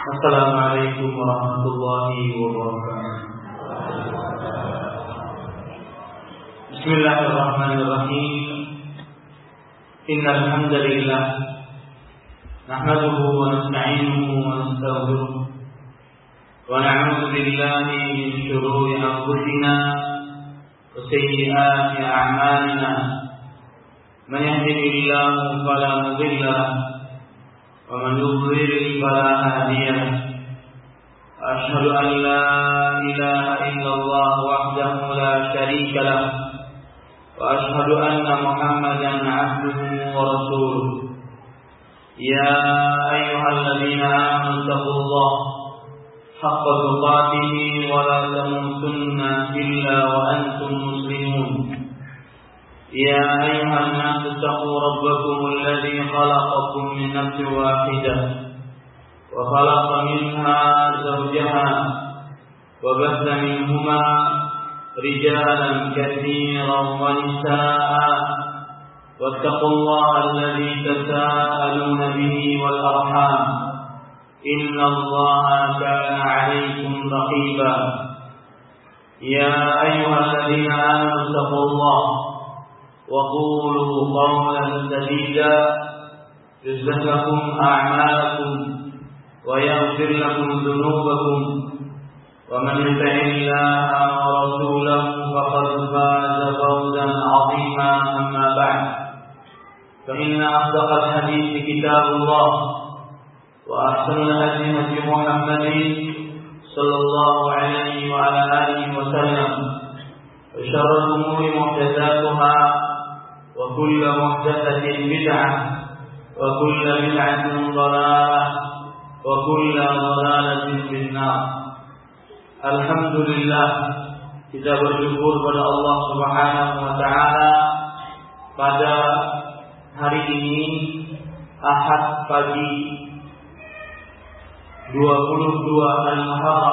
Assalamualaikum warahmatullahi wabarakatuh. Bismillahirrahmanirrahim. Innal hamdalillah nahmaduhu wa nasta'inuhu wa nastaghfiruh wa na'udzu billahi min shururi anfusina wa sayyiati a'malina. Man yahdihillahu fala mudilla lahu ومن يضلل فلا هادي له أشهد أن لا إله إلا الله وحده لا شريك له وأشهد أن محمدا عبده ورسوله يا أيها الذين آمنوا اتقوا الله حق تقاته ولا تموتن إلا وأنتم مسلمون يا أيها الناس اتقوا ربكم الذي خلقكم من نفس واحدة وخلق منها زوجها وبث منهما رجالا كثيرا ونساء واتقوا الله الذي تساءلون به والأرحام إن الله كان عليكم رقيبا يا أيها الذين آمنوا اتقوا الله وقولوا قولا سديدا يصلح لكم أعمالكم ويغفر لكم ذنوبكم ومن يطع الله ورسوله فقد فاز فوزا عظيما. أما بعد فإن أصدق الحديث كتاب الله وأحسن الهدي هدي محمد صلى الله عليه وعلى آله وسلم وشر الأمور محدثاتها وكل محدثة بدعة وكل بدعة ضلالة وكل ضلالة في النار. Alhamdulillah, kita bersyukur pada Allah Subhanahu wa taala pada hari ini Ahad pagi 22 Al-Muharram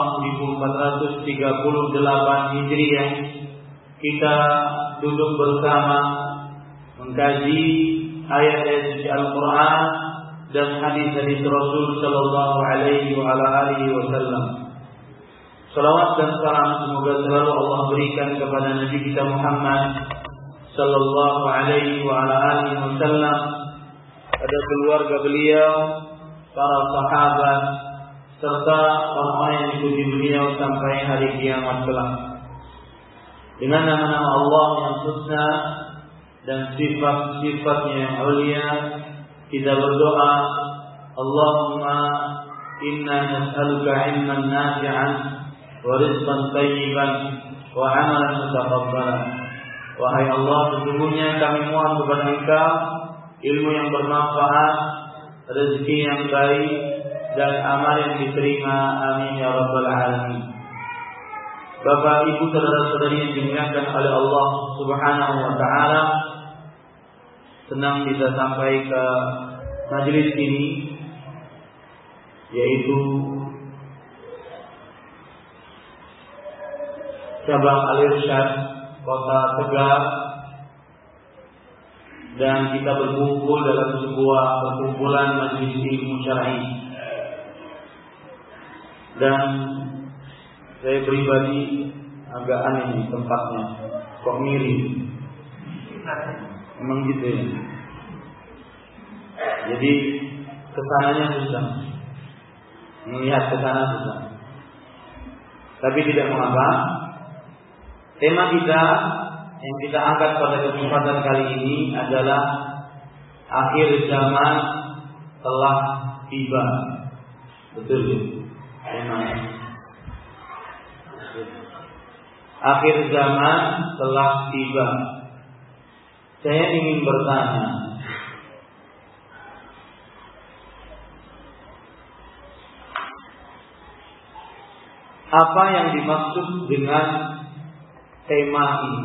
1438 Hijriah kita duduk bersama mengkaji ayat-ayat suci Al-Quran dan hadis-hadis Rasul sallallahu alaihi wa alihi wasallam. Salawat dan salam semoga selalu Allah berikan kepada Nabi kita Muhammad sallallahu alaihi wa alihi wasallam, pada keluarga beliau, para sahabat serta orang-orang yang ikuti beliau sampai hari kiamat kelak. Dengan nama-nama Allah yang husna dan sifat-sifatnya yang mulia, kita berdoa, Allahumma inna nas'aluka ilman nafi'an wa rizqan thayyiban wa amalan mutaqabbalan. Wahai Allah, sesungguhnya kami mohon kepada Engkau ilmu yang bermanfaat, rezeki yang baik dan amal yang diterima. Amin ya rabbal alamin. Bapak, Ibu, saudara-saudari yang dimuliakan oleh Allah Subhanahu wa taala, senang bisa sampai ke majelis ini, yaitu cabang Al-Irsyad Kota Tegal, dan kita berkumpul dalam sebuah perkumpulan majelis ilmu syar'i. Dan saya pribadi agak aneh nih tempatnya, kok miring. Emang gitu ya. Jadi kesananya susah, melihat kesana susah. Tapi tidak mengapa. Tema kita yang kita angkat pada kesempatan kali ini adalah akhir zaman telah tiba. Betul ya? Temanya akhir zaman telah tiba. Saya ingin bertanya, apa yang dimaksud dengan tema ini?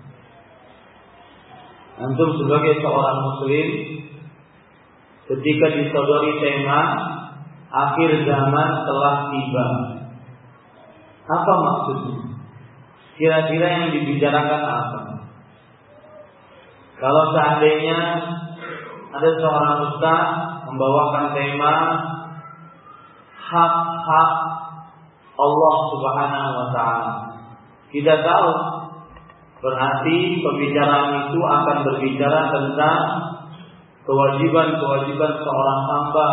Antum sebagai seorang muslim, ketika disodori tema akhir zaman telah tiba, apa maksudnya? Kira-kira yang dibicarakan apa? Kalau seandainya ada seorang ustaz membawakan tema hak-hak Allah Subhanahu wa taala. Kita tahu berarti pembicaraan itu akan berbicara tentang kewajiban-kewajiban seorang hamba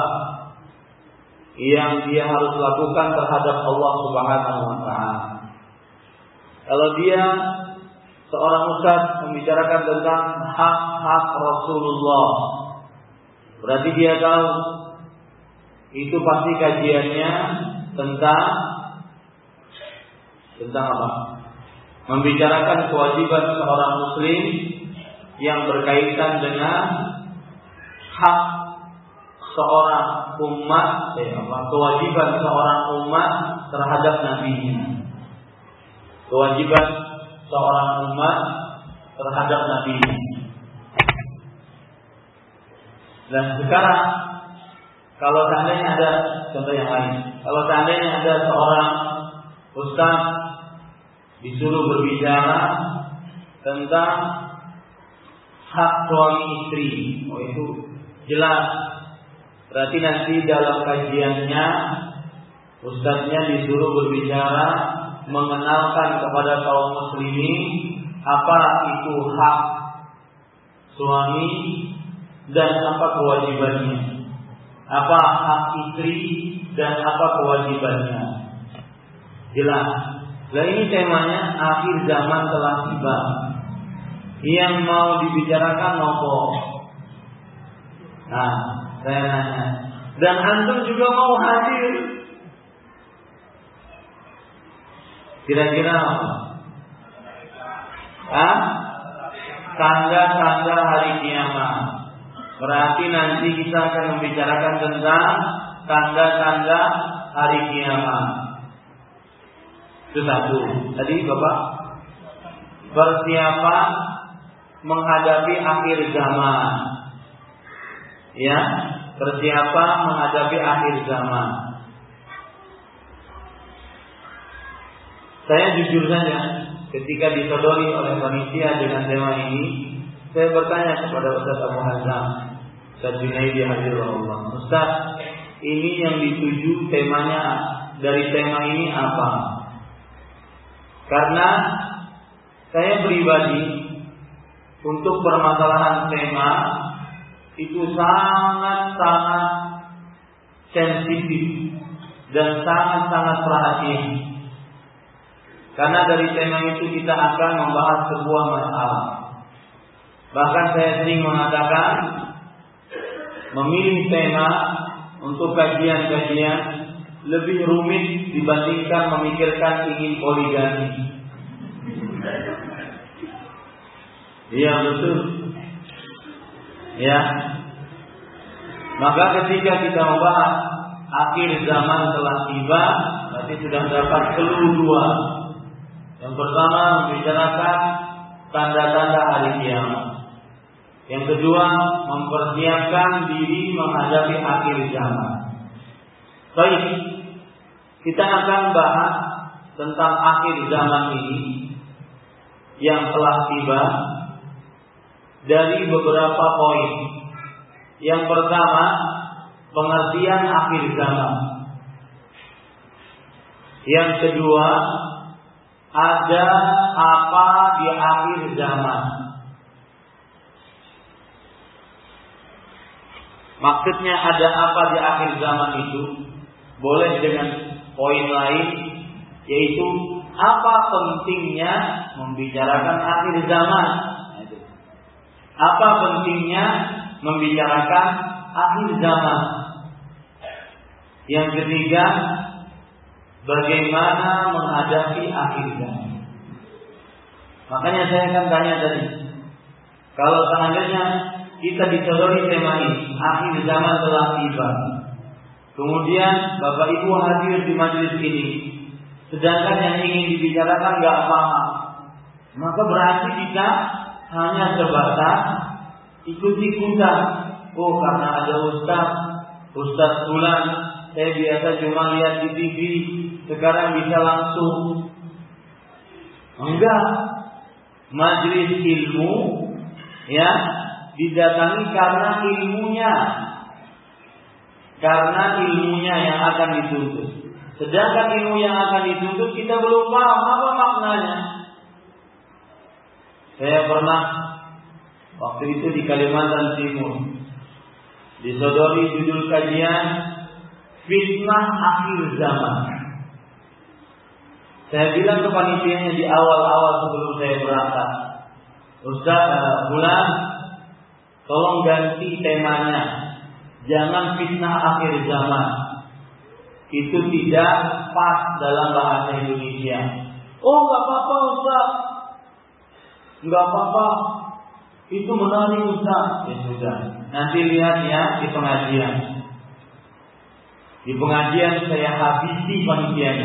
yang dia harus lakukan terhadap Allah Subhanahu wa taala. Kalau dia seorang ustaz membicarakan tentang hak-hak Rasulullah, berarti dia tahu itu pasti kajiannya tentang apa? Membicarakan kewajiban seorang muslim yang berkaitan dengan hak seorang umat, kewajiban seorang umat terhadap nabinya. Kewajiban seorang umat terhadap nabinya. Dan sekarang kalau seandainya ada contoh yang lain, kalau seandainya ada seorang ustaz disuruh berbicara tentang hak suami istri, itu jelas. Berarti nanti dalam kajiannya ustaznya disuruh berbicara mengenalkan kepada kaum muslimin apa itu hak suami dan apa kewajibannya, apa hak istri dan apa kewajibannya. Jelas. Nah, ini temanya akhir zaman telah tiba. Yang mau dibicarakan nopo? Nah, saya nanya. Dan antum juga mau hadir? Kira-kira apa? Tanda-tanda hari kiamat. Berarti nanti kita akan membicarakan tentang tanda-tanda hari kiamat. Itu satu. Tadi Bapak, persiapan menghadapi akhir zaman. Ya, persiapan menghadapi akhir zaman. Saya jujur saja, ketika disodori oleh panitia dengan tema ini, saya bertanya kepada Ustaz Abu Hazam, Ustaz Junaidi hafizahullah, Ustaz, ini yang dituju temanya, dari tema ini apa? Karena saya pribadi untuk permasalahan tema itu sangat-sangat sensitif dan sangat-sangat perhatian. Karena dari tema itu kita akan membahas sebuah masalah. Bahkan saya sering mengatakan memilih tema untuk kajian-kajian lebih rumit dibandingkan memikirkan ingin poligami. Iya betul. Ya. Maka ketika kita membahas akhir zaman telah tiba, berarti sudah dapat clue dua. Yang pertama membicarakan tanda-tanda hari kiamat. Yang kedua mempersiapkan diri menghadapi akhir zaman. Baik, kita akan bahas tentang akhir zaman ini yang telah tiba dari beberapa poin. Yang pertama, pengertian akhir zaman. Yang kedua, ada apa di akhir zaman. Maksudnya ada apa di akhir zaman itu boleh dengan poin lain, yaitu apa pentingnya membicarakan akhir zaman. Apa pentingnya membicarakan akhir zaman. Yang ketiga, bagaimana menghadapi akhir zaman. Makanya saya akan tanya tadi, kalau seandainya kita disodori tema ini, akhir zaman telah tiba, kemudian Bapak Ibu hadir di majelis ini, sedangkan yang ingin dibicarakan nggak paham, maka berarti kita hanya sebatas ikut-ikutan. Oh, karena ada Ustaz Fulan, saya biasa cuma lihat di TV, sekarang bisa langsung. Enggak. Majelis ilmu ya didatangi karena ilmunya. karena ilmunya yang akan dituntut. Sedangkan ilmu yang akan dituntut kita belum paham apa maknanya. Saya pernah waktu itu di Kalimantan Timur disodori judul kajian Fitnah Akhir Zaman. Saya bilang ke panitianya di awal-awal sebelum saya berangkat, Ustaz, bulan, tolong ganti temanya. Jangan fitnah akhir zaman. Itu tidak pas dalam bahasa Indonesia. Oh, nggak apa-apa Ustaz. Nggak apa-apa. Itu menarik Ustaz. Ya sudah. Nanti lihat ya di pengajian. Di pengajian saya habisi panitianya.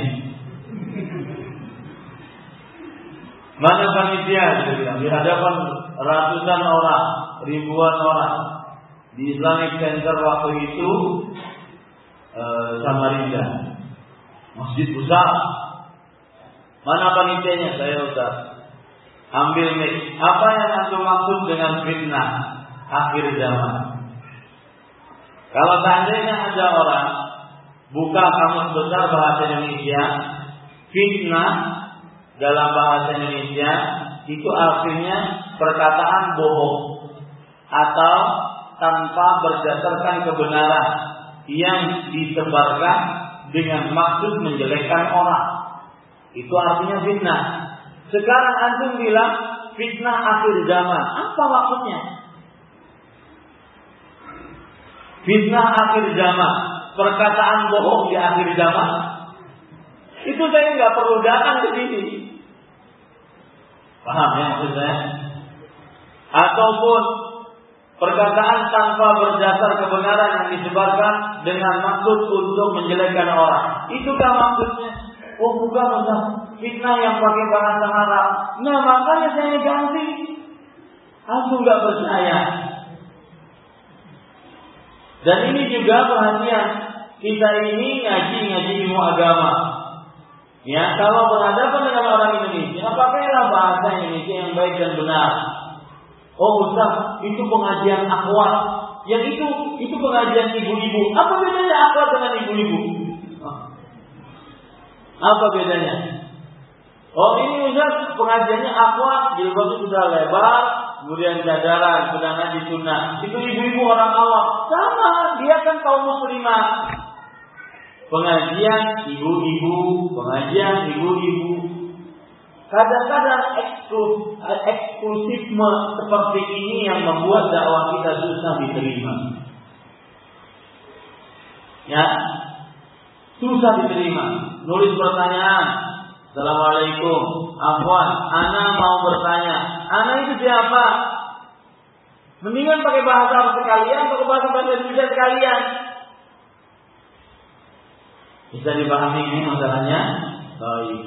Mana panitia? Dia bilang di hadapan ratusan orang, ribuan orang di Islamic Center waktu itu Samarinda, masjid besar. Mana panitianya? Saya Ustaz. Ambil mic. Apa yang antum maksud dengan fitnah akhir zaman? Kalau seandainya ada orang buka kamus besar bahasa Indonesia, fitnah dalam bahasa Indonesia itu artinya perkataan bohong atau tanpa berdasarkan kebenaran yang disebarkan dengan maksud menjelekkan orang. Itu artinya fitnah. Sekarang antum bilang fitnah akhir zaman. Apa maksudnya? Fitnah akhir zaman, perkataan bohong di akhir zaman. Itu saya nggak perlu datang ke sini. Paham ya maksud saya? Ataupun perkataan tanpa berdasar kebenaran yang disebarkan dengan maksud untuk menjelekkan orang. Itukah maksudnya? Oh bukan Ustaz, fitnah yang pakai bahasa Arab. Nah makanya saya ganti. Aku nggak percaya. Dan ini juga perhatian. Kita ini ngaji ilmu agama. Ya, kalau berhadapan dengan orang Indonesia, pakailah bahasa Indonesia yang baik dan benar. Oh Ustaz, itu pengajian akhwat. Yang itu pengajian ibu-ibu. Apa bedanya akhwat dengan ibu-ibu? Apa bedanya? Oh ini Ustaz, pengajiannya akhwat, jilbabnya sudah lebar, kemudian cadaran, sudah ngaji sunnah. Itu ibu-ibu orang awam. Sama, dia kan kaum muslimah. Pengajian ibu-ibu. Kadang-kadang eksklusifme seperti ini yang membuat dakwah kita susah diterima. Ya, susah diterima. Nulis pertanyaan, Assalamualaikum, afwan, ana mau bertanya. Ana itu siapa? Mendingan pakai bahasa Arab sekalian, pakai bahasa Indonesia sekalian. Bisa dipahami ini masalahnya? Baik.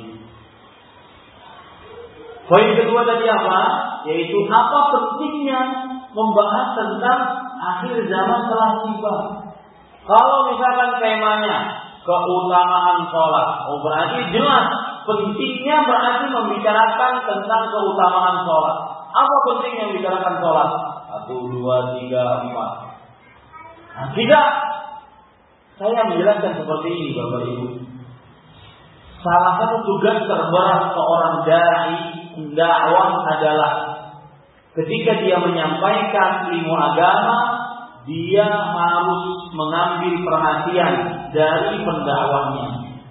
Poin kedua tadi apa? Yaitu apa pentingnya membahas tentang akhir zaman telah tiba. Kalau misalkan temanya keutamaan sholat, berarti jelas pentingnya berarti membicarakan tentang keutamaan sholat. Apa pentingnya membicarakan sholat? 1, 2, 3, 4. Nah, tidak. Saya menjelaskan seperti ini Bapak Ibu. Salah satu tugas terberat seorang dai dakwah adalah ketika dia menyampaikan ilmu agama, dia harus mengambil perhatian dari pendakwahnya.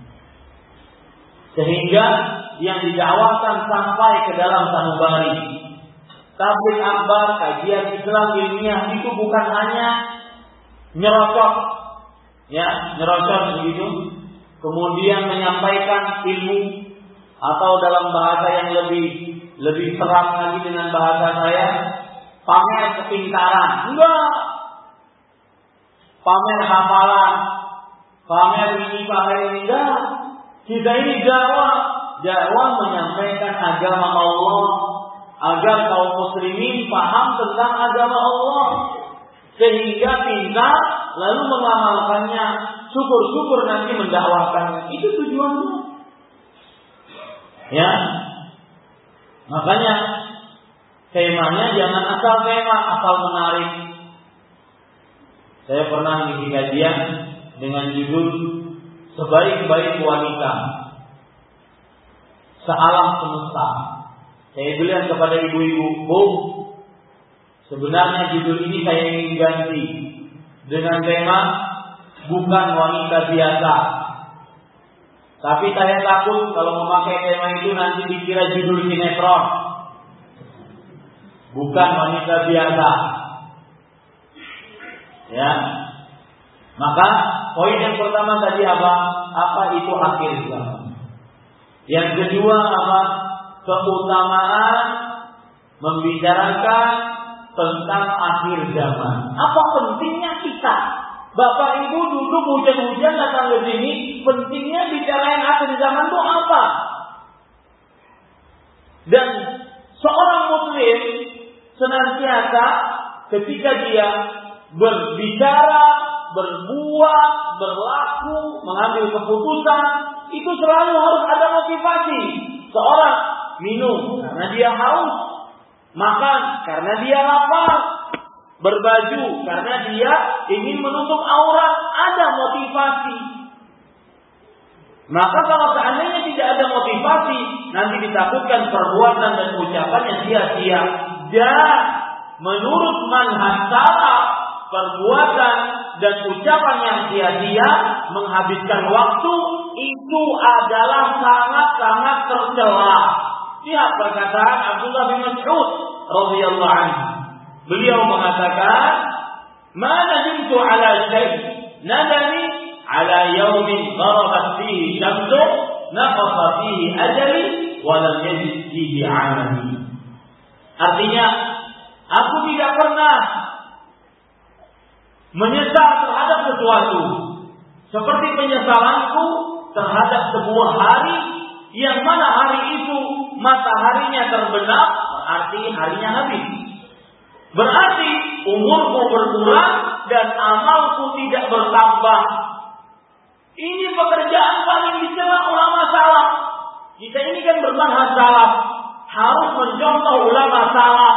Sehingga yang didakwahkan sampai ke dalam sanubari. Tabligh akbar, kajian Islam ilmiah itu bukan hanya nyerocok, begitu. Kemudian menyampaikan ilmu atau dalam bahasa yang lebih terang lagi dengan bahasa saya, pamer kepintaran. Enggak. Pamer hafalan, pamer ini, enggak. Kita ini dakwah menyampaikan agama Allah agar kaum muslimin paham tentang agama Allah sehingga pintar lalu mengamalkannya, syukur-syukur nanti mendakwahkannya. Itu tujuannya. Ya. Makanya temanya jangan asal tema, asal menarik. Saya pernah ngisi kajian dengan judul Sebaik-baik Wanita Sealam Semesta. Saya bilang kepada ibu-ibu, Bu, sebenarnya judul ini saya ingin ganti dengan tema bukan wanita biasa. Tapi saya takut kalau memakai tema itu nanti dikira judul sinetron. Bukan wanita biasa. Ya. Maka poin yang pertama tadi apa? Apa itu akhir zaman? Yang kedua apa? Keutamaan membicarakan tentang akhir zaman. Apa pentingnya kita? Bapak Ibu duduk hujan-hujan datang ke sini, pentingnya bicarain akhir zaman itu apa? Dan seorang muslim senantiasa ketika dia berbicara, berbuat, berlaku, mengambil keputusan, itu selalu harus ada motivasi. Seorang minum karena dia haus, makan karena dia lapar, berbaju karena dia ingin menutup aurat, ada motivasi. Maka kalau seandainya tidak ada motivasi, nanti ditakutkan perbuatan dan ucapan yang sia-sia. Dan menurut manhaj salaf, perbuatan dan ucapan yang sia-sia menghabiskan waktu itu adalah sangat-sangat tercela. Lihat perkataan Abdullah bin Mas'ud radhiyallahu anhu. Beliau mengatakan, "Ma nadimtu ala syai' nadani ala yaumin gharabat fihi syamsu naqasa fihi ajali wa lam yazid fihi 'amali." Artinya, aku tidak pernah menyesal terhadap sesuatu seperti penyesalanku terhadap sebuah hari yang mana hari itu mataharinya terbenam, berarti harinya habis. Berarti umurku berkurang dan amalku tidak bertambah. Ini pekerjaan paling dicela ulama salaf. Kita ini kan bermanhaj salaf, harus mencontoh ulama salaf.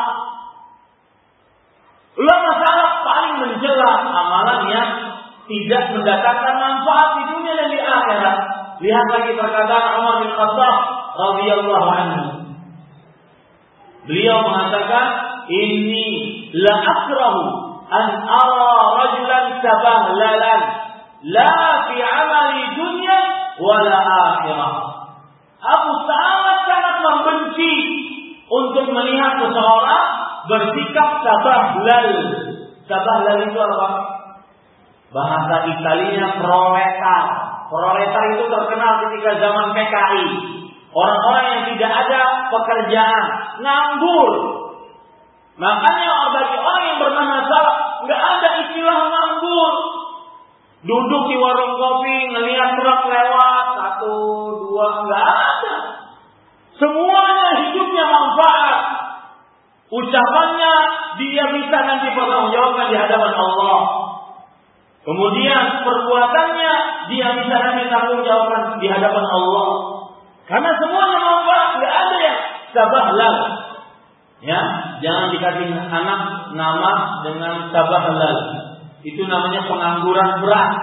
Ulama salaf paling mencela amalan yang tidak mendatangkan manfaat di dunia dan di akhirat. Lihat lagi perkataan Umar bin Khattab radhiyallahu anhu. Beliau mengatakan, "Inni la akrahu an ara rajulan sabahlalan la fi amali dunya wala akhirah." Aku sangat membenci untuk melihat seseorang bersikap sabahlal. Sabahlal itu apa? Bahasa Italinya proletar. Proletar itu terkenal ketika zaman PKI. Orang-orang yang tidak ada pekerjaan, nganggur. Makanya bagi orang yang bernama salaf, nggak ada istilah nganggur. Duduk di warung kopi, ngelihat truk lewat, 1, 2, nggak ada. Semuanya hidupnya manfaat. Ucapannya dia bisa nanti pertanggungjawabkan di hadapan Allah. Kemudian perbuatannya dia bisa nanti tanggungjawabkan di hadapan Allah. Karena semuanya manfaat, nggak ada yang sabahlal. Ya, jangan dikasih anak nama dengan sabahlal. Itu namanya pengangguran berat.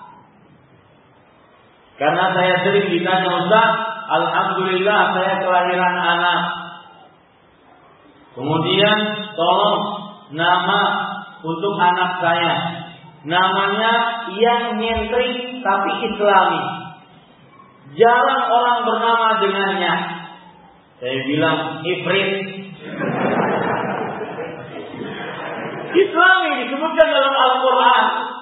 Karena saya sering ditanya, Ustaz, alhamdulillah saya kelahiran anak. Kemudian tolong nama untuk anak saya. Namanya yang nyentrik tapi Islami. Jarang orang bernama dengannya. Saya bilang Ifrit. Islami disebutkan dalam Al-Quran.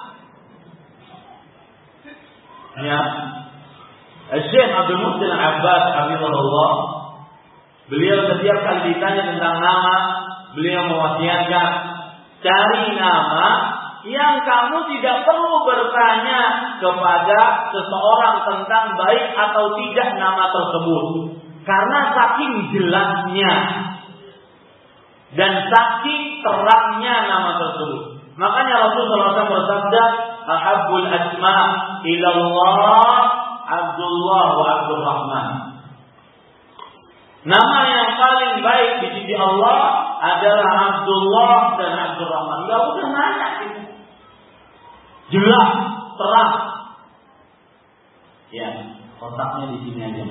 Ya. Syekh Abdul Muhsin Abbas hafizahullah, beliau setiap kali ditanya tentang nama, beliau mewasiatkan, cari nama yang kamu tidak perlu bertanya kepada seseorang tentang baik atau tidak nama tersebut. Karena saking jelasnya dan saking terangnya nama tersebut. Makanya Rasulullah SAW bersabda, "Ahabbul asma ilallah Abdullah wa Abdurrahman." Nama yang paling baik di sisi Allah adalah Abdullah dan Abdurrahman. Enggak usah nanya gitu. Jelas, terang. Ya, otaknya di sini aja.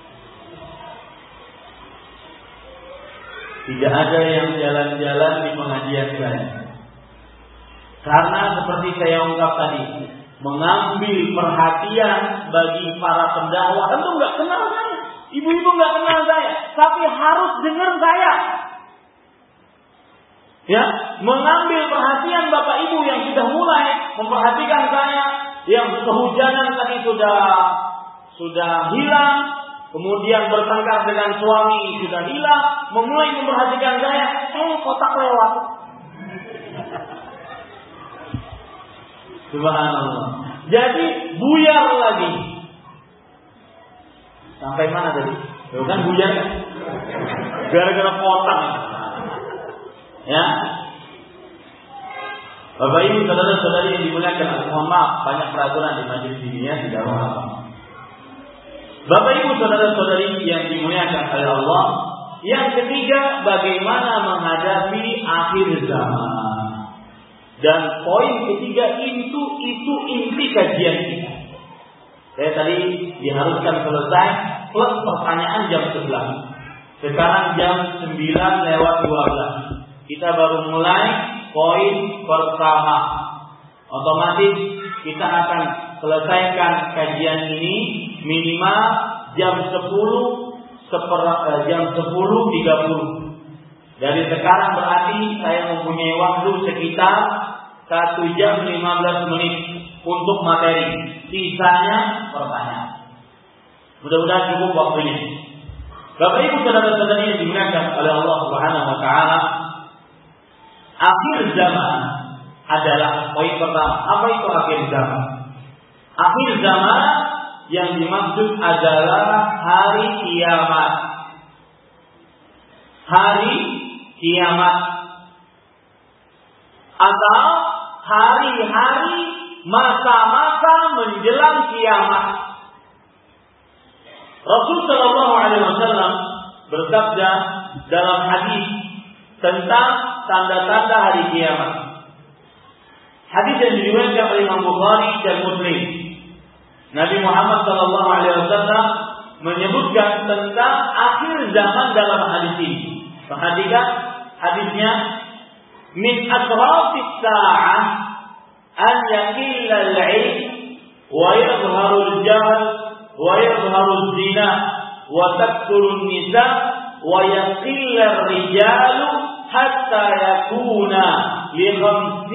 Tidak ada yang jalan-jalan di pengajian saya. Karena seperti saya ungkap tadi, mengambil perhatian bagi para pendakwah. Tentu nggak kenal saya, ibu-ibu nggak kenal saya, tapi harus dengar saya. Ya, mengambil perhatian bapak ibu yang sudah mulai memperhatikan saya, yang kehujanan tadi sudah hilang, kemudian bertengkar dengan suami sudah hilang, memulai memperhatikan saya, kotak lewat. Subhanallah. Jadi buyar lagi. Sampai mana tadi? Kan buyar kan? Gara-gara kotak. Ya. Bapak Ibu saudara-saudari yang dimuliakan, mohon maaf banyak peraturan di majelis ini ya, tidak apa-apa. Bapak Ibu saudara-saudari yang dimuliakan oleh Allah, yang ketiga bagaimana menghadapi akhir zaman. Dan poin ketiga itu inti kajian kita. Saya tadi diharuskan selesai plus pertanyaan jam 11. Sekarang jam 9:12. Kita baru mulai poin pertama. Otomatis kita akan selesaikan kajian ini minimal jam 10:30. Dari sekarang berarti saya mempunyai waktu sekitar 1 jam 15 menit untuk materi. Sisanya pertanyaan. Mudah-mudahan cukup waktunya. Bapak Ibu saudara-saudari yang dimuliakan oleh Allah Subhanahu wa taala, akhir zaman adalah poin pertama. Apa itu akhir zaman? Akhir zaman yang dimaksud adalah hari kiamat. Hari kiamat atau hari-hari masa-masa menjelang kiamat. Rasul sallallahu alaihi wasallam bersabda dalam hadis tentang tanda-tanda hari kiamat. Hadis yang diriwayatkan oleh Imam Bukhari dan Muslim. Nabi Muhammad sallallahu alaihi wasallam menyebutkan tentang akhir zaman dalam hadis ini. Perhatikan hadisnya, min atrafis sa'ah an yaqilla al-'ilm wa yadhharu al-jahl wa yadhharu az-zina wa takthuru an-nisa wa yaqilla ar-rijalu hatta yakuna li 50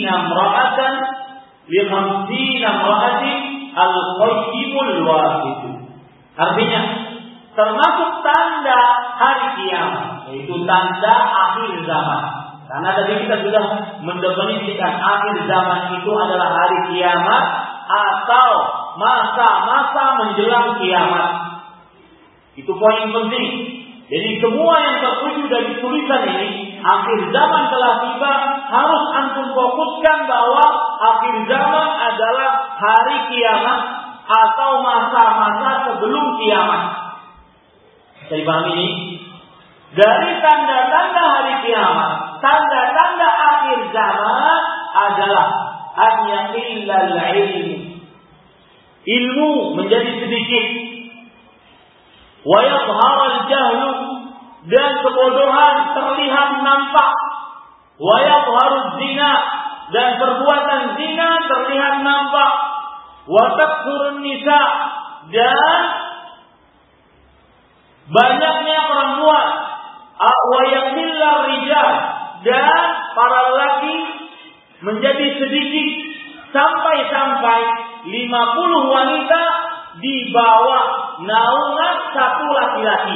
imra'atin al-qayyimul wahid. Artinya termasuk tanda hari kiamat, yaitu tanda akhir zaman. Karena tadi kita sudah mendefinisikan akhir zaman itu adalah hari kiamat atau masa-masa menjelang kiamat. Itu poin penting. Jadi semua yang tertuju dari tulisan ini, akhir zaman telah tiba, harus antum fokuskan bahwa akhir zaman adalah hari kiamat atau masa-masa sebelum kiamat. Saya paham ini? Dari tanda-tanda hari kiamat, tanda-tanda akhir zaman adalah an yaqillal ilm. Ilmu menjadi sedikit. Wa yadhharal jahlu, dan kebodohan terlihat nampak. Wa yadhharuz zina, dan perbuatan zina terlihat nampak. Wa takthurun nisa, dan banyaknya perempuan. Wa yaqillar rijal, dan para lelaki menjadi sedikit sampai 50 wanita di bawah naungan satu laki-laki.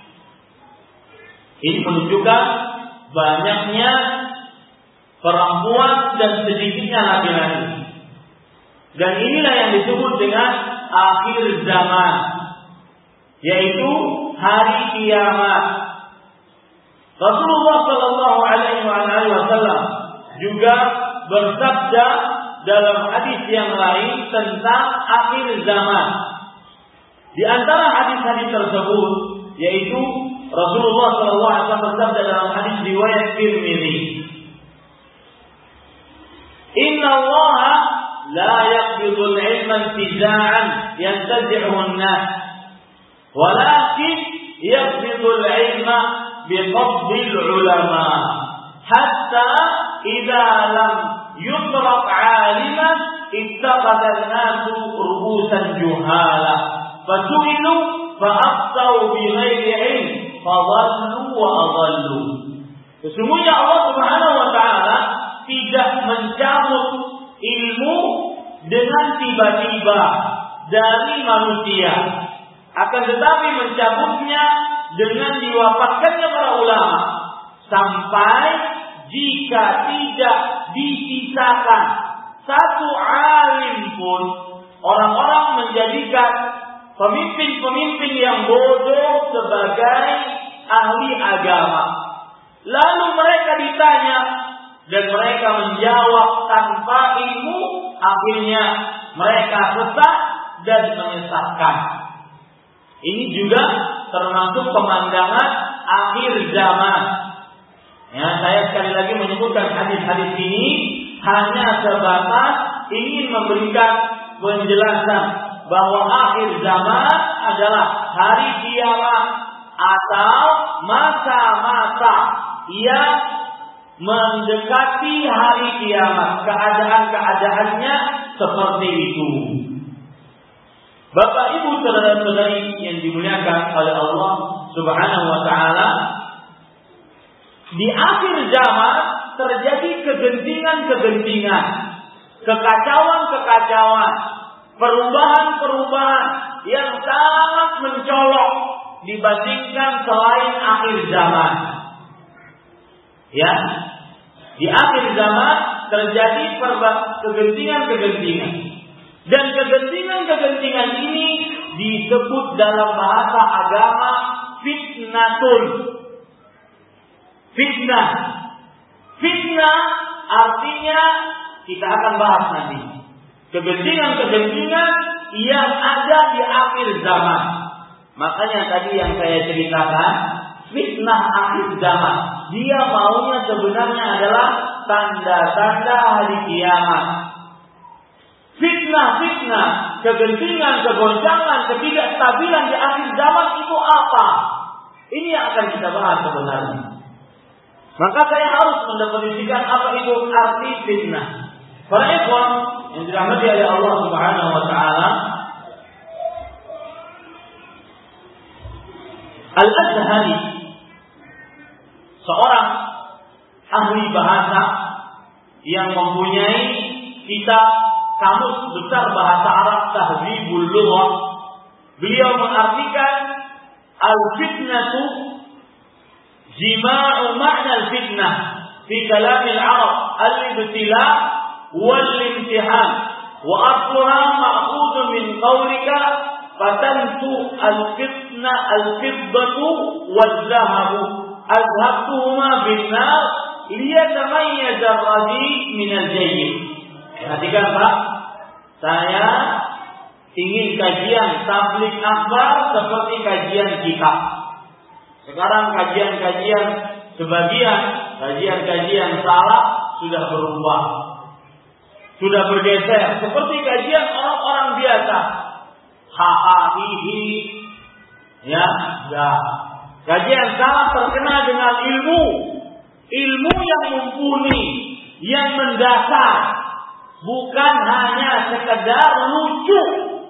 Ini menunjukkan banyaknya perempuan dan sedikitnya laki-laki. Dan inilah yang disebut dengan akhir zaman, yaitu hari kiamat. Rasulullah sallallahu alaihi wasallam juga bersabda dalam hadis yang lain tentang akhir zaman. Di antara hadis-hadis tersebut yaitu Rasulullah sallallahu alaihi wasallam bersabda dalam hadis riwayat Tirmidzi, "Inna Allah la yaqbidul ilma intiza'an yantazi'uhu an-nas, walakin yaqbidul ilma biqabdil ulama hatta idza lam yutraq 'aliman ittaqada an-nasu ru'usan juhala fasu'ilu fa'aftau bighairi ilm fadhallu wa adallu. Sesungguhnya Allah Subhanahu wa taala tidak mencabut ilmu dengan tiba-tiba dari manusia, akan tetapi mencabutnya dengan diwafatkannya para ulama, sampai jika tidak disisakan satu alim pun, orang-orang menjadikan pemimpin-pemimpin yang bodoh sebagai ahli agama. Lalu mereka ditanya dan mereka menjawab tanpa ilmu, akhirnya mereka sesat dan menyesatkan. Ini juga termasuk pemandangan akhir zaman. Ya, saya sekali lagi menyebutkan hadis-hadis ini hanya sebatas ingin memberikan penjelasan bahwa akhir zaman adalah hari kiamat atau masa-masa yang mendekati hari kiamat. Keadaan-keadaannya seperti itu. Bapak Ibu saudara-saudari yang dimuliakan oleh Allah Subhanahu wa taala, di akhir zaman terjadi kegentingan-kegentingan, kekacauan-kekacauan, perubahan-perubahan yang sangat mencolok dibandingkan selain akhir zaman. Ya, di akhir zaman terjadi kegentingan-kegentingan, dan kegentingan-kegentingan ini disebut dalam bahasa agama fitnatun. Fitnah. Fitnah artinya kita akan bahas nanti. Kegentingan-kegentingan yang ada di akhir zaman. Makanya tadi yang saya ceritakan, fitnah akhir zaman. Dia maunya sebenarnya adalah tanda-tanda hari kiamat. Fitnah-fitnah, kegentingan, kegoncangan, ketidakstabilan di akhir zaman itu apa? Ini yang akan kita bahas sebenarnya. Maka saya harus mendefinisikan apa itu arti fitnah. Para ikhwan yang dirahmati oleh Allah Subhanahu wa taala, Al-Azhari, seorang ahli bahasa yang mempunyai kitab kamus besar bahasa Arab Tahdzibul Lughah, beliau mengartikan al-fitnatu jima'u ma'na al-fitnah fi kalam al-Arab al-ibtila wal-imtihan wa asluha ma'khudun min qawlika fatantu al-fitna al-fiddatu wal-zahabu azhabtuhuma bin-nar liyatamayyaza ar-radi min al-jayyid. Perhatikan Pak, saya ingin kajian tabligh akbar seperti kajian kitab. Sekarang kajian-kajian sebagian, kajian-kajian salaf sudah berubah, sudah bergeser seperti kajian orang-orang biasa. Hihi, ya. Kajian salaf terkenal dengan ilmu yang mumpuni, yang mendasar, bukan hanya sekedar lucu.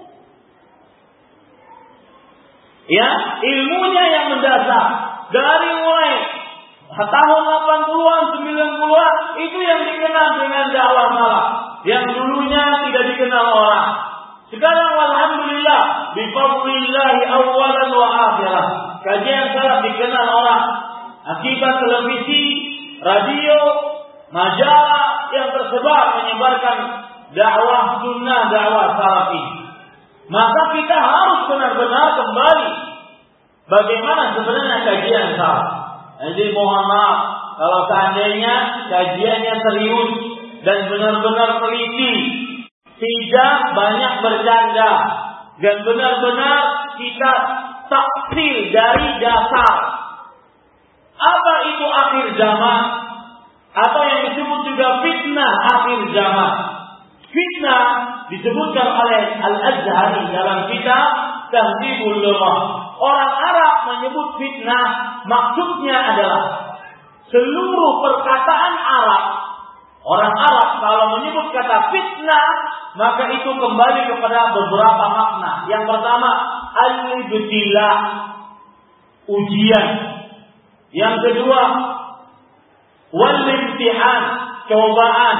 Ya, ilmunya yang mendasar. Dari mulai tahun 80-an, 90-an, itu yang dikenal dengan dakwah salaf. Yang dulunya tidak dikenal orang. Sekarang alhamdulillah, bifadlillahi awalan wa akhirah, kajian salaf dikenal orang. Akibat televisi, radio, majalah yang tersebar menyebarkan dakwah sunnah, dakwah salafi. Maka kita harus benar-benar kembali bagaimana sebenarnya kajian salaf. Jadi mohon maaf kalau seandainya kajiannya serius dan benar-benar teliti, tidak banyak bercanda, dan benar-benar kita taksir dari dasar. Apa itu akhir zaman? Atau yang disebut juga fitnah akhir zaman. Fitnah disebutkan oleh Al-Azhari dalam kitab Tahdzibul Lughah. Orang Arab menyebut fitnah maksudnya adalah seluruh perkataan Arab. Orang Arab kalau menyebut kata fitnah, maka itu kembali kepada beberapa makna. Yang pertama, al-ibtilah, ujian. Yang kedua, wal-imtihan, cobaan.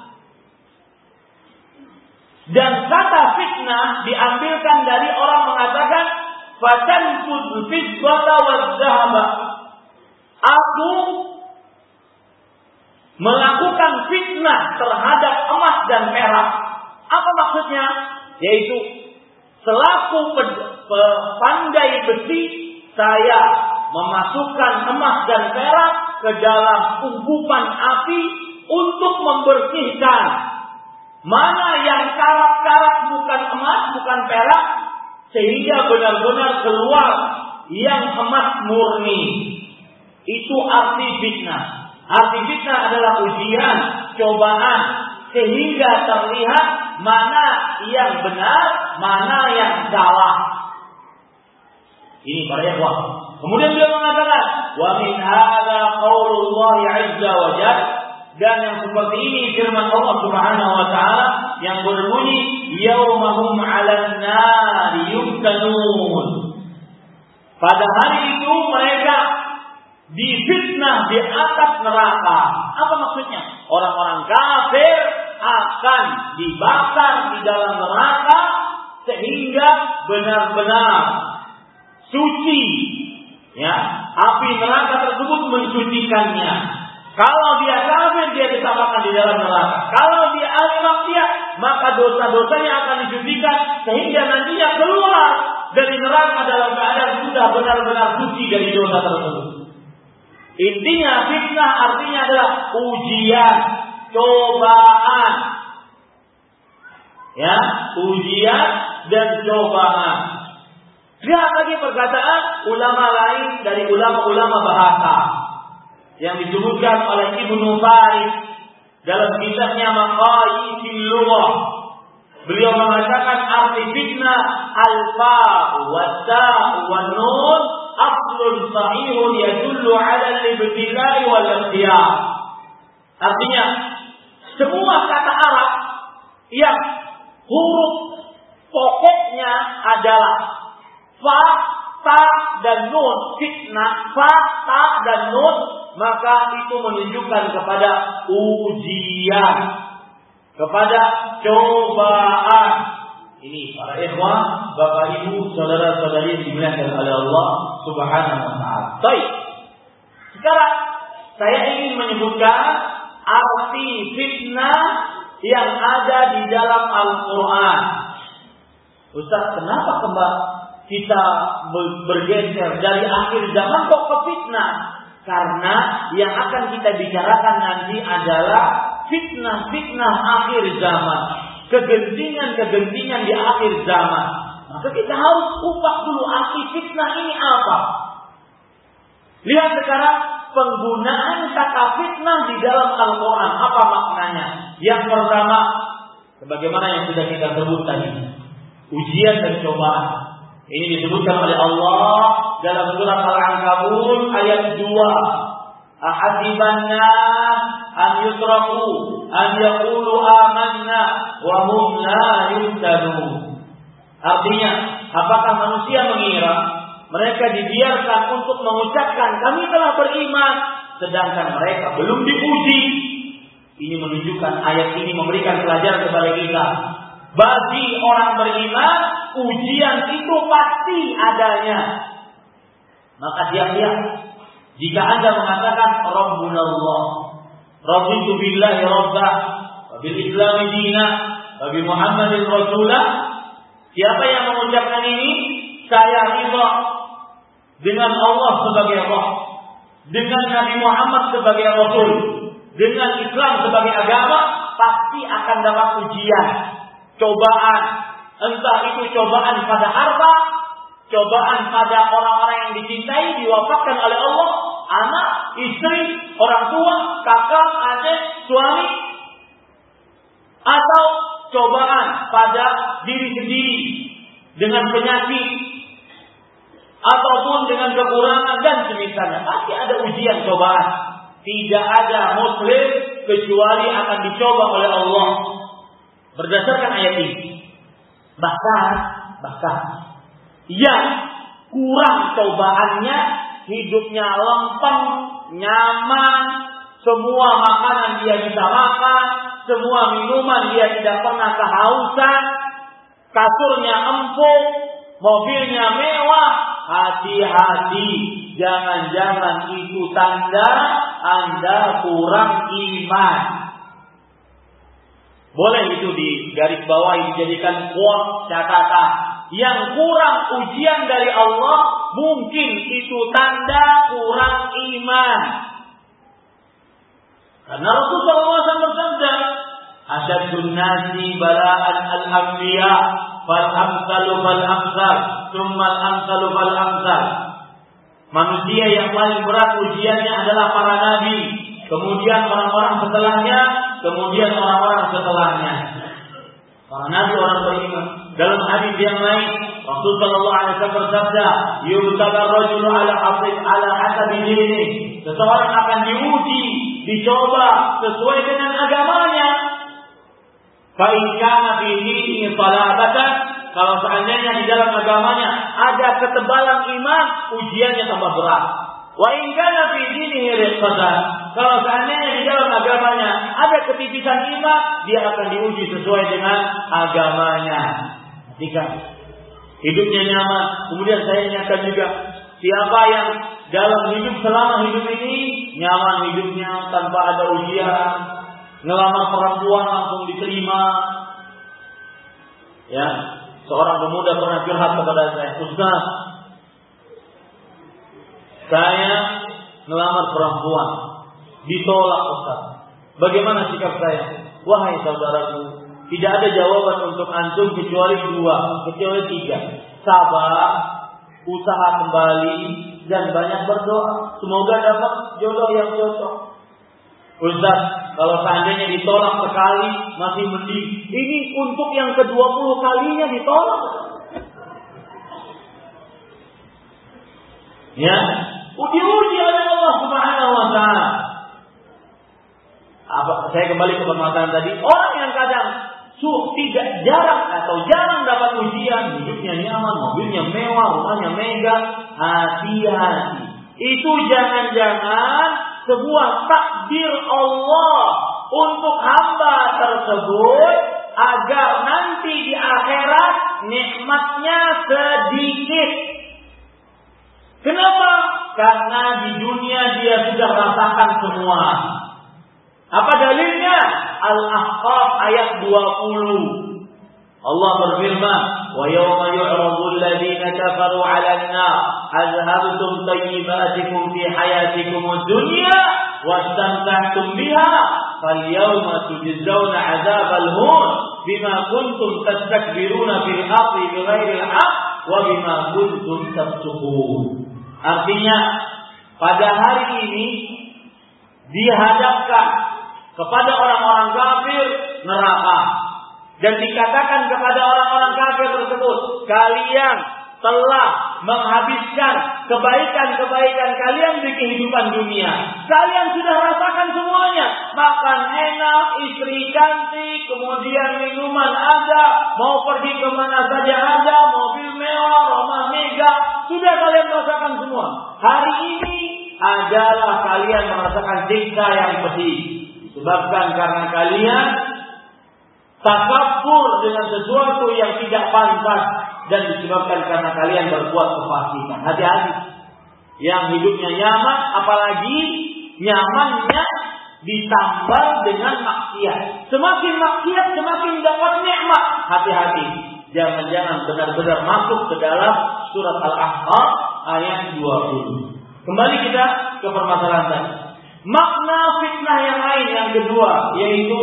Dan kata fitnah diambilkan dari orang mengatakan fatanfudul fiddata waz-zahaba. Aku melakukan fitnah terhadap emas dan perak. Apa maksudnya? Yaitu selaku pandai besi, saya memasukkan emas dan perak ke dalam ungkupan api untuk membersihkan mana yang karat-karat bukan emas, bukan perak, sehingga benar-benar keluar yang emas murni. Itu arti fitnah. Arti fitnah adalah ujian, cobaan, sehingga terlihat mana yang benar, mana yang salah. Ini para ikhwah. Kemudian dia mengatakan, wa min hadza qaulullah 'azza wa jalla, dan yang seperti ini firman Allah Subhanahu wa taala yang berbunyi, yaumahum 'alan nari yuftanun. Pada hari itu mereka difitnah di atas neraka. Apa maksudnya? Orang-orang kafir akan dibakar di dalam neraka sehingga benar-benar suci. Ya, api neraka tersebut mensucikannya. Kalau dia kafir, dia ditambahkan di dalam neraka. Kalau dia ahli maksiat, maka dosa-dosanya akan disucikan sehingga nantinya keluar dari neraka dalam keadaan sudah benar-benar suci dari dosa tersebut. Intinya fitnah artinya adalah ujian, cobaan. Ya, ujian dan cobaan. Lihat lagi perkataan ulama lain dari ulama-ulama bahasa yang disebutkan oleh Ibnu Faris dalam kitabnya Maqayisul Lughah. Beliau mengatakan arti fitnah al-fa' wa ta' wa nun aslun sahihun yadullu 'ala al-ibtila'i wal ikhtiyar. Artinya semua kata Arab yang huruf pokoknya adalah fa, ta dan nun, fitnah, fa, ta dan nun, maka itu menunjukkan kepada ujian, kepada cobaan. Ini para ikhwan, bapak ibu, saudara-saudari yang dimuliakan oleh Allah Subhanahu wa taala. Baik. Sekarang saya ingin menyebutkan arti fitnah yang ada di dalam Al-Qur'an. Ustaz, kenapa kita bergeser dari akhir zaman kok ke fitnah? Karena yang akan kita bicarakan nanti adalah fitnah-fitnah akhir zaman, kegentingan-kegentingan di akhir zaman. Maka kita harus kupas dulu arti fitnah ini apa. Lihat sekarang penggunaan kata fitnah di dalam Al-Quran, apa maknanya? Yang pertama, sebagaimana yang sudah kita sebut tadi, ujian dan cobaan. Ini disebutkan oleh Allah dalam surah Al-Ankabut ayat 2. Ahasibanna an yutraku an yaqulu amanna wa hum la yuftanun. Artinya, apakah manusia mengira mereka dibiarkan untuk mengucapkan kami telah beriman sedangkan mereka belum diuji? Ini menunjukkan, ayat ini memberikan pelajaran kepada kita. Bagi orang beriman, ujian itu pasti adanya. Maka siap-siap. Jika Anda mengatakan Rabbunallah, raditu billahi rabbah, wa bil islami dinah, wa bi Muhammadin rasulah. Siapa yang mengucapkan ini? Saya ridha dengan Allah sebagai Allah, dengan Nabi Muhammad sebagai Rasul, dengan Islam sebagai agama, pasti akan dapat ujian, cobaan. Entah itu cobaan pada harta, cobaan pada orang-orang yang dicintai, diwafatkan oleh Allah, anak, istri, orang tua, kakak, adik, suami, atau cobaan pada diri sendiri dengan penyakit ataupun dengan kekurangan dan semisalnya. Pasti ada ujian cobaan. Tidak ada muslim kecuali akan dicoba oleh Allah berdasarkan ayat ini. Bahkan yang kurang cobaannya, hidupnya lempeng, nyaman, semua makanan dia bisa makan, semua minuman dia tidak pernah kehausan, kasurnya empuk, mobilnya mewah. Hati-hati, jangan-jangan itu tanda Anda kurang iman. Boleh itu digarisbawahi, dijadikan quote, catatan. Yang kurang ujian dari Allah, mungkin itu tanda kurang iman. Karena Rasulullah SAW bersabda, "Asyadun nasi bala'an al-anbiya, fal-amsalu fal-amsal, tsummal amsalu fal-amsal." Manusia yang paling berat ujiannya adalah para nabi, kemudian orang-orang setelahnya, kemudian orang-orang setelahnya. Para nabi orang beriman. Dalam hadis yang lain, Rasul sallallahu alaihi wasallam bersabda, "Yubtalar rajulu ala hasabi dinihi." Seseorang akan diuji, dicoba sesuai dengan agamanya. Fa in kana fi dinihi salabatan, kalau seandainya di dalam agamanya ada ketebalan iman, ujiannya tambah berat. Wa in kana fi dinihi riqatan, kalau seandainya di dalam agamanya ada ketipisan iman, dia akan diuji sesuai dengan agamanya. Jika hidupnya nyaman, kemudian saya ingatkan juga, siapa yang dalam hidup selama hidup ini nyaman hidupnya tanpa ada ujian, ngelamar perempuan langsung diterima. Ya, seorang pemuda pernah curhat kepada saya, "Ustaz, saya ngelamar perempuan, ditolak Ustaz. Bagaimana sikap saya?" Wahai saudaraku, tidak ada jawaban untuk antum kecuali 3. Sabar, usaha kembali, dan banyak berdoa. Semoga dapat jodoh yang cocok. Ustaz, kalau seandainya ditolak sekali masih mending. Ini untuk yang ke-20 kalinya ditolak. Ya, diuji oleh Allah Subhanahu wa taala. Saya kembali ke permasalahan tadi. Orang yang kadang jarang dapat ujian, hidupnya nyaman, mobilnya mewah, rumahnya megah, hati-hati. Itu jangan-jangan sebuah takdir Allah untuk hamba tersebut agar nanti di akhirat nikmatnya sedikit. Kenapa? Karena di dunia dia sudah rasakan semua. Apa dalilnya? Al-Ahqaf ayat 20. Allah berfirman, "Wa yawma yu'radu alladhina kafaru 'alan nar, azhabtum tayyibatikum fi hayatikum ad-dunya wastamta'tum biha, falyawma tujzauna 'adzabal hun bima kuntum tastakbiruna fil ardi bighairi al-haqq wa bima kuntum tafsukun." Artinya, pada hari ini dihadapkan kepada orang-orang kafir neraka, dan dikatakan kepada orang-orang kafir tersebut, "Kalian telah menghabiskan kebaikan-kebaikan kalian di kehidupan dunia. Kalian sudah rasakan semuanya, makan enak, istri cantik, kemudian minuman ada, mau pergi kemana saja ada, mobil mewah, rumah megah, sudah kalian rasakan semua. Hari ini adalah kalian merasakan siksa yang pedih, disebabkan karena kalian takabur dengan sesuatu yang tidak pantas, dan disebabkan karena kalian berbuat kefasikan." Hati-hati. Yang hidupnya nyaman, apalagi nyamannya ditambah dengan maksiat. Semakin maksiat, semakin dapat nikmat. Hati-hati. Jangan-jangan benar-benar masuk ke dalam surat Al-Ahqaf ayat 20. Kembali kita ke permasalahan tadi. Makna fitnah yang lain yang kedua, yaitu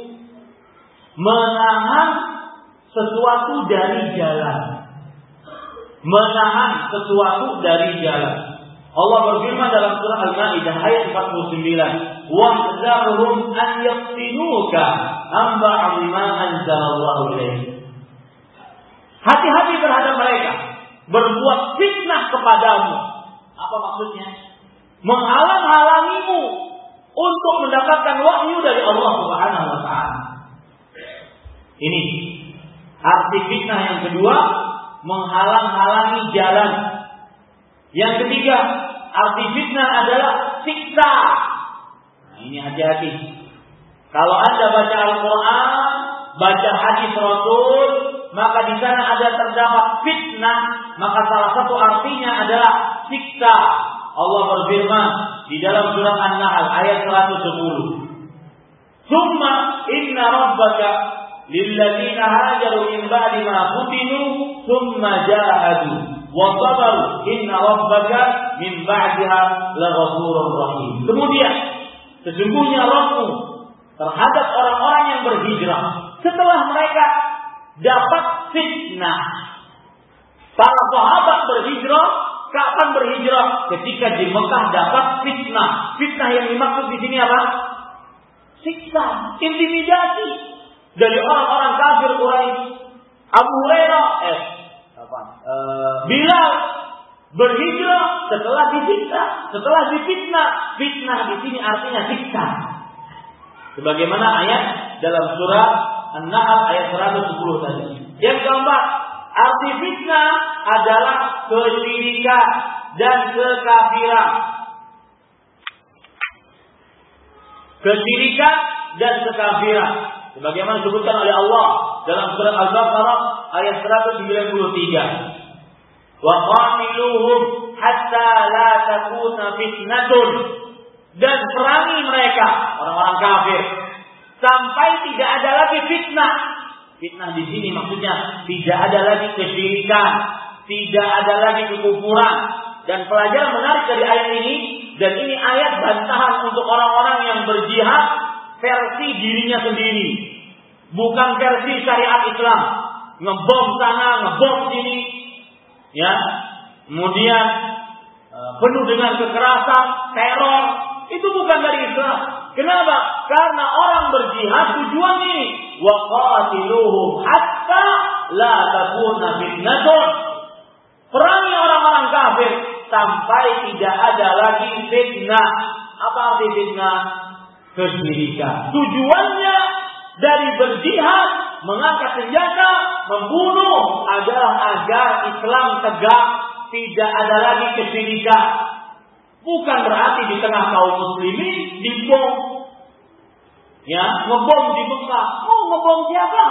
menahan sesuatu dari jalan. Menahan sesuatu dari jalan. Allah berfirman dalam surah Al-Maidah ayat 49, wahdharhum an yaftinuka an ba'd ma anzalallahu ilaik. Hati-hati terhadap mereka berbuat fitnah kepadamu. Apa maksudnya? Menghalang-halangimu untuk mendapatkan wahyu dari Allah Subhanahu wa taala. Ini arti fitnah yang kedua, menghalang-halangi jalan. Yang ketiga, arti fitnah adalah siksa. Nah, ini hati-hati. Kalau Anda baca Al-Quran, baca hadis Rasul, maka di sana ada terdapat fitnah, maka salah satu artinya adalah siksa. Allah berfirman di dalam surat An-Nahl ayat 110. Summa inna rabbaka lilladzina hajaru min ba'di ma futinu summa jahadu wa sabaru inna rabbaka min ba'daha laghafurur rahim. Kemudian sesungguhnya Rabbmu terhadap orang-orang yang berhijrah setelah mereka dapat fitnah. Para sahabat berhijrah, kapan berhijrah? Ketika di Mekah dapat fitnah. Fitnah yang dimaksud di sini apa? Siksa, intimidasi dari orang-orang kafir Quraisy. Abu Hurairah, Bilal berhijrah setelah disiksa, setelah difitnah. Fitnah di sini artinya siksa. Sebagaimana ayat dalam surah An-Nahl ayat 110 tadi. Yang keempat, arti fitnah adalah kesyirikan dan kekafiran. Kesyirikan dan kekafiran. Sebagaimana disebutkan oleh Allah dalam surat Al-Baqarah ayat 193. Wa qatiluhum hatta la takuna fitnatun. Dan perangi mereka, orang-orang kafir, sampai tidak ada lagi fitnah. Fitnah di sini maksudnya tidak ada lagi kesyirikan, tidak ada lagi kekufuran. Dan pelajaran menarik dari ayat ini, dan ini ayat bantahan untuk orang-orang yang berjihad versi dirinya sendiri, bukan versi syariat Islam. Ngebom sana, ngebom sini, ya. Kemudian penuh dengan kekerasan, teror. Itu bukan dari Islam. Kenapa? Karena orang berjihad tujuan ini. Wa qatiluhum hatta la takuna fitnatun. Perangi orang-orang kafir sampai tidak ada lagi fitnah. Apa arti fitnah? Kesyirikan. Tujuannya dari berjihad, mengangkat senjata, membunuh adalah agar Islam tegak, tidak ada lagi kesyirikan. Bukan berarti di tengah kaum muslimin dibom. Ya, ngebom di Mekah. Mau ngebom siapa?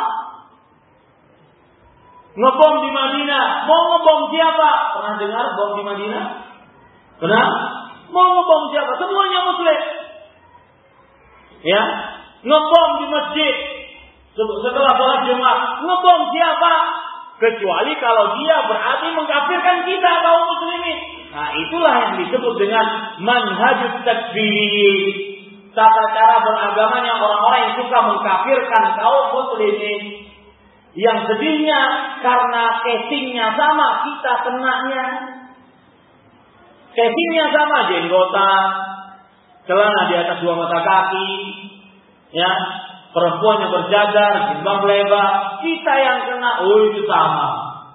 Ngebom di Madinah. Mau ngebom siapa? Pernah dengar bom di Madinah? Pernah? Mau ngebom siapa? Semuanya muslim. Ya, ngebom di masjid. Setelah sholat Jumat, ngebom siapa? Kecuali kalau dia berarti mengkafirkan kita kaum muslimin. Nah, itulah yang disebut dengan manhajut takfir. Tata cara beragamanya orang-orang yang suka mengkafirkan kaum muslimin. Yang sedihnya karena casingnya sama, kita kenanya. Casingnya sama, jenggotan, celana di atas 2 mata kaki, ya, perempuan yang berjadar, jilbab lebar, kita yang kena, itu sama.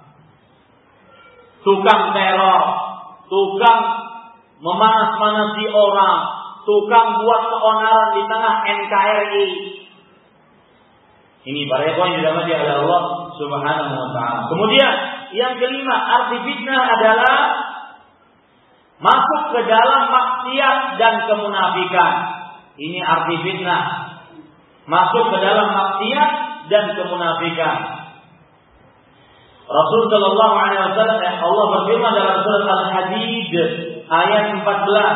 Tukang teror, tukang memanas-manasi orang, tukang buat keonaran di tengah NKRI. Ini para ikhwan yang dirahmati oleh Allah Subhanahu wa taala. Kemudian yang kelima, arti fitnah adalah masuk ke dalam maksiat dan kemunafikan. Ini arti fitnah. Masuk ke dalam maksiat dan kemunafikan. Rasul sallallahu alaihi wasallam, Allah berfirman dalam surat Al-Hadid ayat 14,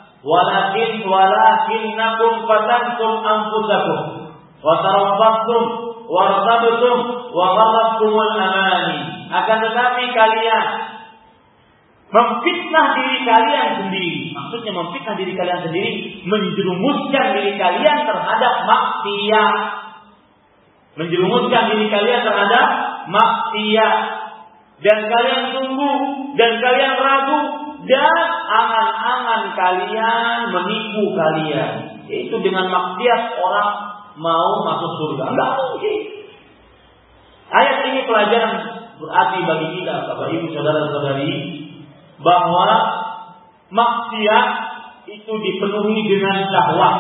walakinnakum fatantum anfusakum wa tarabbastum wartabtum wa gharratkumul amani. Akan tetapi kalian memfitnah diri kalian sendiri. Maksudnya memfitnah diri kalian sendiri, menjerumuskan diri kalian terhadap maksiat. Menjerumuskan diri kalian terhadap maksiat. Dan kalian tunggu, dan kalian ragu, dan angan-angan kalian menipu kalian. Yaitu dengan maksiat orang mau masuk surga. Enggak mungkin. Ayat ini pelajaran berarti bagi kita, Bapak Ibu saudara-saudari, bahwa maksiat itu dipenuhi dengan syahwat.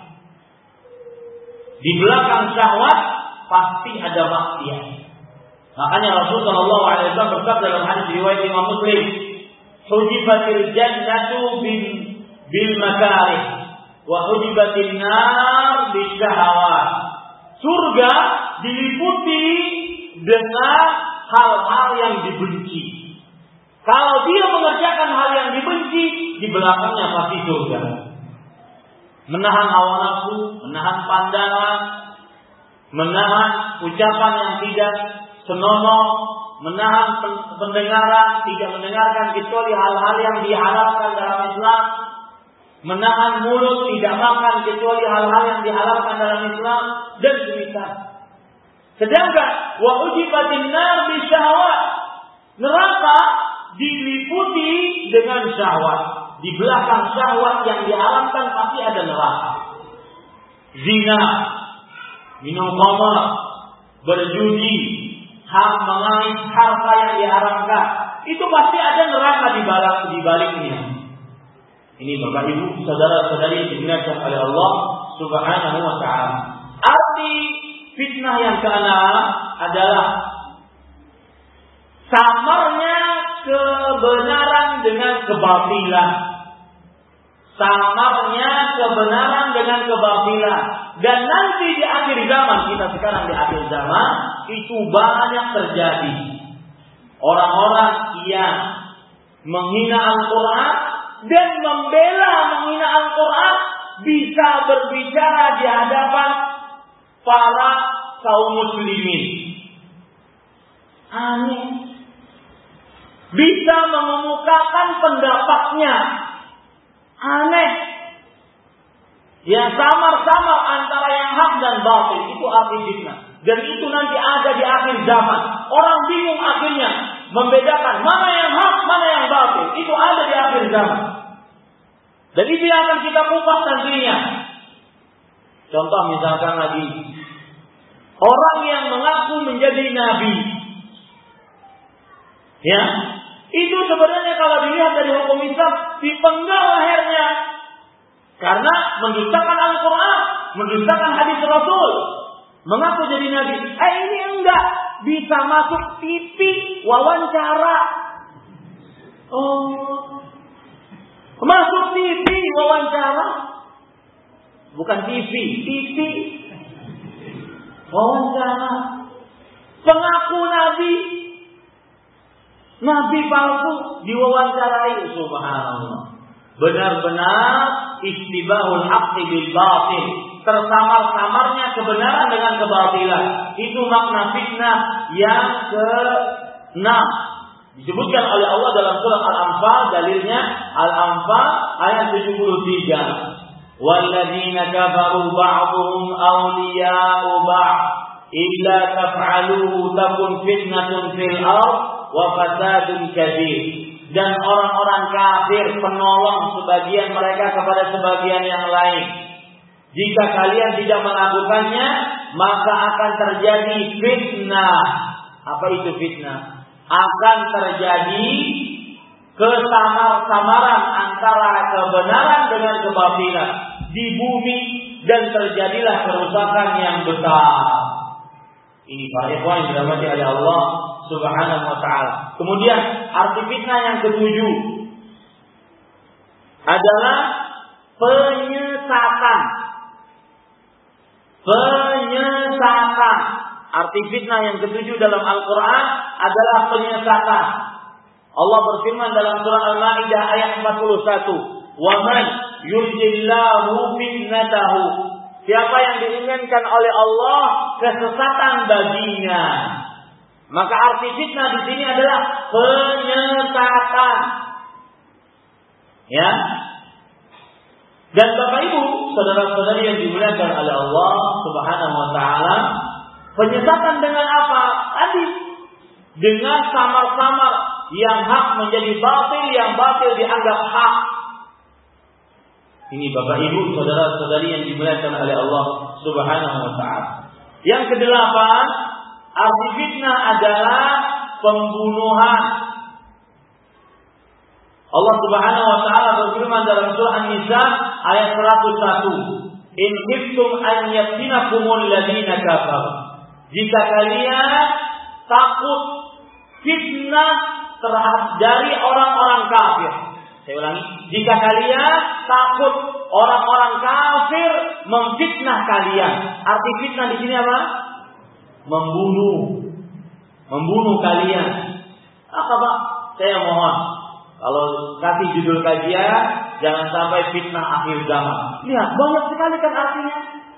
Di belakang syahwat pasti ada maksiat. Makanya Rasulullah SAW bersabda dalam hadis riwayat Imam Muslim, "Hujibatil jannatu bil makarih wa hujibatin nar bis syahawat." Surga diliputi dengan hal-hal yang dibenci. Kalau dia mengerjakan hal yang dibenci, di belakangnya pasti surga. Menahan hawa nafsu, menahan pandangan, menahan ucapan yang tidak senonoh, menahan pendengaran, tidak mendengarkan kecuali hal-hal yang dihalalkan dalam Islam, menahan mulut, tidak makan kecuali hal-hal yang dihalalkan dalam Islam, dan semisal. Sedangkan wa ujibatin nar bisyahwat, neraka diliputi dengan syahwat. Di belakang syahwat yang diharamkan pasti ada neraka. Zina, minum khamar, berjudi, mengais harta yang diharamkan, itu pasti ada neraka di baliknya. Ini Bapak Ibu, saudara-saudari yang dimuliakan oleh Allah Subhanahu wa taala. Arti fitnah yang keenam adalah samarnya kebenaran dengan kebatilan. Samarnya kebenaran dengan kebatilan. Dan nanti di akhir zaman, kita sekarang di akhir zaman, itu banyak terjadi. Orang-orang yang menghina Al-Quran dan membela menghina Al-Quran bisa berbicara di hadapan para kaum muslimin. Aneh. Bisa mengemukakan pendapatnya. Aneh. Yang samar-samar antara yang hak dan batil. Itu arti fitnah. Dan itu nanti ada di akhir zaman. Orang bingung akhirnya membedakan mana yang hak, mana yang batil. Itu ada di akhir zaman. Dan itu yang akan kita kupas nantinya. Contoh misalkan lagi, orang yang mengaku menjadi nabi, ya, itu sebenarnya kalau dilihat dari hukum Islam dipenggal lehernya karena mendustakan Al-Quran, mendustakan hadis Rasul, mengaku jadi nabi. Ini enggak bisa masuk TV wawancara. Masuk TV wawancara, bukan TV wawancara. Pengaku nabi palsu diwawancarai, subhanallah. Benar-benar istibahul haqqi bil batil, tersamar-samarnya kebenaran dengan kebatilan. Itu makna fitnah yang ke-6. Disebutkan oleh Allah dalam surah Al-Anfal, dalilnya Al-Anfal ayat 73. Walladzina kafaru ba'dhum awliya'u ba'd illa taf'aluhu takun fitnatun fil ardh wa fasadun kabir. Dan orang-orang kafir penolong sebagian mereka kepada sebagian yang lain. Jika kalian tidak melakukannya, maka akan terjadi fitnah. Apa itu fitnah? Akan terjadi kesamar-samaran antara kebenaran dengan kebatilan di bumi dan terjadilah kerusakan yang besar. Ini para ikhwan yang dirahmati oleh Allah Subhanahu wa taala. Kemudian arti fitnah yang ke-7 adalah penyesatan. Penyesatan. Arti fitnah yang ke-7 dalam Al-Quran adalah penyesatan. Allah berfirman dalam surah Al-Maidah ayat 41, "Wa man yuridillahu fitnatahu." Siapa yang diinginkan oleh Allah kesesatan baginya. Maka arti fitnah di sini adalah penyesatan. Ya. Dan Bapak Ibu, saudara-saudari yang dimuliakan oleh Allah Subhanahu wa taala, penyesatan dengan apa? Tadi dengan samar-samar yang hak menjadi batil, yang batil dianggap hak. Ini Bapak Ibu, saudara-saudari yang dimuliakan oleh Allah Subhanahu wa taala. Yang kedelapan, arti fitnah adalah pembunuhan. Allah Subhanahu wa taala berfirman dalam surah An-Nisa ayat 101, "In khiftum an yaftinakumul ladzina kafaru." Jika kalian takut fitnah dari orang-orang kafir. Saya ulangi, jika kalian takut orang-orang kafir memfitnah kalian. Arti fitnah di sini apa? Membunuh kalian. Apa Pak? Saya mohon, kalau kasih judul kajian, jangan sampai fitnah akhir zaman. Lihat, banyak sekali kan artinya.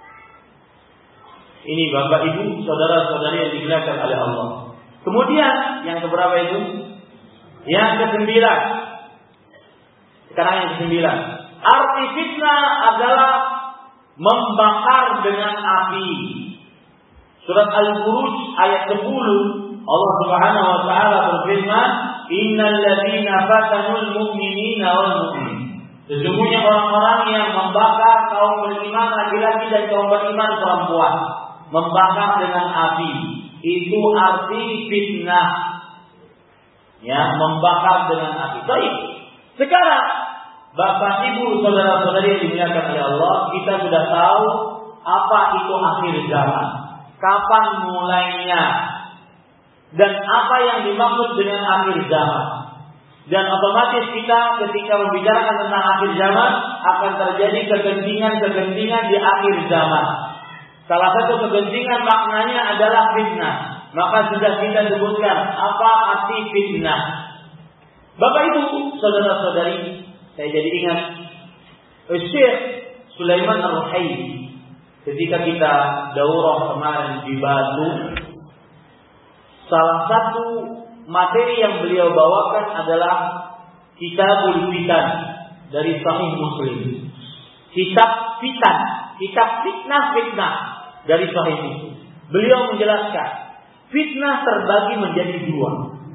Ini Bapak Ibu, saudara-saudari yang dimuliakan oleh Allah. Kemudian yang keberapa itu? Yang ke-9. Sekarang yang ke-9. Arti fitnah adalah membakar dengan api. Surat Al-Buruj ayat 10, Allah Subhanahu wa taala berfirman, "Innal ladzina fatanul mu'minina wal mu'min." Sesungguhnya orang-orang yang membakar kaum beriman laki-laki dan kaum beriman perempuan, membakar dengan api. Itu arti fitnah. Ya, membakar dengan api. Baik. Sekarang Bapak Ibu saudara-saudari yang dimuliakan oleh Allah, kita sudah tahu apa itu akhir zaman. Kapan mulainya? Dan apa yang dimaksud dengan akhir zaman? Dan otomatis kita ketika membicarakan tentang akhir zaman akan terjadi kegentingan-kegentingan di akhir zaman. Salah satu kegentingan maknanya adalah fitnah. Maka sudah kita sebutkan apa arti fitnah. Bapak Ibu, saudara-saudari, saya jadi ingat Syekh Sulaiman Ar-Ruhaili ketika kita daurah kemarin di Batu. Salah satu materi yang beliau bawakan adalah Kitabul Fitan dari Sahih Muslim. Kitab Fitan, kitab fitnah dari Sahih Muslim. Beliau menjelaskan fitnah terbagi menjadi 2.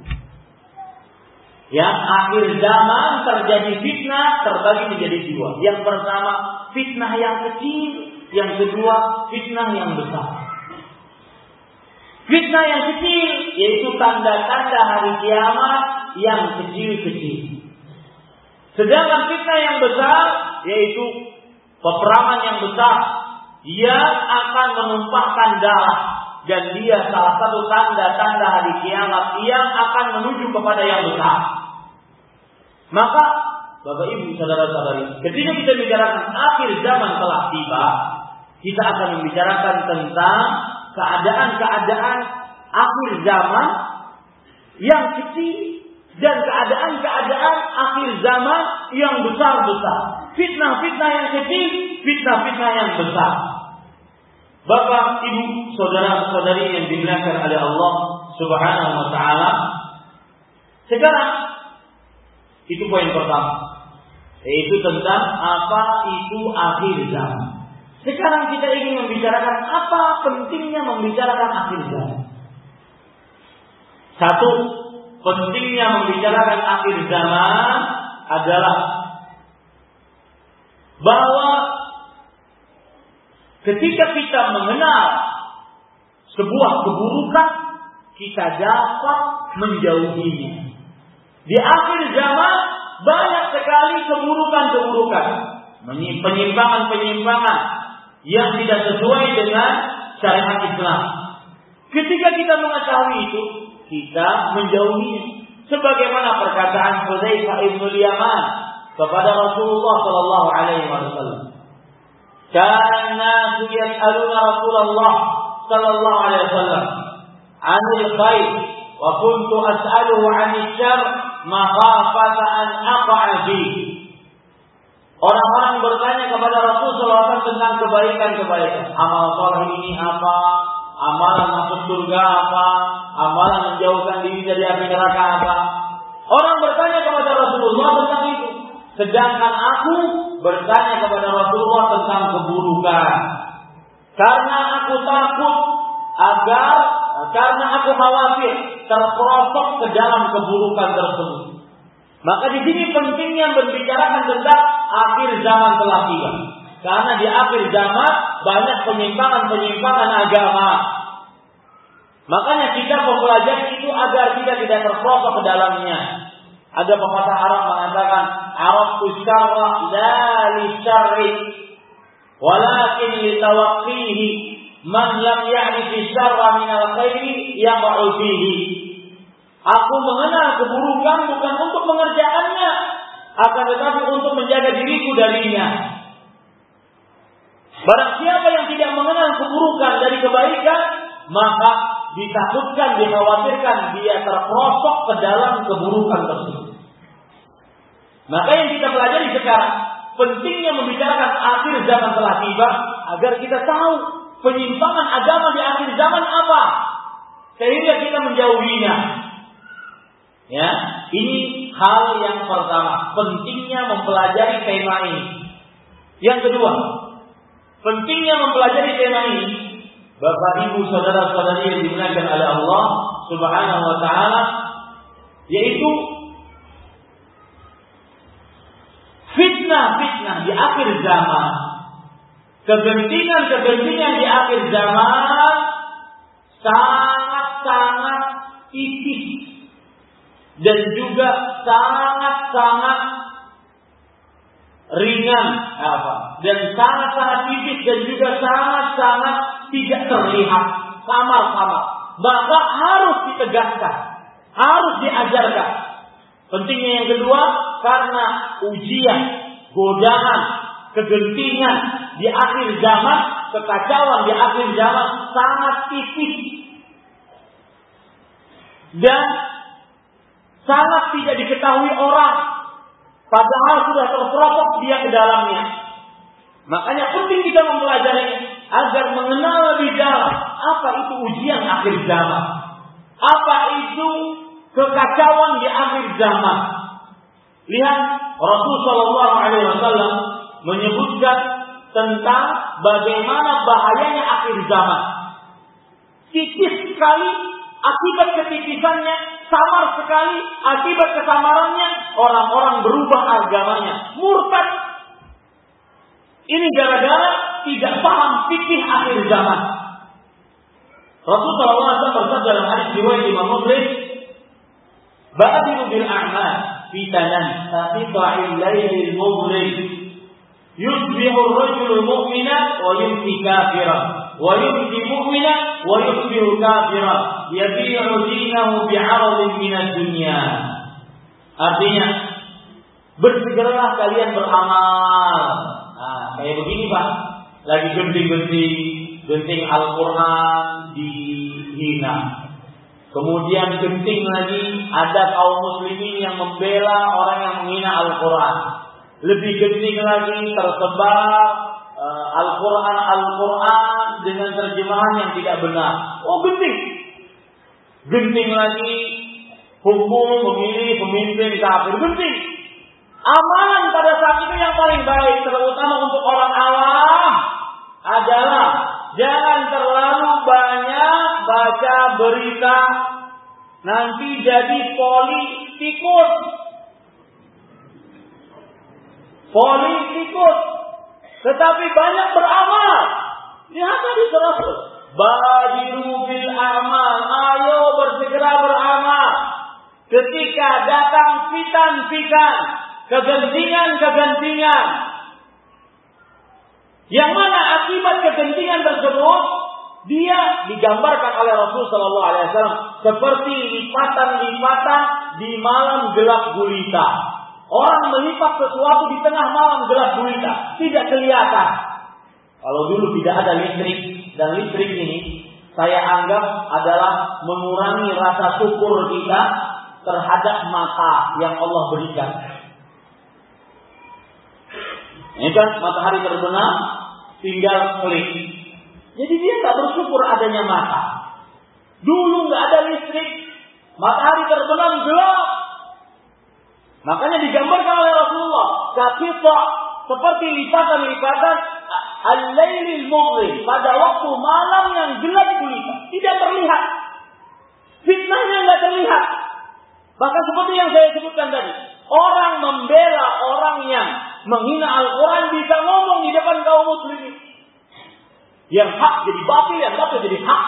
Yang akhir zaman terjadi fitnah terbagi menjadi 2. Yang pertama fitnah yang kecil, yang kedua fitnah yang besar. Fitnah yang kecil yaitu tanda-tanda hari kiamat yang kecil-kecil. Sedangkan fitnah yang besar yaitu peperangan yang besar yang akan menumpahkan darah, dan dia salah satu tanda-tanda hari kiamat yang akan menuju kepada yang besar. Maka Bapak Ibu saudara-saudari, ketika kita bicarakan akhir zaman telah tiba, kita akan membicarakan tentang keadaan-keadaan akhir zaman yang kecil dan keadaan-keadaan akhir zaman yang besar-besar. Fitnah-fitnah yang kecil, fitnah-fitnah yang besar. Bapak, Ibu, saudara-saudari yang dimuliakan oleh Allah Subhanahu wa taala. Sekarang itu poin pertama, yaitu tentang apa itu akhir zaman. Sekarang kita ingin membicarakan apa pentingnya membicarakan akhir zaman. Satu, pentingnya membicarakan akhir zaman adalah bahwa ketika kita mengenal sebuah keburukan, kita dapat menjauhinya. Di akhir zaman banyak sekali keburukan-keburukan, penyimpangan-penyimpangan yang tidak sesuai dengan syariat Islam. Ketika kita mengetahui itu, kita menjauhinya. Sebagaimana perkataan Hudzaifah bin Yaman kepada Rasulullah sallallahu alaihi wasallam. Kana nasu yas'aluna Rasulullah sallallahu alaihi wasallam 'anil khair wa kuntu as'aluhu 'anil syarr makhafata an aqa'a fihi. Orang-orang bertanya kepada Rasulullah SAW tentang kebaikan-kebaikan. Amal soleh ini apa? Amalan masuk surga apa? Amalan menjauhkan diri dari api neraka apa? Orang bertanya kepada Rasulullah tentang itu. Sedangkan aku bertanya kepada Rasulullah tentang keburukan. Karena aku takut karena aku khawatir terperosok ke dalam keburukan tersebut. Maka di sini pentingnya membicarakan tentang akhir zaman telah tiba. Karena di akhir zaman banyak penyimpangan-penyimpangan agama. Makanya kita mempelajari itu agar kita tidak terperosok ke dalamnya. Ada pepatah Arab mengatakan, "Araftu syarra la li syarri, walakin li tawaqqihi, man lam ya'rif syarra min al-khairi yaqa'u fihi." Aku mengenal keburukan bukan untuk mengerjakannya, akan tetapi untuk menjaga diriku darinya. Barang siapa yang tidak mengenal keburukan dari kebaikan, maka ditakutkan, dikhawatirkan dia terperosok ke dalam keburukan tersebut. Maka yang kita pelajari sekarang, pentingnya membicarakan akhir zaman telah tiba, agar kita tahu penyimpangan agama di akhir zaman apa, sehingga kita menjauhinya. Ya, ini hal yang pertama, pentingnya mempelajari tema ini. Yang kedua, pentingnya mempelajari tema ini, Bapak Ibu saudara-saudari yang dimuliakan oleh Allah Subhanahu wa taala, yaitu fitnah-fitnah di akhir zaman, kegentingan-kegentingan di akhir zaman sangat-sangat tipis dan juga sangat-sangat ringan dan sangat-sangat tipis dan juga sangat-sangat tidak terlihat, samar-samar. Maka harus ditegaskan, harus diajarkan. Pentingnya yang kedua, karena ujian, godaan, kegentingan di akhir zaman, kekacauan di akhir zaman sangat tipis dan sangat tidak diketahui orang, padahal sudah terperosok dia ke dalamnya. Makanya penting kita mempelajari agar mengenal lebih dalam apa itu ujian akhir zaman, apa itu kekacauan di akhir zaman. Lihat Rasulullah SAW menyebutkan tentang bagaimana bahayanya akhir zaman. Tipis sekali akibat ketipisannya, samar sekali akibat kesamarannya, orang-orang berubah agamanya, murtad. Ini gara-gara tidak paham fikih akhir zaman. Rasulullah SAW bersabda dalam hadis riwayat Imam Muslim, "Ba'diru bil a'mal fitanan qata'il lailil mudlim, yusbihu ar-rajulu mu'mina wa yumsi kafira, wa yumsi mu'mina wa yusbihu kafira, yabi'u dinahu bi'aradin minad dunya." Artinya, bersegeralah kalian beramal. Nah, kayak begini Pak, lagi genting Al-Quran dihina. Kemudian genting lagi ada kaum muslimin yang membela orang yang menghina Al-Quran. Lebih genting lagi tersebar Al-Quran dengan terjemahan yang tidak benar. Oh, genting. Genting lagi hukum memilih pemimpin kafir. Genting. Amalan pada saat itu yang paling baik, terutama untuk orang awam, adalah jangan terlalu banyak baca berita, nanti jadi politikus. Tetapi banyak beramal. Lihat tadi Rasul, badiru bil amal, ayo bersegera beramal. Ketika datang fitan-fitan, kegentingan-kegentingan, yang mana akibat kegentingan tersebut dia digambarkan oleh Rasul Sallallahu Alaihi Wasallam seperti lipatan-lipatan di malam gelap gulita. Orang melipat sesuatu di tengah malam gelap gulita, tidak kelihatan. Kalau dulu tidak ada listrik, dan listrik ini saya anggap adalah mengurangi rasa syukur kita terhadap mata yang Allah berikan. Ini kan matahari terbenam, tinggal klik. Jadi dia tak bersyukur adanya mata. Dulu nggak ada listrik, matahari terbenam gelap. Makanya digambarkan oleh Rasulullah, kaqita seperti lipatan-lipatan al-lailil mudlim, pada waktu malam yang gelap gulita, tidak terlihat. Fitnahnya nggak terlihat. Bahkan seperti yang saya sebutkan tadi, membela orang yang menghina Al-Quran bisa ngomong di depan kaum muslimin. Yang hak jadi batil, yang batil jadi hak.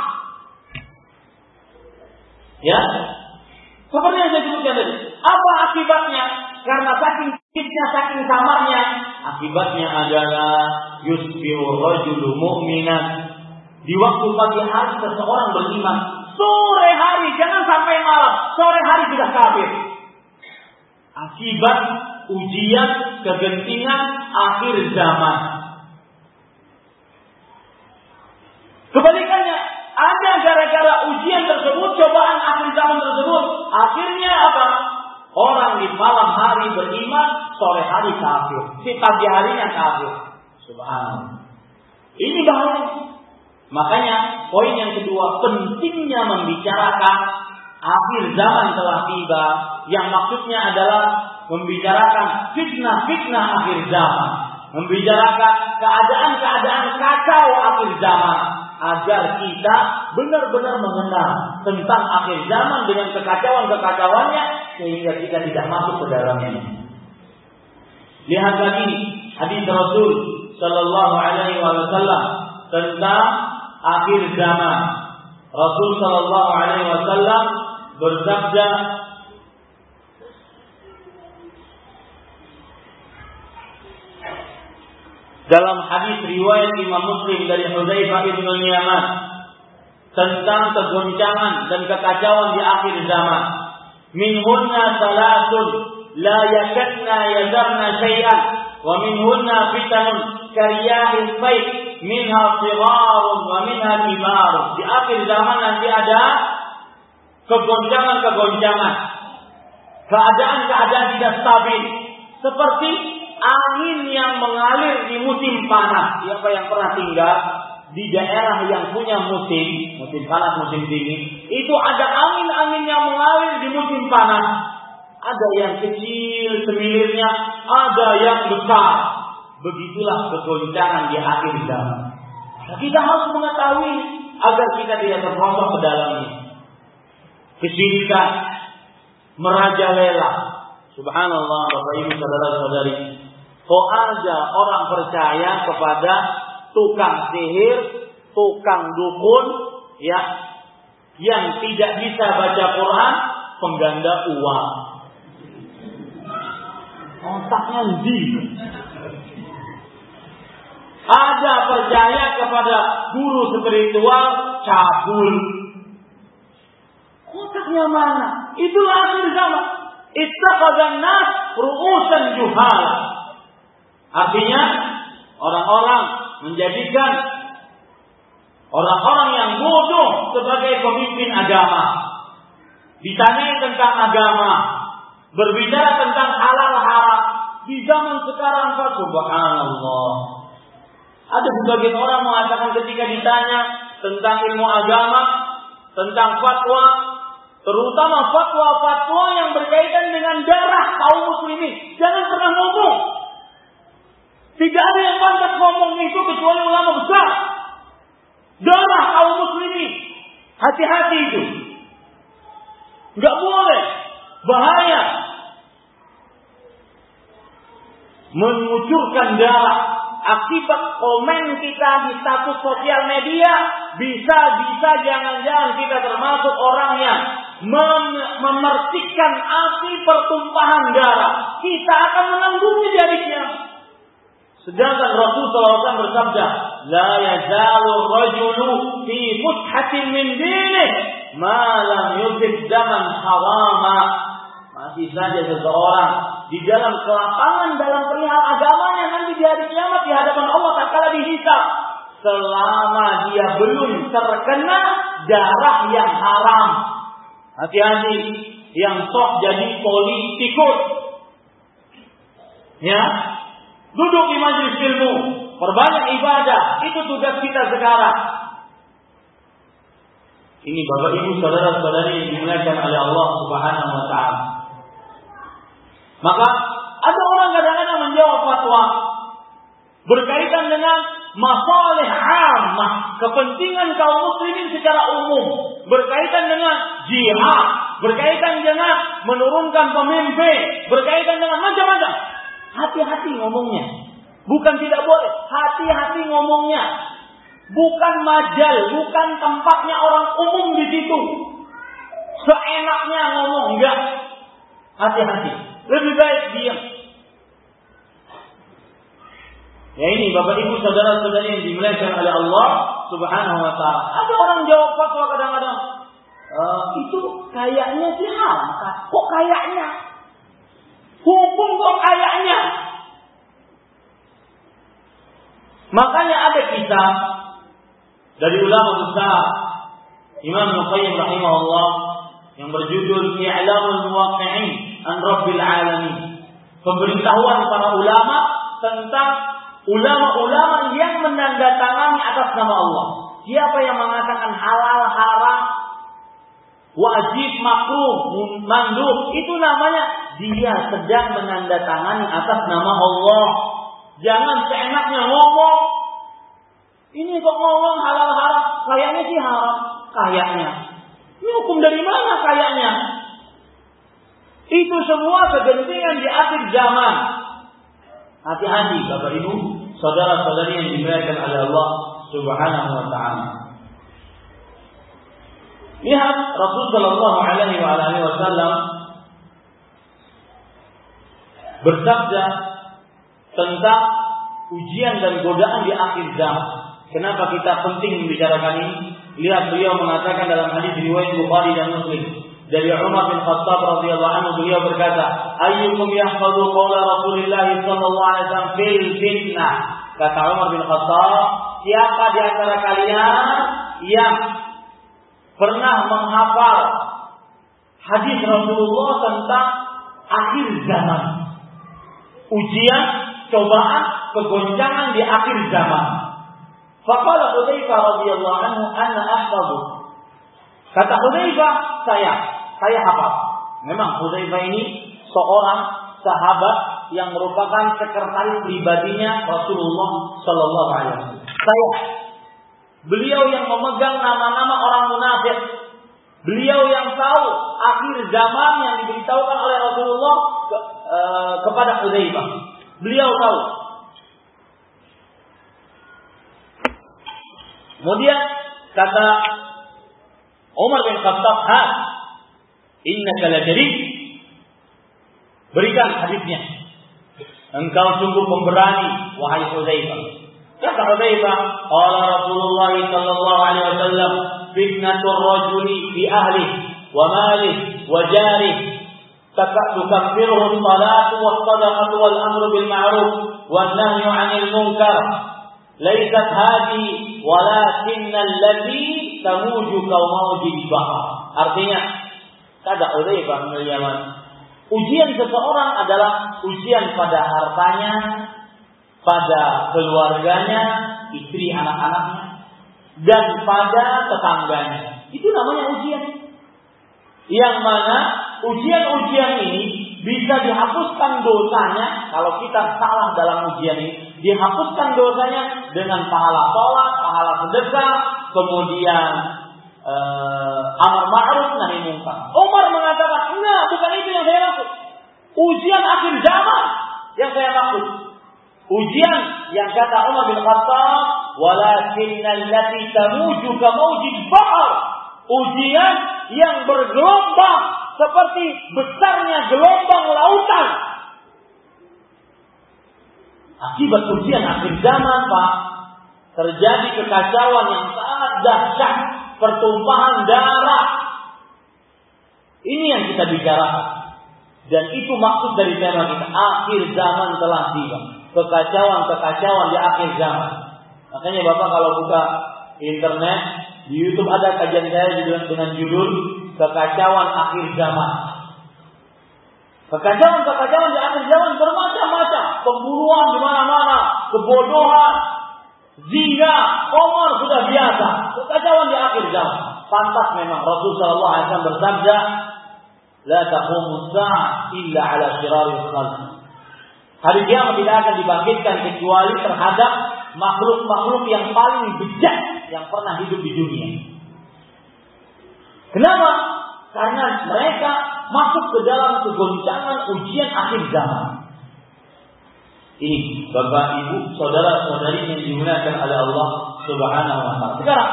Ya, seperti yang saya sebutkan tadi. Apa akibatnya? Karena saking fitnya, saking samarnya, akibatnya adalah yusbihu rajulu mu'minan. Di waktu pagi hari seseorang beriman, sore hari jangan sampai malam, sore hari sudah kafir. Akibat ujian kegentingan akhir zaman. Kebalikannya, ada gara-gara ujian tersebut, cobaan akhir zaman tersebut, akhirnya apa? Orang di malam hari beriman, sore hari kafir, di pagi harinya kafir. Subhanallah. Ini bahaya. Makanya poin yang kedua, pentingnya membicarakan akhir zaman telah tiba, yang maksudnya adalah membicarakan fitnah-fitnah akhir zaman, membicarakan keadaan-keadaan kacau akhir zaman, agar kita benar-benar mengenal tentang akhir zaman dengan kekacauan-kekacauannya, sehingga kita tidak masuk ke dalamnya. Lihat lagi hadis Rasul Sallallahu Alaihi Wasallam tentang akhir zaman. Rasul Sallallahu Alaihi Wasallam bersabda, dalam hadis riwayat Imam Muslim dari Hudzaifah bin Yaman tentang kegoncangan dan kekacauan di akhir zaman. Minhunna salasun la yakadna yadarna syai'an wa minhunna fitanun kariyahis sayf minha sigharun wa minha kibarun. Di akhir zaman nanti ada kegoncangan-kegoncangan, keadaan-keadaan tidak stabil, seperti angin yang mengalir di musim panas. Siapa yang pernah tinggal di daerah yang punya musim panas, musim dingin, itu ada angin-angin yang mengalir di musim panas. Ada yang kecil semilirnya, ada yang besar. Begitulah kegoncangan di akhir zaman. Nah, kita harus mengetahui agar kita tidak terperosok ke dalamnya. Kesyirikan merajalela. Subhanallah, Bapak Ibu saudara-saudari. Kok ada orang percaya kepada tukang sihir, tukang dukun, ya, yang tidak bisa baca Quran, pengganda uang. Otaknya di. Ada percaya kepada guru spiritual, cabul. Otaknya mana? Itulah akhir zaman. Ittakhadhan nas ru'usan juhala. Artinya orang-orang menjadikan orang-orang yang bodoh sebagai pemimpin agama. Ditanyai tentang agama, berbicara tentang halal haram. Di zaman sekarang, Pak, subhanallah, ada sebagian orang mengatakan ketika ditanya tentang ilmu agama, tentang fatwa, terutama fatwa-fatwa yang berkaitan dengan darah kaum muslimin, jangan pernah ngomong. Tidak ada yang pantas ngomong itu kecuali ulama besar. Darah kaum muslimin, hati-hati itu. Enggak boleh, bahaya. Mengucurkan darah akibat komen kita di status sosial media, bisa jangan-jangan kita termasuk orang yang memercikan api pertumpahan darah. Kita akan menanggungnya di hari kiamat. Sedangkan Rasulullah SAW bersabda, la yazalu rajulu fi futhatin min dinih ma lam yusib daman harama. Masih saja seseorang di dalam kelapangan dalam perihal agamanya nanti di hari kiamat di hadapan Allah tatkala dihisab, selama dia belum terkena darah yang haram. Hati-hati yang sok jadi politikus. Ya, duduk di majelis ilmu, perbanyak ibadah, itu tugas kita sekarang. Ini Bapak Ibu saudara-saudari yang dimuliakan oleh Allah Subhanahu wa taala. Maka ada orang kadang-kadang menjawab fatwa berkaitan dengan masalih ammah, kepentingan kaum muslimin secara umum, berkaitan dengan jihad, berkaitan dengan menurunkan pemimpin, berkaitan dengan macam-macam hati-hati ngomongnya. Bukan tidak boleh, hati-hati ngomongnya. Bukan majal, bukan tempatnya orang umum di situ. Seenaknya ngomong, enggak. Hati-hati. Lebih baik diam. Ya ini Bapak Ibu saudara-saudari yang dimuliakan oleh Allah Subhanahu wa taala. Ada orang jawab fatwa kadang-kadang, itu kayaknya sih haram. Kok kayaknya? Hukum kok kayaknya? Makanya ada kisah dari ulama besar Imam Al-Qayyim rahimahullah yang berjudul I'lamul Muwaqqi'in an Rabbil Alamin. Pemberitahuan para ulama tentang ulama-ulama yang menandatangani atas nama Allah. Siapa yang mengatakan halal, haram, wajib, makruh, mandub, itu namanya dia sedang menandatangani atas nama Allah. Jangan seenaknya ngomong. Ini kok ngomong halal haram, kayaknya sih haram, kayaknya. Ini hukum dari mana kayaknya? Itu semua kegentingan di akhir zaman. Hati-hati Bapak Ibu, saudara-saudari yang dimuliakan oleh Allah Subhanahu wa taala. Lihat Rasul sallallahu alaihi wasallam bersabda tentang ujian dan godaan di akhir zaman. Kenapa kita penting membicarakan ini? Lihat beliau mengatakan dalam hadis riwayat Bukhari dan Muslim dari Umar bin Khattab radhiyallahu anhu, beliau berkata, "Ayyukum yahfazu qawla Rasulillah sallallahu alaihi wasallam fil fitnah?" Kata Umar bin Khattab, siapa di antara kalian yang pernah menghafal hadis Rasulullah tentang akhir zaman? Ujian, cobaan, kegoncangan di akhir zaman. Faqala Hudzaifah radhiyallahu anhu anna ahfazu. Kata Hudzaifah, saya hafal. Memang Hudzaifah ini seorang sahabat yang merupakan sekretaris pribadinya Rasulullah sallallahu alaihi wasallam. Beliau yang memegang nama-nama orang munafik. Beliau yang tahu akhir zaman yang diberitahukan oleh Rasulullah kepada Hudzaifah. Beliau tahu. Kemudian kata Umar bin Khattab, innaka lajari. Berikan hadisnya. Engkau sungguh pemberani, wahai Hudzaifah. Kata Hudzaifah, qala Rasulullah sallallahu alaihi wasallam, fitnatur rajuli fi ahlihi wa malihi wa jarihi tukaffiruhu as-salatu was-sadaqatu wal-amru bil ma'ruf wan-nahyu 'anil munkar. Laysat hadhi walakinna allati tamuju kaumawjid bahr. Artinya, kata Hudzaifah bin Yaman, ujian seseorang adalah ujian pada hartanya, pada keluarganya, istri anak-anaknya, dan pada tetangganya. Itu namanya ujian. Yang mana ujian-ujian ini bisa dihapuskan dosanya. Kalau kita salah dalam ujian ini, dihapuskan dosanya dengan pahala sholat, pahala sedekah, kemudian amar ma'ruf nahi munkar. Umar mengatakan, enggak, bukan itu yang saya maksud. Ujian akhir zaman yang saya maksud. Ujian yang kata Umar bin Khattab, walakinnal lati tamuju kamawjid bahr. Ujian yang bergelombang seperti besarnya gelombang lautan. Akibat ujian akhir zaman, Pak, terjadi kekacauan yang sangat dahsyat, pertumpahan darah. Ini yang kita bicarakan. Dan itu maksud dari tema kita. Akhir zaman telah tiba. Kekacauan-kekacauan di akhir zaman. Makanya Bapak kalau buka internet, di YouTube ada kajian saya dengan judul Kekacauan Akhir Zaman. Kekacauan-kekacauan di akhir zaman bermacam-macam. Pembunuhan di mana-mana, kebodohan, zina, qamar sudah biasa. Kekacauan di akhir zaman. Pantas memang Rasulullah sallallahu alaihi wasallam bersabda, "La taqumu as-sa'ah illa 'ala syiraril khalq." Hari kiamat tidak akan dibangkitkan kecuali terhadap makhluk-makhluk yang paling bejat yang pernah hidup di dunia. Kenapa? Karena mereka masuk ke dalam kegoncangan ujian akhir zaman. Ini Bapak, Ibu, saudara-saudari yang dimuliakan oleh Allah Subhanahu wa taala. Sekarang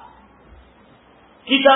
kita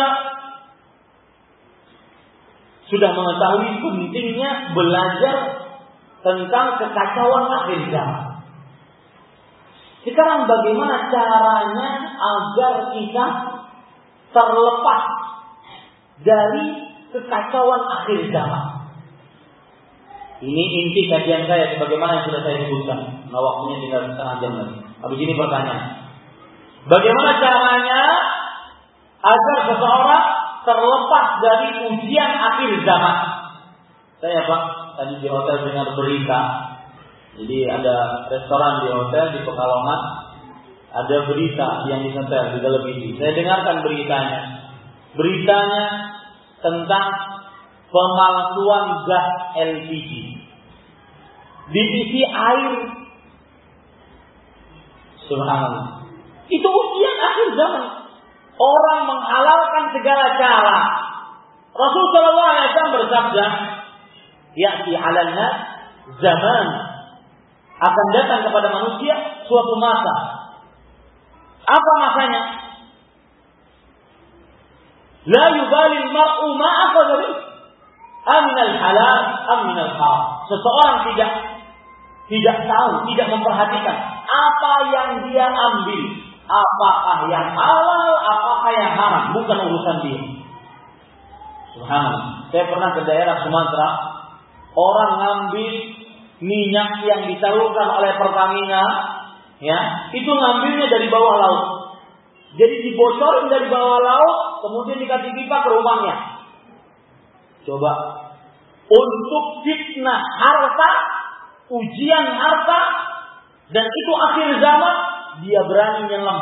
sudah mengetahui pentingnya belajar tentang kekacauan akhir zaman. Sekarang bagaimana caranya agar kita terlepas dari kekacauan akhir zaman? Ini inti kajian saya sebagaimana yang sudah saya sebutkan. Nah, waktunya tinggal setengah jam lagi. Habis ini pertanyaan. Bagaimana caranya agar seseorang terlepas dari ujian akhir zaman? Saya Pak, tadi di hotel dengar berita. Jadi ada restoran di hotel di Pekalongan, ada berita yang disetel di televisi. Saya dengarkan beritanya. Beritanya tentang pemalsuan gas LPG. Diisi air. Subhanallah. Itu ujian akhir zaman. Orang menghalalkan segala cara. Rasul sallallahu alaihi wasallam bersabda, "Ya'ti 'alan nas zaman." Akan datang kepada manusia suatu masa. Apa masanya? La yubali al-mar'u ma akhadha bihi. Aminal halal, aminal haram. Seseorang tidak tahu, tidak memperhatikan apa yang dia ambil, apakah yang halal, apakah yang haram, bukan urusan dia. Subhanallah. Saya pernah ke daerah Sumatera, orang ngambil minyak yang disalurkan oleh Pertamina, ya, itu ngambilnya dari bawah laut. Jadi dibocorin dari bawah laut, kemudian dikasih pipa ke rumahnya. Coba, untuk fitnah harta, ujian harta, dan itu akhir zaman, dia berani nyelam.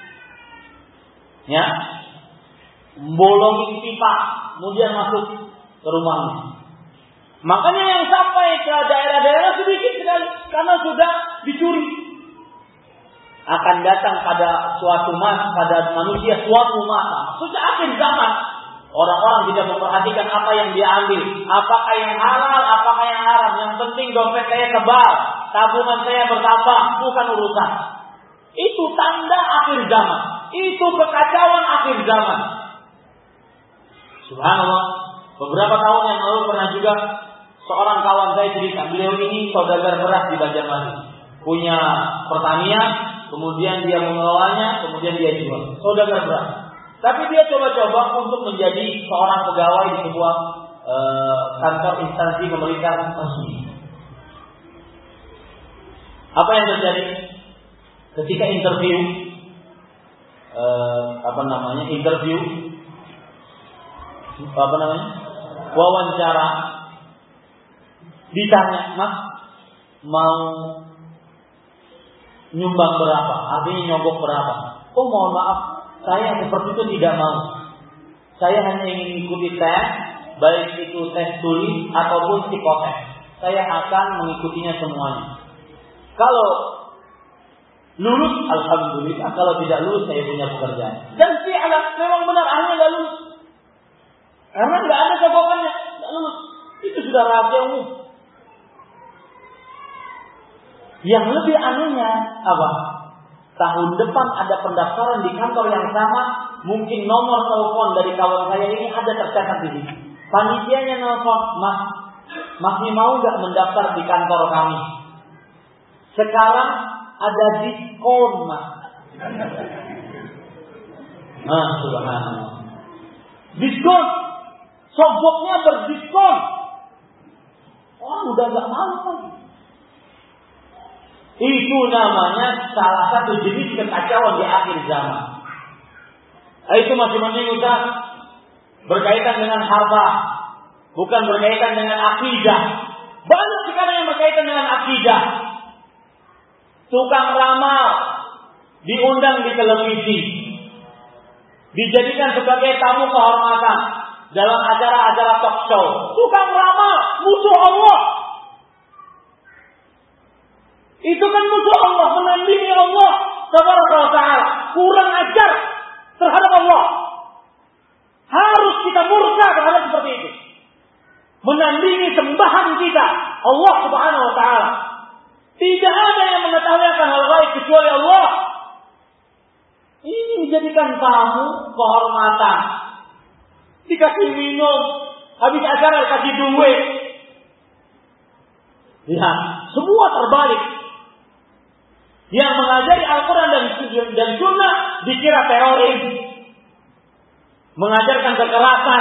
Ya, bolongin pipa, kemudian masuk ke rumahnya. Makanya yang sampai ke daerah-daerah sedikit sekali, karena sudah dicuri. Akan datang pada suatu masa, pada manusia suatu masa, sudah akhir zaman. Orang-orang tidak memperhatikan apa yang dia ambil, apakah yang halal, apakah yang haram. Yang penting dompet saya tebal, tabungan saya bertambah, bukan urusan. Itu tanda akhir zaman. Itu kekacauan akhir zaman. Subhanallah. Beberapa tahun yang lalu pernah juga seorang kawan saya cerita, beliau ini saudagar beras di Banjarmasin, punya pertanian, kemudian dia mengelolanya, kemudian dia jual. Saudagar beras. Tapi dia coba-coba untuk menjadi seorang pegawai di sebuah kantor instansi pemerintah resmi. Apa yang terjadi? Ketika interview, wawancara, ditanya, "Mas, mau nyumbang berapa? Artinya nyogok berapa?" "Oh, mohon maaf, saya seperti itu tidak mau. Saya hanya ingin mengikuti tes, baik itu tes tulis ataupun psikotes. Saya akan mengikutinya semuanya. Kalau lulus, alhamdulillah. Kalau tidak lulus, saya punya pekerjaan." Dan memang benar akhirnya nggak lulus. Karena nggak ada cokokannya, nggak lulus. Itu sudah rahasia umum. Yang lebih anehnya apa? Tahun depan ada pendaftaran di kantor yang sama, mungkin nomor telepon dari kawan saya ini ada tercatat di sini. Panitianya nelfon, "Mas, masih mau nggak mendaftar di kantor kami? Sekarang ada diskon, Mas." Subhanallah. Diskon, sogoknya berdiskon. Orang udah nggak mau kan? Itu namanya salah satu jenis kekacauan di akhir zaman. Itu masih mending Ustaz berkaitan dengan harta, bukan berkaitan dengan akidah. Banyak sekarang yang berkaitan dengan akidah. Tukang ramal diundang di televisi, dijadikan sebagai tamu kehormatan dalam acara-acara talk show. Tukang ramal, musuh Allah. Itu kan musuh Allah, menandingi Allah Subhanahu wa ta'ala. Kurang ajar terhadap Allah. Harus kita murka terhadap seperti itu. Menandingi sembahan kita Allah Subhanahu wa ta'ala. Tidak ada yang mengetahui akan hal gaib kecuali Allah. Ini menjadikan tamu kehormatan. Dikasih minum, habis acara dikasih duit. Ya, semua terbalik. Yang mengajari Al-Quran dan Sunnah dikira teroris, mengajarkan kekerasan.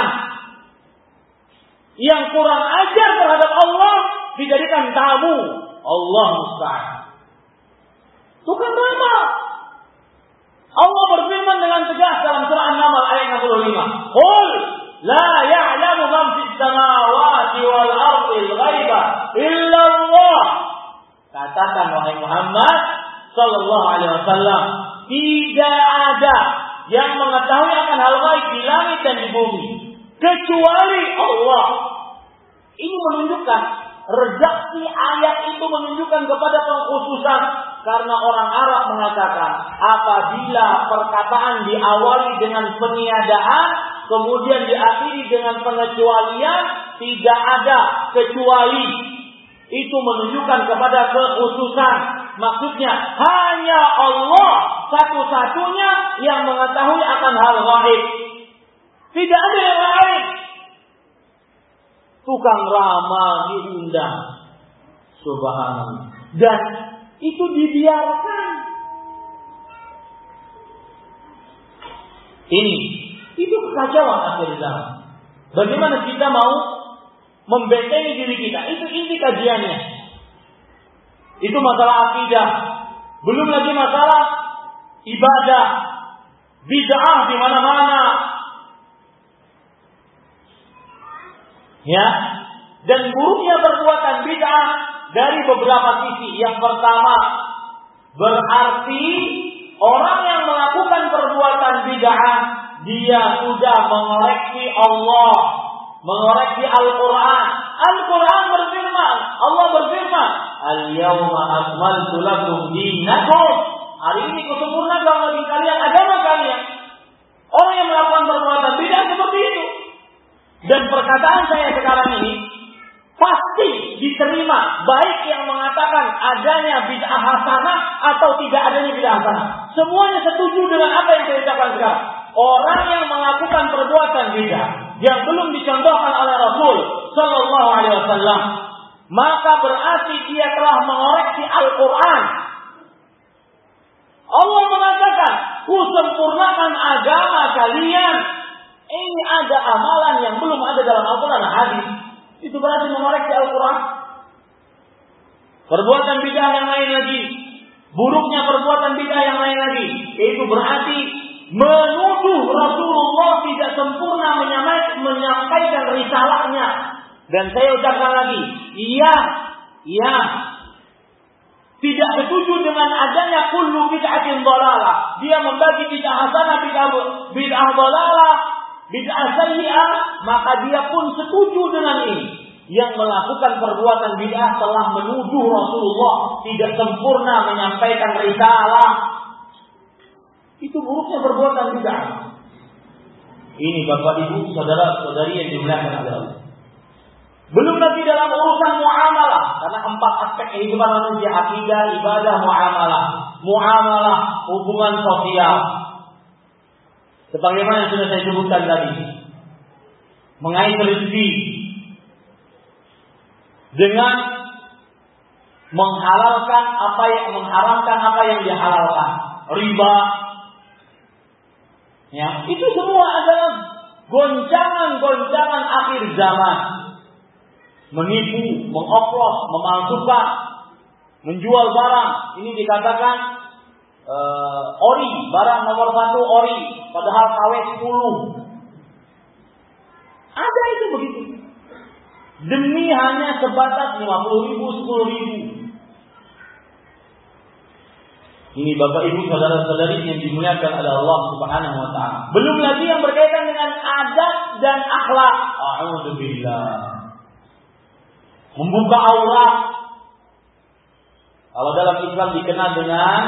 Yang kurang ajar terhadap Allah dijadikan tamu. Allah musta'an. Tukang ramal. Allah berfirman dengan tegas dalam surah An-Naml ayat 65. Qul la ya'lamu man fis samawati wal ardi al-ghaiba illa Allah. Katakan wahai Muhammad sallallahu alaihi wasallam, tidak ada yang mengetahui akan hal gaib di langit dan di bumi kecuali Allah. Ini menunjukkan redaksi ayat itu menunjukkan kepada pengkhususan, karena orang Arab mengatakan apabila perkataan diawali dengan peniadaan kemudian diakhiri dengan pengecualian, tidak ada kecuali, itu menunjukkan kepada kekhususan. Maksudnya hanya Allah satu-satunya yang mengetahui akan hal gaib. Tidak ada yang lain. Tukang ramal diundang. Subhanallah. Dan itu dibiarkan. Itu kekacauan akhir zaman. Bagaimana kita mau membentengi diri kita? Itu inti kajiannya. Itu masalah akidah. Belum lagi masalah ibadah, bid'ah di mana-mana. Ya, dan buruknya perbuatan bid'ah dari beberapa sisi. Yang pertama, berarti orang yang melakukan perbuatan bid'ah dia sudah mengoreksi Allah, mengoreksi Al-Quran. Al-Quran berfirman, Allah berfirman, Al-yawma akmaltu lakum dinakum. Hari ini kusempurnakan bagi kalian agama kalian. Orang yang melakukan perbuatan bid'ah seperti itu. Dan perkataan saya sekarang ini pasti diterima, baik yang mengatakan adanya bid'ah hasanah atau tidak adanya bid'ah hasanah. Semuanya setuju dengan apa yang saya ucapkan sekarang. Orang yang melakukan perbuatan bid'ah yang belum dicontohkan oleh Rasul sallallahu alaihi wasallam, maka berarti dia telah mengoreksi Al-Quran. Allah mengatakan, "Kusempurnakan agama kalian." Ini ada amalan yang belum ada dalam Al-Quran dan hadis. Itu berarti mengoreksi Al-Quran. Perbuatan bid'ah yang lain lagi, buruknya perbuatan bid'ah yang lain lagi, itu berarti menuduh Rasulullah tidak sempurna menyampaikan risalahnya. Dan saya ucapkan lagi, iya, tidak setuju dengan adanya kullu bid'atin dhalalah. Dia membagi bid'ah hasanah, bid'ah dhalalah, bid'ah sayyi'ah, maka dia pun setuju dengan ini. Yang melakukan perbuatan bid'ah telah menuduh Rasulullah tidak sempurna menyampaikan risalah. Itu buruknya perbuatan bid'ah. Ini Bapak Ibu, saudara-saudari yang dimuliakan Allah. Belum lagi dalam urusan muamalah, karena 4 aspek kehidupan manusia: akidah, ibadah, muamalah, hubungan sosial. Sebagaimana yang sudah saya sebutkan tadi, mengait rezeki dengan menghalalkan mengharamkan apa yang dihalalkan, riba. Ya, itu semua adalah goncangan-goncangan akhir zaman. Menipu, mengoplos, memalsukan, menjual barang. Ini dikatakan ori, barang nomor 1 ori, padahal KW 10. Ada itu begitu. Demi hanya sebatas 50.000, 10.000. Ini Bapak Ibu saudara-saudari yang dimuliakan oleh Allah Subhanahu wa taala. Belum lagi yang berkaitan dengan adab dan akhlak. A'udzubillah. Membuka aurat. Kalau dalam Islam dikenal dengan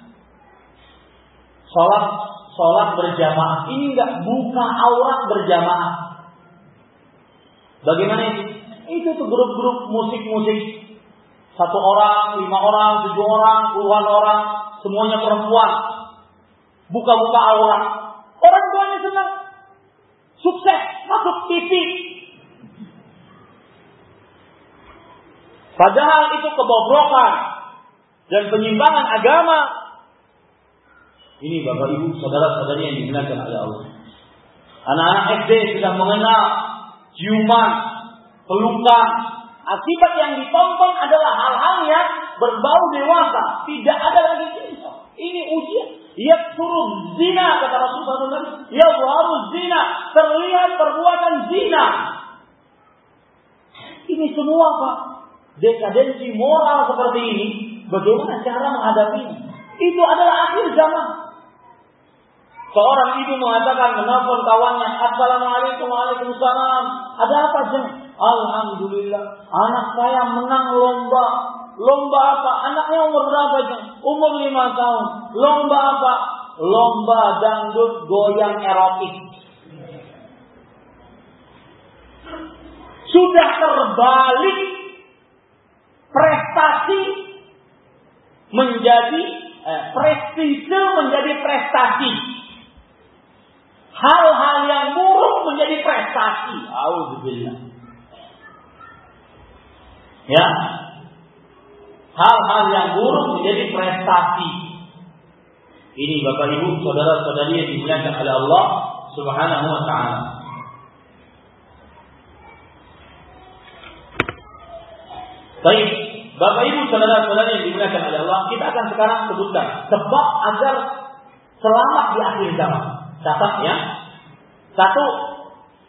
sholat berjamaah. Ini enggak buka aurat berjamaah. Bagaimana itu? Itu tuh grup-grup musik-musik 1 orang, 5 orang, 7 orang, puluhan orang, semuanya perempuan. Buka-buka aurat. Orang tuanya senang. Sukses, masuk TV. Padahal itu kebobrokan dan penyimpangan agama. Ini Bapak Ibu, saudara-saudari yang dimuliakan oleh Allah. Anak-anak SD sudah mengenal ciuman, pelukan. Akibat yang ditonton adalah hal-hal yang berbau dewasa. Tidak ada lagi cinta. Ini ujian. Yaksuruz zina, kata Rasulullah SAW. Yazharuz zina. Terlihat perbuatan zina. Ini semua Pak. Dekadensi moral seperti ini. Bagaimana cara menghadapinya? Itu adalah akhir zaman. Seorang ibu mengatakan, menelpon kawannya, Assalamualaikum, waalaikumsalam. Ada apa Jeng? Alhamdulillah, anak saya menang lomba. Lomba apa? Anaknya umur berapa Jeng? Umur 5 tahun. Lomba apa? Lomba dangdut goyang erotik. Sudah terbalik prestasi menjadi prestise menjadi prestasi. Hal-hal yang buruk menjadi prestasi. Auzubillah. Ya. Hal-hal yang buruk menjadi prestasi. Ini Bapak Ibu, saudara-saudari yang dimuliakan oleh Allah Subhanahu wa taala. Baik, Bapak Ibu, saudara-saudari yang dimuliakan oleh Allah, kita akan sekarang sebutkan sebab agar selamat di akhir zaman. Catat ya. 1.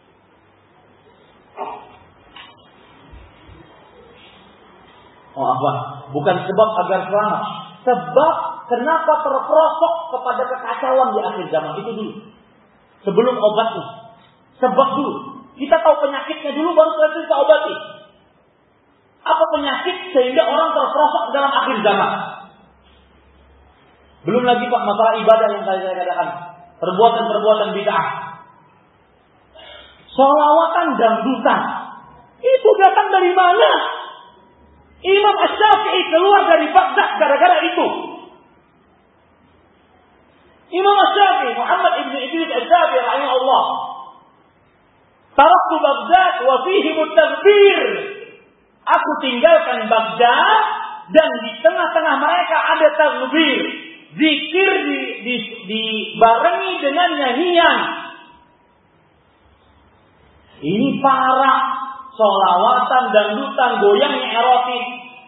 Bukan sebab agar selamat. Sebab kenapa terperosok kepada kekacauan di akhir zaman itu dulu. Sebelum obatnya. Sebab dulu. Kita tahu penyakitnya dulu baru setelah itu kita obati. Apa penyakit sehingga orang terperosok dalam akhir zaman? Belum lagi Pak masalah ibadah yang tadi saya katakan. Perbuatan-perbuatan bid'ah. Sholawatan dangdutan. Itu datang dari mana? Imam Asy-Syafi'i keluar dari Baghdad gara-gara itu. Imam Asy-Syafi'i, Muhammad ibn Idris Asy-Syafi'i rahimahullah. Taraktu Baghdad wa fihi mutadbir. Aku tinggalkan Baghdad dan di tengah-tengah mereka ada tadbir. Zikir dibarengi dengan nyanyian. Ini parah. Sholawatan, dangdutan, goyangnya erotik.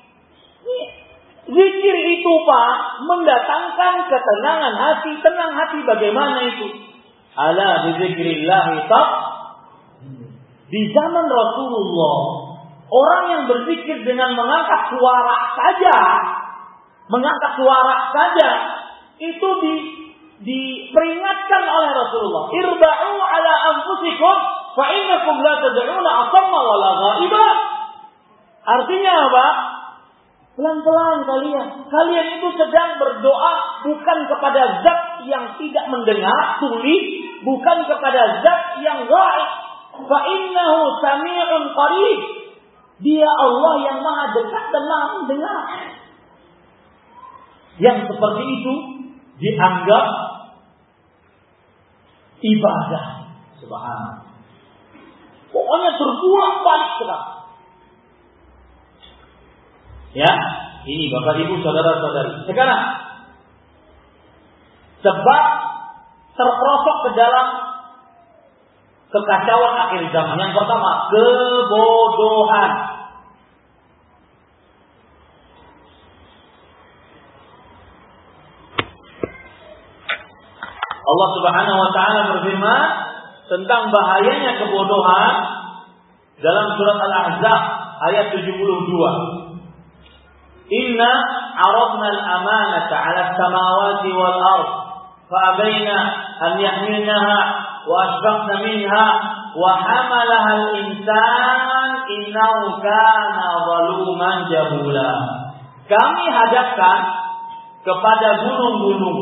Zikir itu Pak mendatangkan ketenangan hati. Tenang hati bagaimana itu? Ala bizikrillahi tab. Di zaman Rasulullah, orang yang berzikir dengan mengangkat suara saja, itu diperingatkan oleh Rasulullah. Irba'u ala anfusikum fa innakum la tad'una asamma wala ghaiba. Artinya apa? Pelan-pelan kalian itu sedang berdoa bukan kepada zat yang tidak mendengar, tuli, bukan kepada zat yang ghaib. Fa innahu sami'un qarib. Dia Allah yang Maha dekat dan Maha mendengar. Yang seperti itu dianggap ibadah. Subhanallah. Pokoknya terpulang balik sekarang. Ya, ini Bapak Ibu saudara-saudari. Sekarang sebab terperosok ke dalam kekacauan akhir zaman. Yang pertama, kebodohan. Allah Subhanahu wa taala berfirman tentang bahayanya kebodohan dalam surat Al-Ahzab ayat 72. Inna 'aradna al-amanata 'ala as-samawati wal ard fa abayna an yahmilnaha wa ashfaqna minha wa hamalaha al-insan innahu kana zaluman jahula. Kami hadapkan kepada gunung-gunung,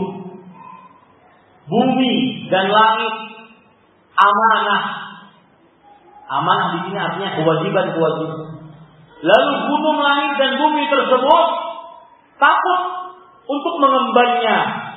bumi dan langit amanah. Amanah di sini artinya kewajiban-kewajiban. Lalu gunung, langit dan bumi tersebut takut untuk mengembannya.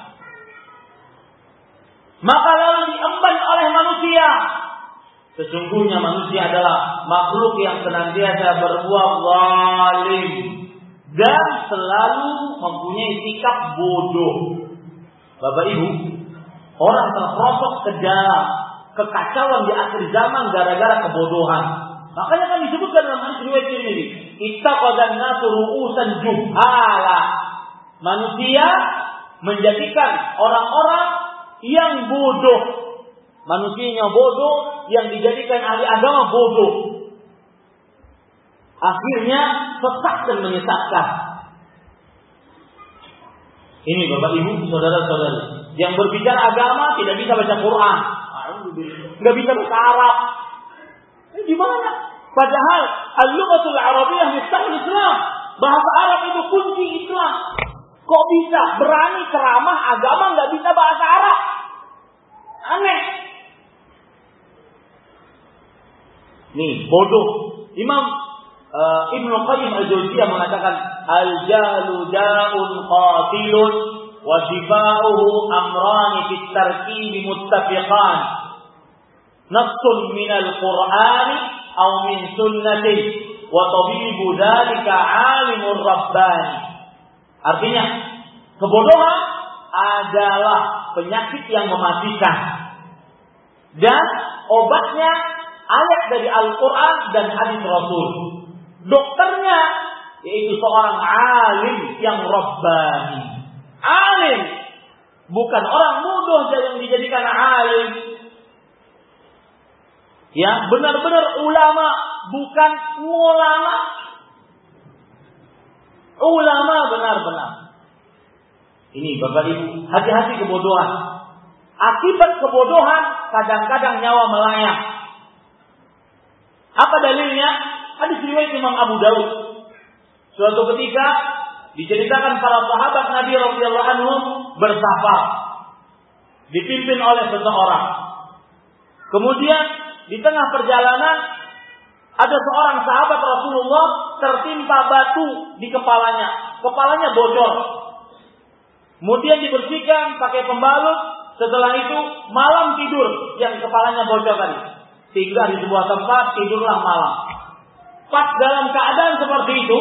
Maka lalu diemban oleh manusia. Sesungguhnya manusia adalah makhluk yang senantiasa berbuat zalim dan selalu mempunyai sikap bodoh. Bapak Ibu, orang terperosok ke dalam kekacauan di akhir zaman gara-gara kebodohan. Makanya kan disebutkan dalam hadis riwayat Tirmidzi, ittaqadan nasu ru'usan juhala. Manusia menjadikan orang-orang yang bodoh. Manusianya bodoh, yang dijadikan ahli agama bodoh. Akhirnya sesat dan menyesatkan. Ini Bapak Ibu, saudara-saudari, yang berbicara agama tidak bisa baca Quran, nggak bisa baca Arab. Ini gimana? Padahal al-lughatul arabiyyah miftahul Islam. Bahasa Arab itu kunci Islam. Kok bisa berani ceramah agama nggak bisa bahasa Arab? Aneh. Nih, bodoh. Imam Ibnu Qayyim al-Jauziyah mengatakan al-jahlu da'un qatilun wa shifa'uhu amrani fit tarkibi muttafiqan. Nassun min al-Qur'ani aw min sunnati wa tabibu dzalika 'alimur rabbani. Artinya, kebodohan adalah penyakit yang mematikan. Dan obatnya ayat dari Al-Quran dan hadis Rasul. Dokternya yaitu seorang alim yang rabbani. Alim, bukan orang bodoh yang dijadikan alim. Ya, benar-benar ulama, bukan ulama. Ulama benar-benar. Ini Bapak Ibu, hati-hati kebodohan. Akibat kebodohan kadang-kadang nyawa melayang. Apa dalilnya? Hadis riwayat Imam Abu Daud. Suatu ketika diceritakan para sahabat Nabi radhiyallahu anhum bersafar, dipimpin oleh seseorang. Kemudian di tengah perjalanan ada seorang sahabat Rasulullah tertimpa batu di kepalanya. Kepalanya bocor. Kemudian dibersihkan pakai pembalut. Setelah itu malam tidur yang kepalanya bocor tadi. Tinggal di sebuah tempat, tidurlah malam. Pas dalam keadaan seperti itu,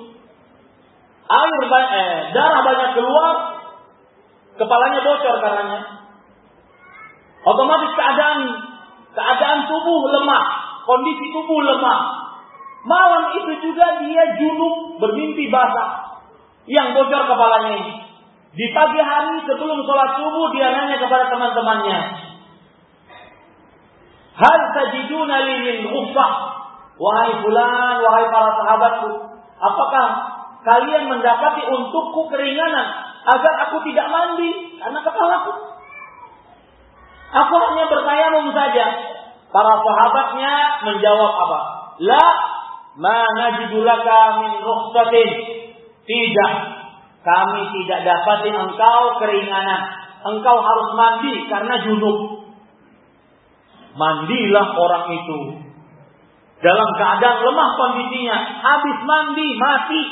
darah banyak keluar, kepalanya bocor karenanya. Otomatis keadaan tubuh lemah, kondisi tubuh lemah. Malam itu juga dia junub, bermimpi basah yang bocor kepalanya ini. Di pagi hari sebelum sholat subuh dia nanya kepada teman-temannya, hal tajiduna li min ghufrah, wahai fulan, wahai para sahabatku, apakah kalian mendapati untukku keringanan agar aku tidak mandi karena kepalaku? Aku hanya bertayamum saja. Para sahabatnya menjawab apa? La ma najidu laka min rukhsatin. Tidak, kami tidak dapati engkau keringanan. Engkau harus mandi karena junub. Mandilah orang itu dalam keadaan lemah kondisinya, habis mandi mati.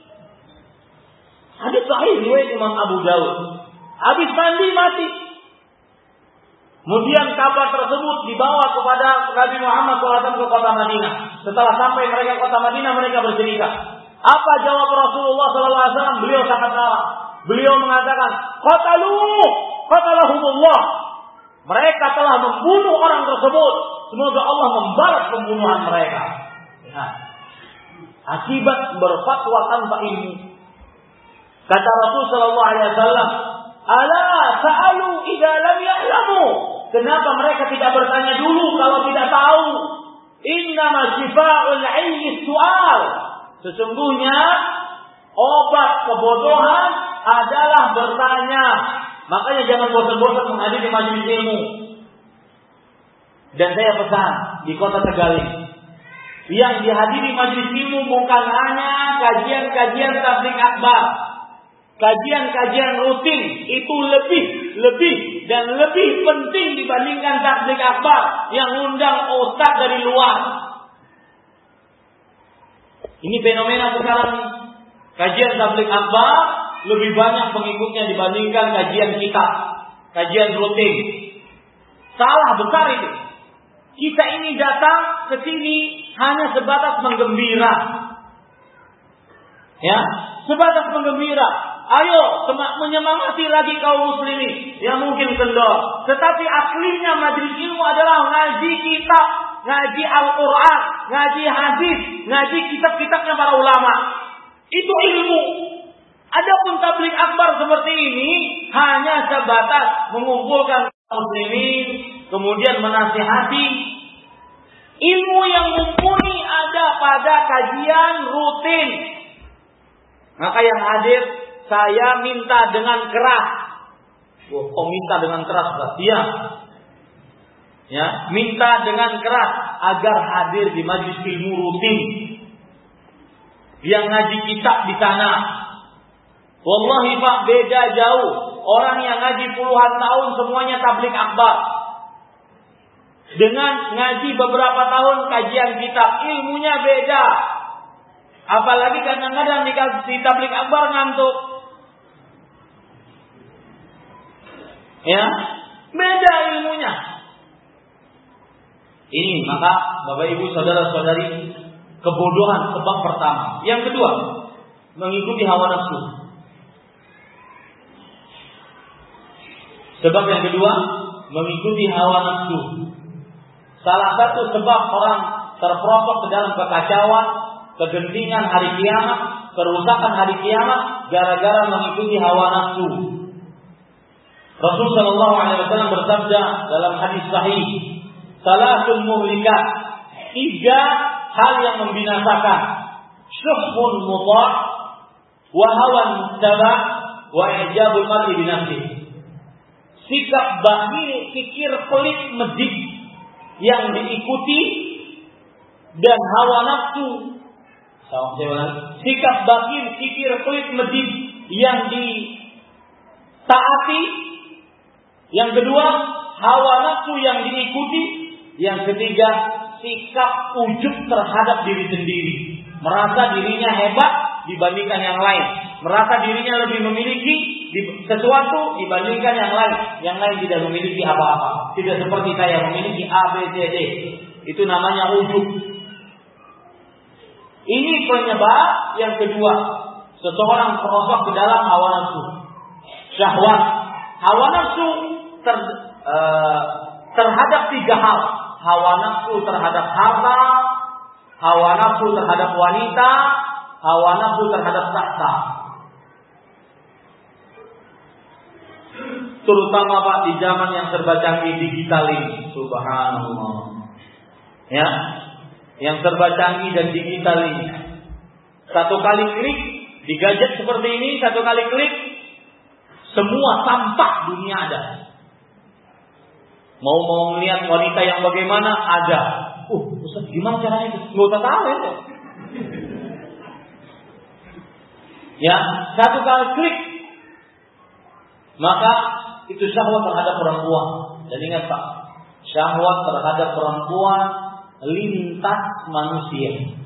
Hadis sahih riwayat Imam Abu Daud. Habis mandi mati. Kemudian kabar tersebut dibawa kepada Nabi Muhammad SAW ke kota Madinah. Setelah sampai mereka ke kota Madinah, mereka bercerita. Apa jawab Rasulullah SAW? Beliau sangat marah. Beliau mengatakan, qatalahumullah. Mereka telah membunuh orang tersebut. Semoga Allah membalas pembunuhan mereka. Ya. Akibat berfatwa tanpa ilmu. Kata Rasulullah SAW, ala sa'alu idza lam ya'lamu. Kenapa mereka tidak bertanya dulu kalau tidak tahu? Innama shifa'ul 'ilmi su'al. Sesungguhnya obat kebodohan adalah bertanya. Makanya jangan bosan-bosan menghadiri majelis ilmu. Dan saya pesan di kota Tegal, yang dihadiri majelis ilmu bukan hanya kajian-kajian tabligh akbar. Kajian-kajian rutin itu lebih dan lebih penting dibandingkan tabligh akbar yang undang ustaz dari luar. Ini fenomena sekarang. Kajian tabligh akbar lebih banyak pengikutnya dibandingkan kajian kita, kajian rutin. Salah besar itu. Kita ini datang ke sini hanya sebatas menggembira. Ya, sebatas menggembira. Ayo menyemangati lagi kaum muslimin yang mungkin kendor. Tetapi aslinya majelis ilmu adalah ngaji kitab, ngaji Al-Quran, ngaji hadis, ngaji kitab-kitabnya para ulama. Itu ilmu. Adapun tabligh akbar seperti ini hanya sebatas mengumpulkan muslimin, kemudian menasihati. Ilmu yang mumpuni ada pada kajian rutin. Maka yang hadir saya minta dengan keras. Kok minta dengan keras? Iya. Ya, minta dengan keras agar hadir di majelis ilmu rutin. Yang ngaji kitab di sana. Wallahi Pak, beda jauh. Orang yang ngaji puluhan tahun semuanya tabligh akbar. Dengan ngaji beberapa tahun kajian kitab, ilmunya beda. Apalagi kadang-kadang dikasih tabligh akbar ngantuk. Ya, beda ilmunya. Ini maka Bapak Ibu saudara-saudari, kebodohan sebab pertama. Yang kedua, mengikuti hawa nafsu. Sebab yang kedua, mengikuti hawa nafsu. Salah satu sebab orang terperosok ke dalam kekacauan, kegentingan hari kiamat, kerusakan hari kiamat gara-gara mengikuti hawa nafsu. Rasul sallallahu alaihi wasallam bersabda dalam hadis sahih, "Salasul muhlikat." 3 hal yang membinasakan. Syuhun mudha' wa hawan muttaba' wa i'jabul mar'i bi nafsihi. Sikap bakhil, kikir pelit medit yang diikuti dan hawa nafsu. Sikap bakhil, kikir pelit medit yang ditaati. Yang kedua, hawa nafsu yang diikuti. Yang ketiga, sikap ujub terhadap diri sendiri. Merasa dirinya hebat dibandingkan yang lain. Merasa dirinya lebih memiliki sesuatu dibandingkan yang lain. Yang lain tidak memiliki apa-apa. Tidak seperti saya memiliki A, B, C, D. Itu namanya ujub. Ini penyebab yang kedua. Seseorang terperosok ke dalam hawa nafsu. Syahwat. Hawa nafsu terhadap 3 hal. Hawa nafsu terhadap harta, hawa nafsu terhadap wanita, hawa nafsu terhadap tahta. Terutama Pak di zaman yang serba canggih digital ini, subhanallah. Ya, yang serba canggih dan digital ini. Satu kali klik di gadget seperti ini, satu kali klik semua tampak dunia ada. Mau melihat wanita yang bagaimana ada. Ustaz, gimana caranya itu? Nggak usah tahu ya. Ya, satu kali klik maka itu syahwat terhadap perempuan. Dan ingat Pak, syahwat terhadap perempuan lintas manusia.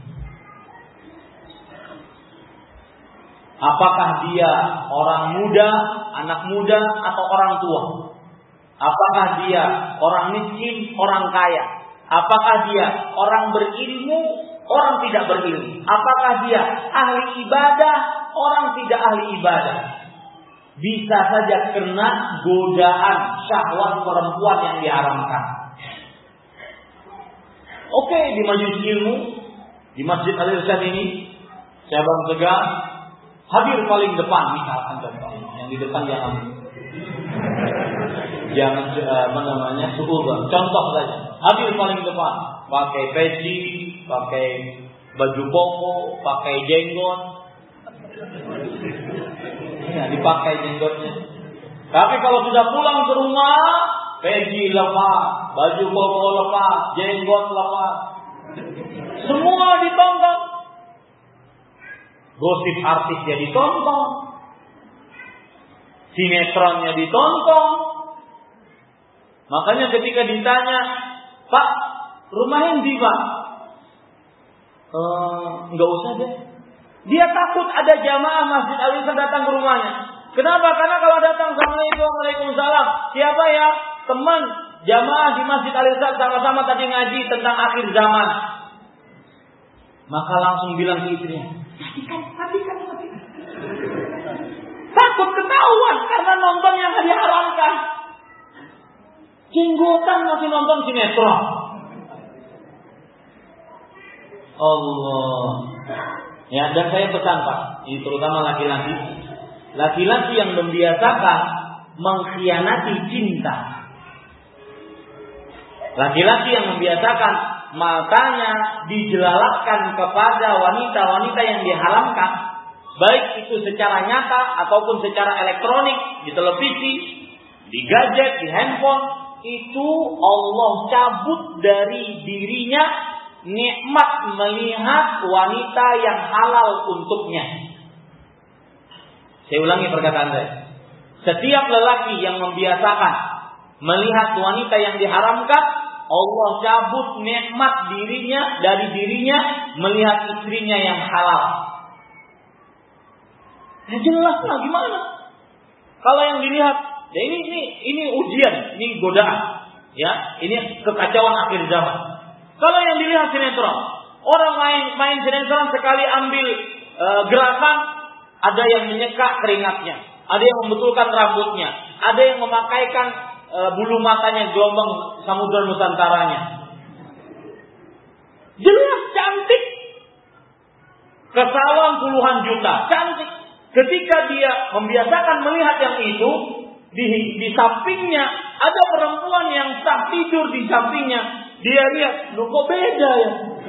Apakah dia orang muda, anak muda, atau orang tua? Apakah dia orang miskin, orang kaya? Apakah dia orang berilmu, orang tidak berilmu? Apakah dia ahli ibadah, orang tidak ahli ibadah? Bisa saja kena godaan syahwat perempuan yang diharamkan. Oke, di majelis ilmu, di Masjid Al-Irsyad ini, saya bang tegar, hadir paling depan, misalkan contohnya, yang di depan jangan suudzon. Contoh saja, hadir paling depan, pakai peci, pakai baju koko, pakai jenggot, ya dipakai jenggotnya. Tapi kalau sudah pulang ke rumah, peci lepas, baju koko lepas, jenggot lepas, semua ditonton. Gosip artisnya ditonton, sinetronnya ditonton. Makanya ketika ditanya, Pak, rumahnya di Pak? Enggak usah deh. Dia takut ada jamaah Masjid Al-Ihsan datang ke rumahnya. Kenapa? Karena kalau datang, Assalamualaikum, Waalaikumsalam. Siapa ya? Teman jamaah di Masjid Al-Ihsan sama-sama tadi ngaji tentang akhir zaman. Maka langsung bilang ke istrinya, matikan. Takut ketahuan karena nonton yang diharamkan. Jenggotan masih nonton sinetron. Allah. Ya, dan saya pesan Pak, ini terutama laki-laki. Laki-laki yang membiasakan mengkhianati cinta. Laki-laki yang membiasakan matanya dijelalakkan kepada wanita-wanita yang diharamkan, baik itu secara nyata ataupun secara elektronik, di televisi, di gadget, di handphone, itu Allah cabut dari dirinya nikmat melihat wanita yang halal untuknya. Saya ulangi perkataan saya. Setiap lelaki yang membiasakan melihat wanita yang diharamkan, Allah cabut nikmat dirinya dari dirinya melihat istrinya yang halal. Ya jelas lah gimana? Kalau yang dilihat, ya ini ujian, ini godaan, ya, ini kekacauan akhir zaman. Kalau yang dilihat sinetron, orang main sinetron sekali ambil gerakan, ada yang menyeka keringatnya, ada yang membetulkan rambutnya, ada yang memakaikan bulu matanya gelombang samudra nusantaranya. Jelas cantik, kesawan puluhan juta, cantik. Ketika dia membiasakan melihat yang itu, di sampingnya ada perempuan yang tak tidur di sampingnya, dia lihat, loh kok beda ya?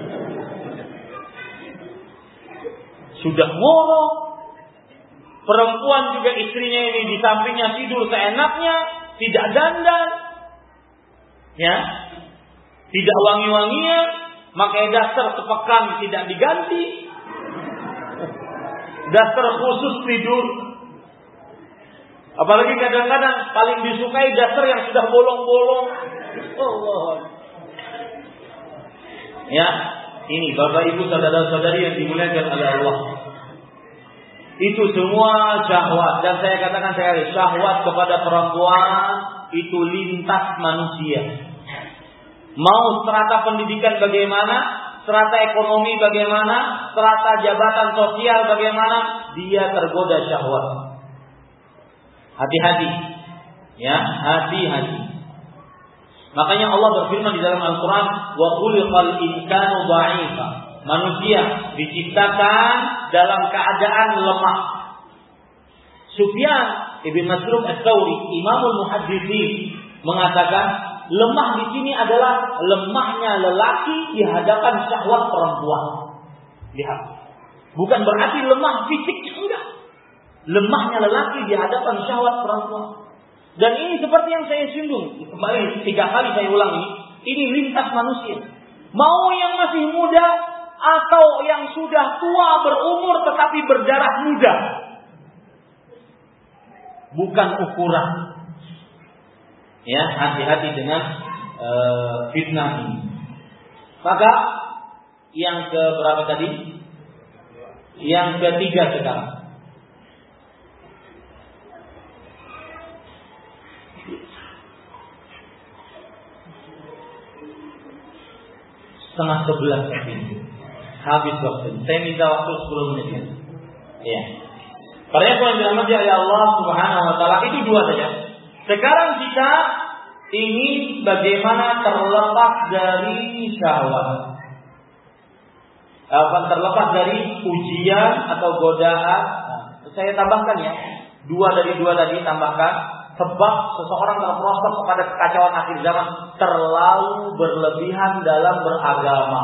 Sudah ngorok. Perempuan juga istrinya ini di sampingnya tidur seenaknya, tidak dandan, ya, tidak wangi-wangian, pakai daster sepekan tidak diganti, daster khusus tidur. Apalagi kadang-kadang paling disukai daster yang sudah bolong-bolong. Allah. Ya, ini Bapak Ibu saudara-saudari yang dimuliakan oleh Allah. Itu semua syahwat, dan saya katakan sekali, syahwat kepada perempuan itu lintas manusia. Mau strata pendidikan bagaimana, strata ekonomi bagaimana, strata jabatan sosial bagaimana, dia tergoda syahwat. Hati-hati, ya, hati-hati. Makanya Allah berfirman di dalam Al-Quran, wa khuliqal insanu dha'ifa. Manusia diciptakan dalam keadaan lemah. Sufyan Ibn Masruq Ats-Tsauri, Imamul Muhadditsin, mengatakan lemah di sini adalah lemahnya lelaki di hadapan syahwat perempuan. Lihat, bukan berarti lemah fisik, enggak. Lemahnya lelaki di hadapan syahwat perempuan. Dan ini seperti yang saya singgung kembali 3 kali saya ulang ini lintas manusia. Mau yang masih muda atau yang sudah tua berumur tetapi berdarah muda, bukan ukuran. Ya, hati-hati dengan fitnah ini. Maka yang ke berapa tadi? Yang ketiga sekarang. Setengah 11 ini. Habis waktu. Saya minta waktu 10 menit. Ya. Karena yang dirahmati oleh Allah Subhanahu wa taala itu 2 saja. Sekarang kita ingin bagaimana terlepas dari syahwat. Terlepas dari ujian atau godaan. Nah, saya tambahkan ya. 2 dari 2 tadi tambahkan. Sebab seseorang terprosok kepada kekacauan akhir zaman terlalu berlebihan dalam beragama.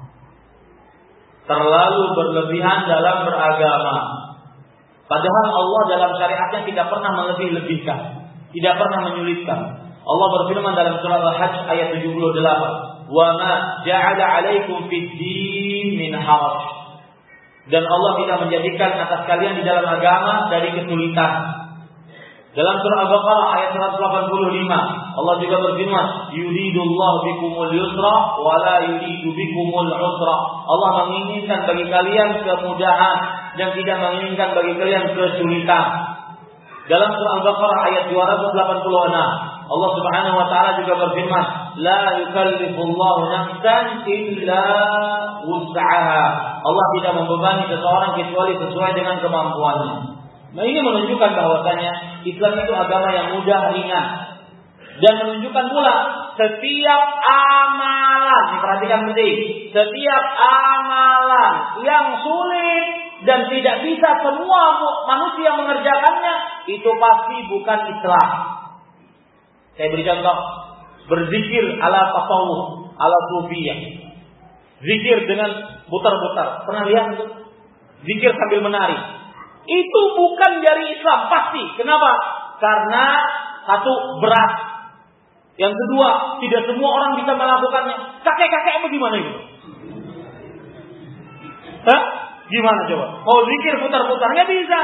Terlalu berlebihan dalam beragama. Padahal Allah dalam syariatnya tidak pernah melebih-lebihkan, tidak pernah menyulitkan. Allah berfirman dalam surah Al-Hajj ayat 78, "Wa ma ja'ala 'alaikum fid-din min haraj." Dan Allah tidak menjadikan atas kalian di dalam agama dari kesulitan. Dalam surah Al-Baqarah ayat 185 Allah juga berfirman, yuridullahu bikumul yusra wa la yuridu bikumul usra. Allah menginginkan bagi kalian kemudahan dan tidak menginginkan bagi kalian kesulitan. Dalam surah Al-Baqarah ayat 286 Allah Subhanahu wa taala juga berfirman, la yukallifullahu nafsan illa wus'aha. Allah tidak membebani seseorang kecuali sesuai dengan kemampuannya. Nah, ini menunjukkan bahwasanya Islam itu agama yang mudah, ringan, dan menunjukkan pula setiap amalan, perhatikan penting, setiap amalan yang sulit dan tidak bisa semua manusia mengerjakannya, itu pasti bukan Islam. Saya beri contoh, berzikir ala tasawuf, ala sufiyah. Zikir dengan putar-putar. Pernah lihat itu? Zikir sambil menari. Itu bukan dari Islam pasti. Kenapa? Karena satu, berat. Yang kedua, tidak semua orang bisa melakukannya. Kakek-kakek bagaimana itu? Hah? Gimana coba? Mau zikir putar-putar nggak bisa.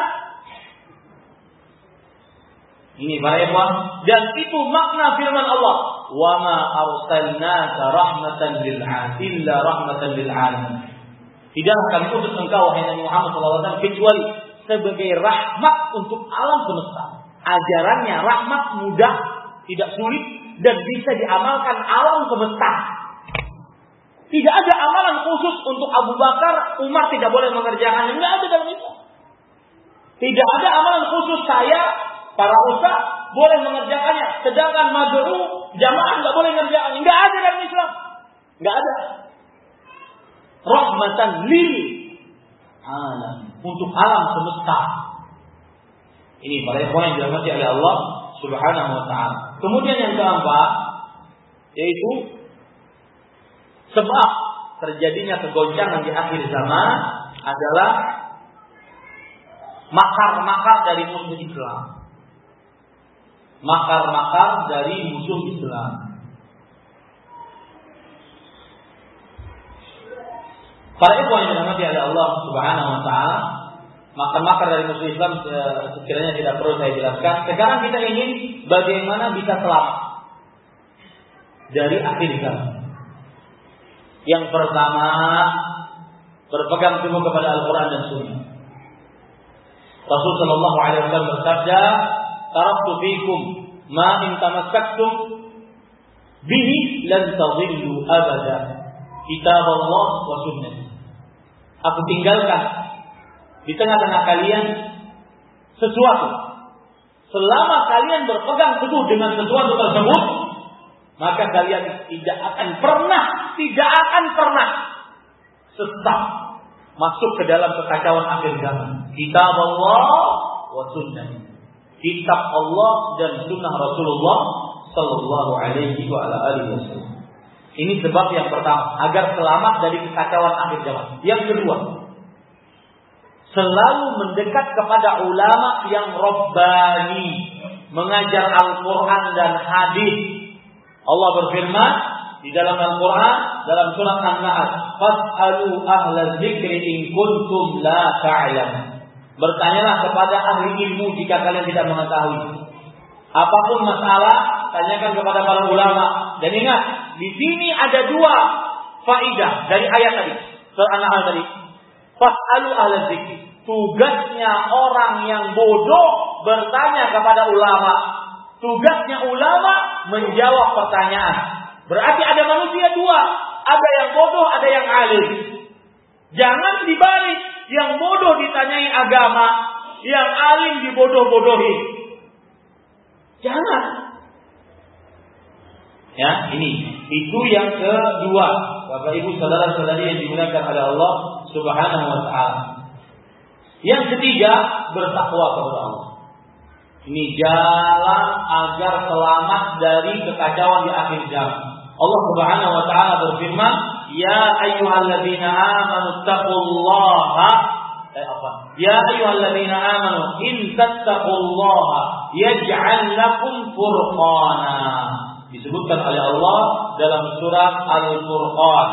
Ini para ikhwan, dan itu makna firman Allah, wa ma arsalnaka rahmatan lil alamin, rahmatan lil alamin. Tidaklah kami utus engkau wahai Nabi Muhammad SAW kecuali sebagai rahmat untuk alam semesta. Ajarannya rahmat, mudah, tidak sulit, dan bisa diamalkan alam semesta. Tidak ada amalan khusus untuk Abu Bakar, Umar tidak boleh mengerjakannya. Tidak ada dalam itu. Tidak ada amalan khusus saya, para ustaz boleh mengerjakannya. Sedangkan mad'u, jamaah tidak boleh mengerjakannya. Tidak ada dalam Islam. Tidak ada. Rahmatan lil alam, untuk alam semesta. Ini para ikhwan yang dirahmati oleh Allah Subhanahu wa taala. Kemudian yang keempat, yaitu sebab terjadinya kegoncangan di akhir zaman adalah makar-makar dari musuh Islam. Makar-makar dari musuh Islam. Para ikhwan yang dirahmati oleh Allah Subhanahu wa taala, makar-makar dari musuh Islam sekiranya tidak perlu saya jelaskan. Sekarang kita ingin bagaimana bisa selamat dari akhir zaman. Yang pertama, berpegang teguh kepada Al-Quran dan Sunnah. Rasul sallallahu alaihi wasallam bersabda, "Taraktu fikum ma in tamassaktum bihi lan tadhillu abada. Kitab Allah wa sunnah." Aku tinggalkan di tengah-tengah kalian sesuatu. Selama kalian berpegang teguh dengan sesuatu tersebut, maka kalian tidak akan pernah sesat masuk ke dalam kekacauan akhir zaman. Kitab Allah wa sunnah. Kitab Allah dan sunnah Rasulullah sallallahu alaihi wa ala alihi wasallam. Ini sebab yang pertama, agar selamat dari kekacauan akhir zaman. Yang kedua, selalu mendekat kepada ulama yang rabbani, mengajar Al-Quran dan hadis. Allah berfirman di dalam Al-Quran, dalam surah An-Nahl, "Fas'alu ahla dzikri in kuntum la ta'lamun." Bertanyalah kepada ahli ilmu jika kalian tidak mengetahui. Apapun masalah, tanyakan kepada para ulama. Dan ingat, di sini ada dua faidah dari ayat tadi, surah An-Nahl tadi. Fas'alu ahla dzikri. Tugasnya orang yang bodoh bertanya kepada ulama. Tugasnya ulama menjawab pertanyaan. Berarti ada manusia dua. Ada yang bodoh, ada yang alim. Jangan dibalik. Yang bodoh ditanyai agama. Yang alim dibodoh-bodohi. Jangan. Ya, ini. Itu yang kedua. Bapak ibu saudara-saudari yang dimuliakan oleh Allah Subhanahu wa ta'ala. Yang ketiga, bertakwa kepada Allah. Ini jalan agar selamat dari kekacauan di akhir zaman. Allah Subhanahu wa taala berfirman, "Ya ayyuhalladzina amanu taqullaha." Ya ayyuhalladzina amanu in tattaqullaha yaj'al lakum furqana. Disebutkan oleh Allah dalam surat Al-Furqan.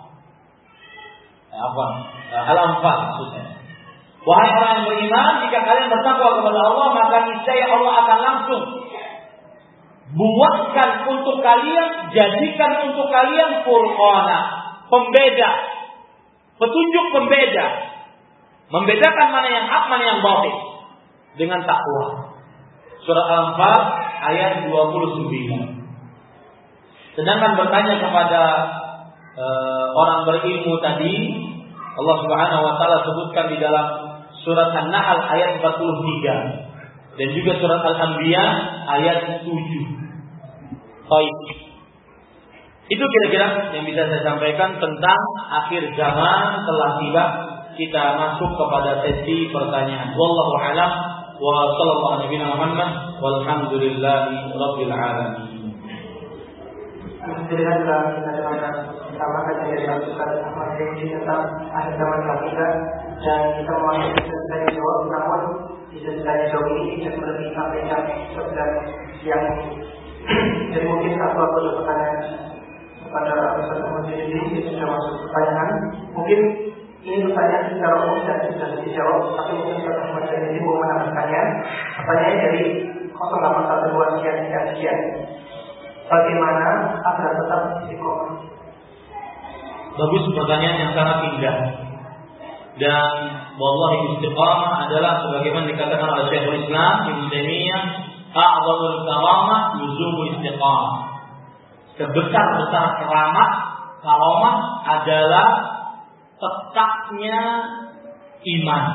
Al-Anfal maksudnya. Wahai orang yang beriman, jika kalian bertakwa kepada Allah, maka niscaya Allah akan langsung. Buatkan untuk kalian, jadikan untuk kalian furqana, pembeda, petunjuk pembeda, membedakan mana yang hak, mana yang batil dengan takwa. Surah Al-Anfal ayat 29. Sedangkan bertanya kepada orang berilmu tadi, Allah Subhanahu wa taala sebutkan di dalam surat An-Nahl ayat 43 dan juga surat Al-Anbiya ayat 7. Baik. Itu kira-kira yang bisa saya sampaikan tentang akhir zaman telah tiba. Kita masuk kepada sesi pertanyaan. Wallahu a'lam wa sallallahu alaihi Muhammad walhamdulillahi rabbil alamin. Alhamdulillah kita dengarkan bersama kajian dari Ustaz Ahmad Zaini tentang akhir zaman telah tiba, dan kita mohon tanya jawab, namun tidak tanya jawab ini tidak boleh disampaikan sekedar yang jadi mungkin satu atau dua pertanyaan kepada Ustaz Ahmad Zaini ini sudah masuk pertanyaan. Mungkin ini pertanyaan secara umum dan sudah dijawab, tapi mungkin Ustaz Ahmad Zaini mau menambahkannya. Pertanyaannya dari 0812 sekian. Bagaimana agar tetap istiqomah? Bagus, pertanyaan yang sangat indah. Dan wallahi istiqamah adalah sebagaimana dikatakan oleh Syekhul Islam Ibnu Taimiyah, a'zamul karamah luzumul istiqamah. Sebesar-besar karamah adalah tetapnya iman.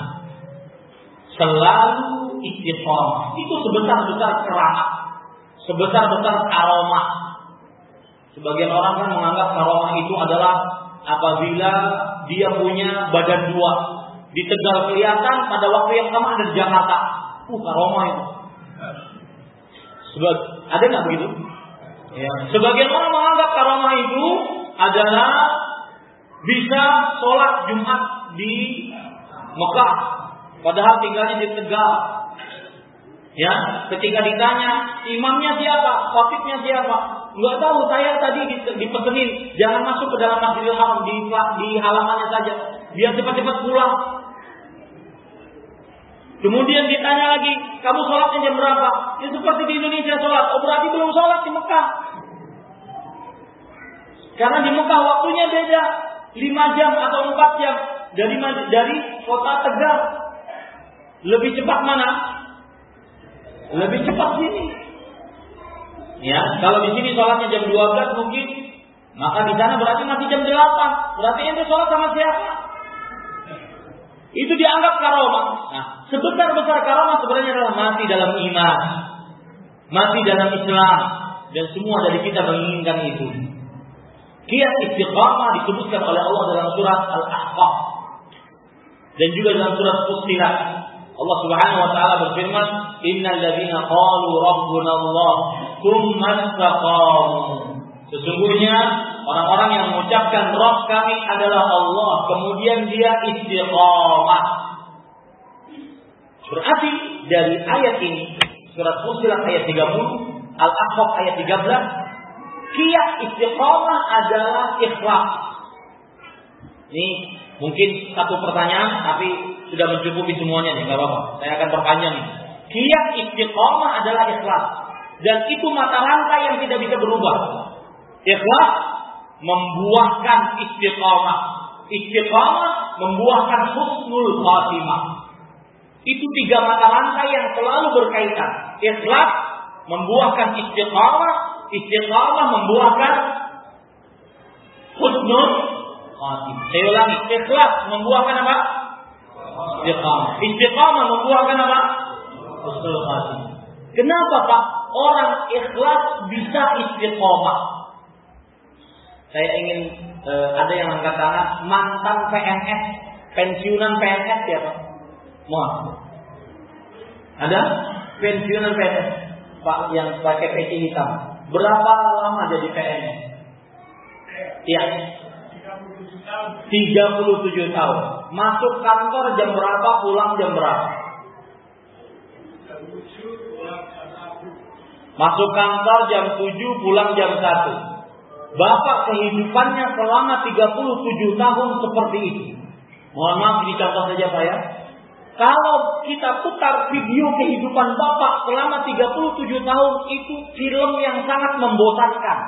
Selalu istiqamah. Itu sebesar-besar karamah. Sebesar-besar karomah. Sebagian orang kan menganggap karomah itu adalah apabila dia punya badan dua, di Tegal kelihatan, pada waktu yang sama ada di Jakarta. Karomah itu. Ada nggak begitu? Ya. Sebagian orang menganggap karomah itu adalah bisa sholat Jumat di Mekah, padahal tinggalnya di Tegal. Ya, ketika ditanya imamnya siapa, khatibnya siapa, nggak tahu. Saya tadi dipesenin jangan masuk ke dalam Masjidil Haram, di halamannya saja, biar cepat-cepat pulang. Kemudian ditanya lagi, kamu sholatnya jam berapa? Ya seperti di Indonesia sholat. Oh berarti belum sholat di Mekah. Karena di Mekah waktunya beda, 5 jam atau 4 jam dari kota Tegal. Lebih cepat mana? Lebih cepat sini. Ya, kalau di sini sholatnya jam 12 mungkin, maka di sana berarti masih jam 8. Berarti ente sholat sama siapa? Itu dianggap karomah. Nah, sebesar-besar karomah sebenarnya adalah mati dalam iman, mati dalam Islam, dan semua dari kita menginginkan itu. Qiyas istiqamah disebutkan oleh Allah dalam surat Al-Ahqaf dan juga dalam surat Fussilat. Allah Subhanahu wa taala berfirman, "Innal ladzina qalu rabbuna Allah, tsumma istaqamu." Sesungguhnya orang-orang yang mengucapkan Rabb kami adalah Allah, kemudian dia istiqamah. Berarti dari ayat ini, surat Fussilat ayat 30, Al-Ahqaf ayat 13, qiyas istiqamah adalah ikhlas. Ini mungkin satu pertanyaan, tapi sudah mencukupi semuanya nih, nggak apa-apa. Saya akan perpanjang nih. Qiyas istiqamah adalah ikhlas, dan itu mata rantai yang tidak bisa berubah. Ikhlas membuahkan istiqamah. Istiqamah membuahkan husnul khatimah. Itu 3 mata rantai yang selalu berkaitan. Ikhlas membuahkan istiqamah, istiqamah membuahkan husnul khatimah. Saya ulangi, ikhlas membuahkan apa? Istiqamah. Istiqamah membuahkan apa? Husnul khatimah. Kenapa Pak orang ikhlas bisa istiqamah? Saya ingin ada yang angkat tangan, mantan PNS, pensiunan PNS siapa? Mohon. Ada? Pensiunan PNS, Pak yang pakai peci hitam. Berapa lama jadi PNS? Ya. 37 tahun. Masuk kantor jam berapa, pulang jam berapa? Masuk kantor jam 7, pulang jam 1. Bapak kehidupannya selama 37 tahun seperti itu. Mohon maaf, ini contoh saja Pak ya. Kalau kita putar video kehidupan Bapak selama 37 tahun, itu film yang sangat membosankan.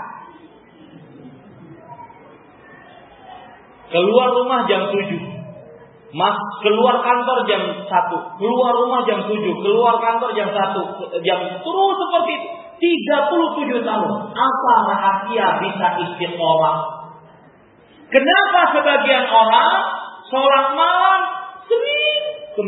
Keluar rumah jam 7. Keluar kantor jam 1, keluar rumah jam 7, keluar kantor jam 1, terus seperti itu. 37 tahun. Apa rahasia bisa istiqomah? Kenapa sebagian orang sholat malam Senin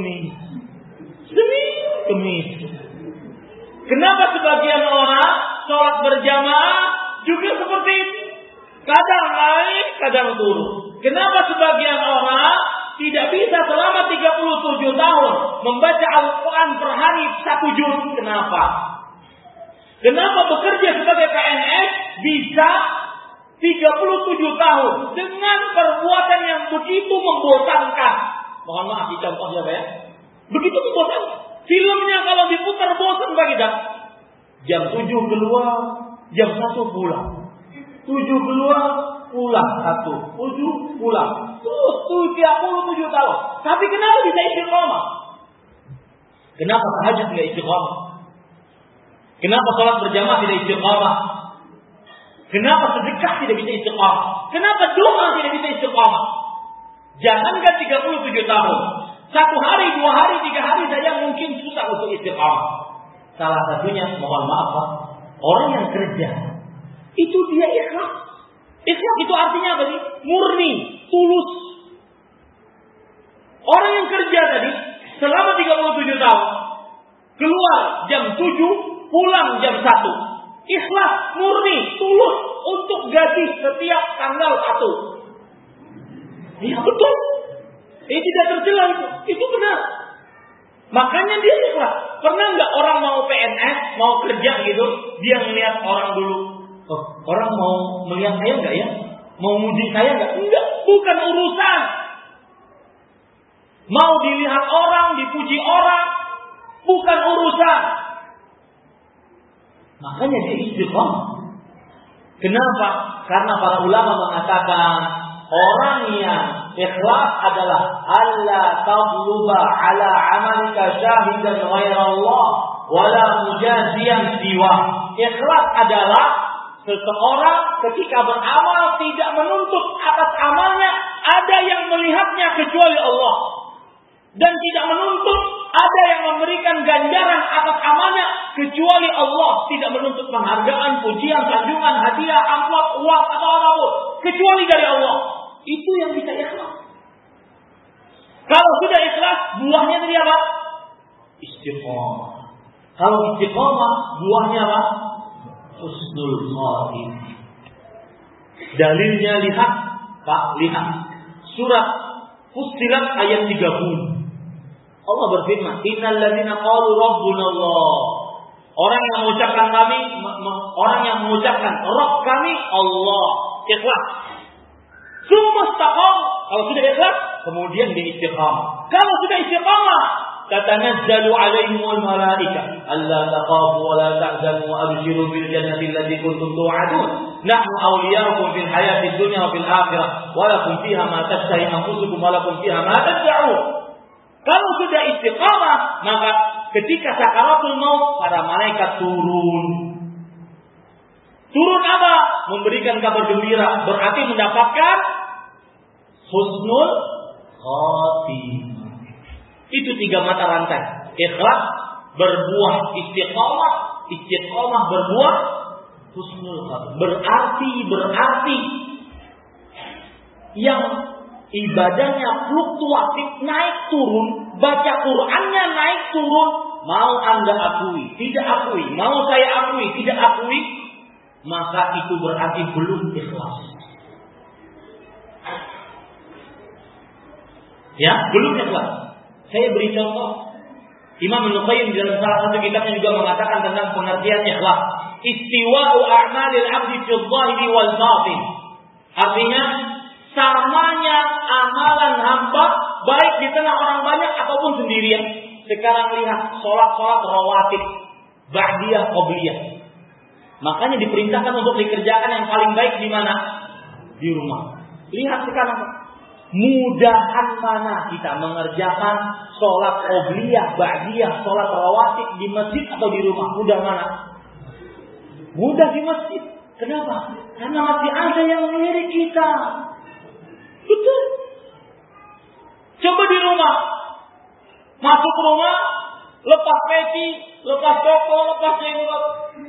Kemis? Kenapa sebagian orang sholat berjamaah juga seperti itu? Kadang naik, kadang turun. Kenapa sebagian orang tidak bisa selama 37 tahun membaca Al-Quran per hari 1 juz? Kenapa? Kenapa bekerja sebagai PNS bisa 37 tahun dengan perbuatan yang begitu membosankan? Mohon maaf dicontohnya ya. Begitu membosankan. Filmnya kalau diputar bosan bagi kita. Jam 7 keluar, jam 1 pulang. 7 keluar, pulang 1. 7 pulang. Terus 37 tahun. Tapi kenapa bisa istiqomah? Kenapa tahajud tidak istiqomah? Kenapa sholat berjamaah tidak istiqomah? Kenapa sedekah tidak bisa istiqomah? Kenapa doa tidak bisa istiqomah? Jangankan 37 tahun. 1 hari, 2 hari, 3 hari saja mungkin susah untuk istiqomah. Salah satunya, mohon maaf Pak, orang yang kerja itu dia ikhlas. Ikhlas itu artinya apa sih? Murni, tulus. Orang yang kerja tadi selama 37 tahun, keluar jam 7, pulang jam 1. Ikhlas, murni, tulus untuk gaji setiap tanggal 1. Ya betul. Ini tidak tercela itu. Itu benar. Makanya dia ikhlas. Pernah nggak orang mau PNS, mau kerja gitu, dia melihat orang dulu. Oh, orang mau melihat saya nggak ya? Mau muji saya nggak? Enggak, bukan urusan. Mau dilihat orang, dipuji orang, bukan urusan. Makanya dia istiqomah. Kenapa? Karena para ulama mengatakan orang yang ikhlas adalah alla tadluba ala amalika syahidan ghairallah wala mujaziyan siwa. Ikhlas adalah seseorang ketika beramal tidak menuntut atas amalnya ada yang melihatnya kecuali Allah, dan tidak menuntut ada yang memberikan ganjaran atas amalnya kecuali Allah. Tidak menuntut penghargaan, pujian, sanjungan, hadiah, amplop, uang atau apapun kecuali dari Allah. Itu yang bisa ikhlas. Kalau sudah ikhlas, buahnya tadi apa? Istiqomah. Kalau istiqomah, buahnya apa? Husnul khatimah. Dalilnya lihat, Pak, lihat. Surat Fussilat ayat 30. Allah berfirman, "Innal ladzina qalu rabbuna Allah." Orang yang mengucapkan Rabb kami Allah, ikhlas. Summa istaqam, kalau sudah ikhlas, kemudian dia istiqamah. Kalau sudah istiqamah, tatanazzalu alaihimul malaika alla taqafu wa la tahzanu wa abshiru bil jannati allati kuntum tu'adun. Nahnu awliyaukum fil hayatid dunya wa fil akhirah wa lakum fiha ma tashtahi anfusukum wa lakum fiha ma tad'un. Kalau sudah istiqamah, maka ketika sakaratul maut, para malaikat turun. Turun apa? Memberikan kabar gembira. Berarti mendapatkan husnul khatimah. Itu 3 mata rantai. Ikhlas berbuah istiqamah, istiqamah berbuah husnul khatimah. Berarti yang ibadahnya fluktuatif, naik turun, baca Qur'annya naik turun, mau Anda akui, tidak akui, mau saya akui, tidak akui, maka itu berarti belum ikhlas. Ya, belum ikhlas. Saya beri contoh. Imam Ibnu Qayyim dalam salah satu kitabnya juga mengatakan tentang pengertian ikhlas. Istiwa'u a'malil 'abdi fil zahiri wal batin. Artinya samanya amalan hamba baik di tengah orang banyak ataupun sendirian. Sekarang lihat sholat rawatib, ba'diyah, qobliyah. Makanya diperintahkan untuk dikerjakan yang paling baik di mana? Di rumah. Lihat sekarang Mudahan mana kita mengerjakan sholat qobliyah, ba'diyah, sholat rawatib di masjid atau di rumah? Mudah mana? Mudah di masjid. Kenapa? Karena masih ada yang melirik kita. Betul. Coba di rumah. Masuk rumah, lepas peci, lepas toko, lepas jenggot.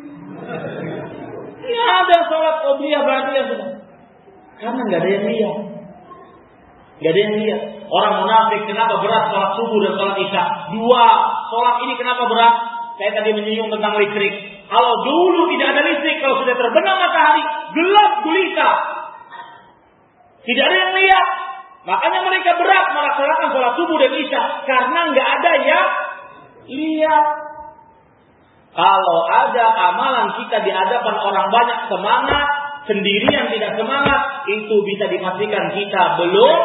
Ini ada sholat qobliyah, ba'diyah sudah. Karena nggak ada yang lihat. Gak ada yang lihat. Orang munafik kenapa berat sholat subuh dan sholat isya? Dua sholat ini kenapa berat? Saya tadi menyinggung tentang listrik. Kalau dulu tidak ada listrik, kalau sudah terbenam matahari, gelap gulita, tidak ada yang lihat. Makanya mereka berat melaksanakan sholat subuh dan isya karena nggak ada yang lihat. Kalau ada amalan kita di hadapan orang banyak semangat, sendirian tidak semangat, itu bisa dipastikan kita belum.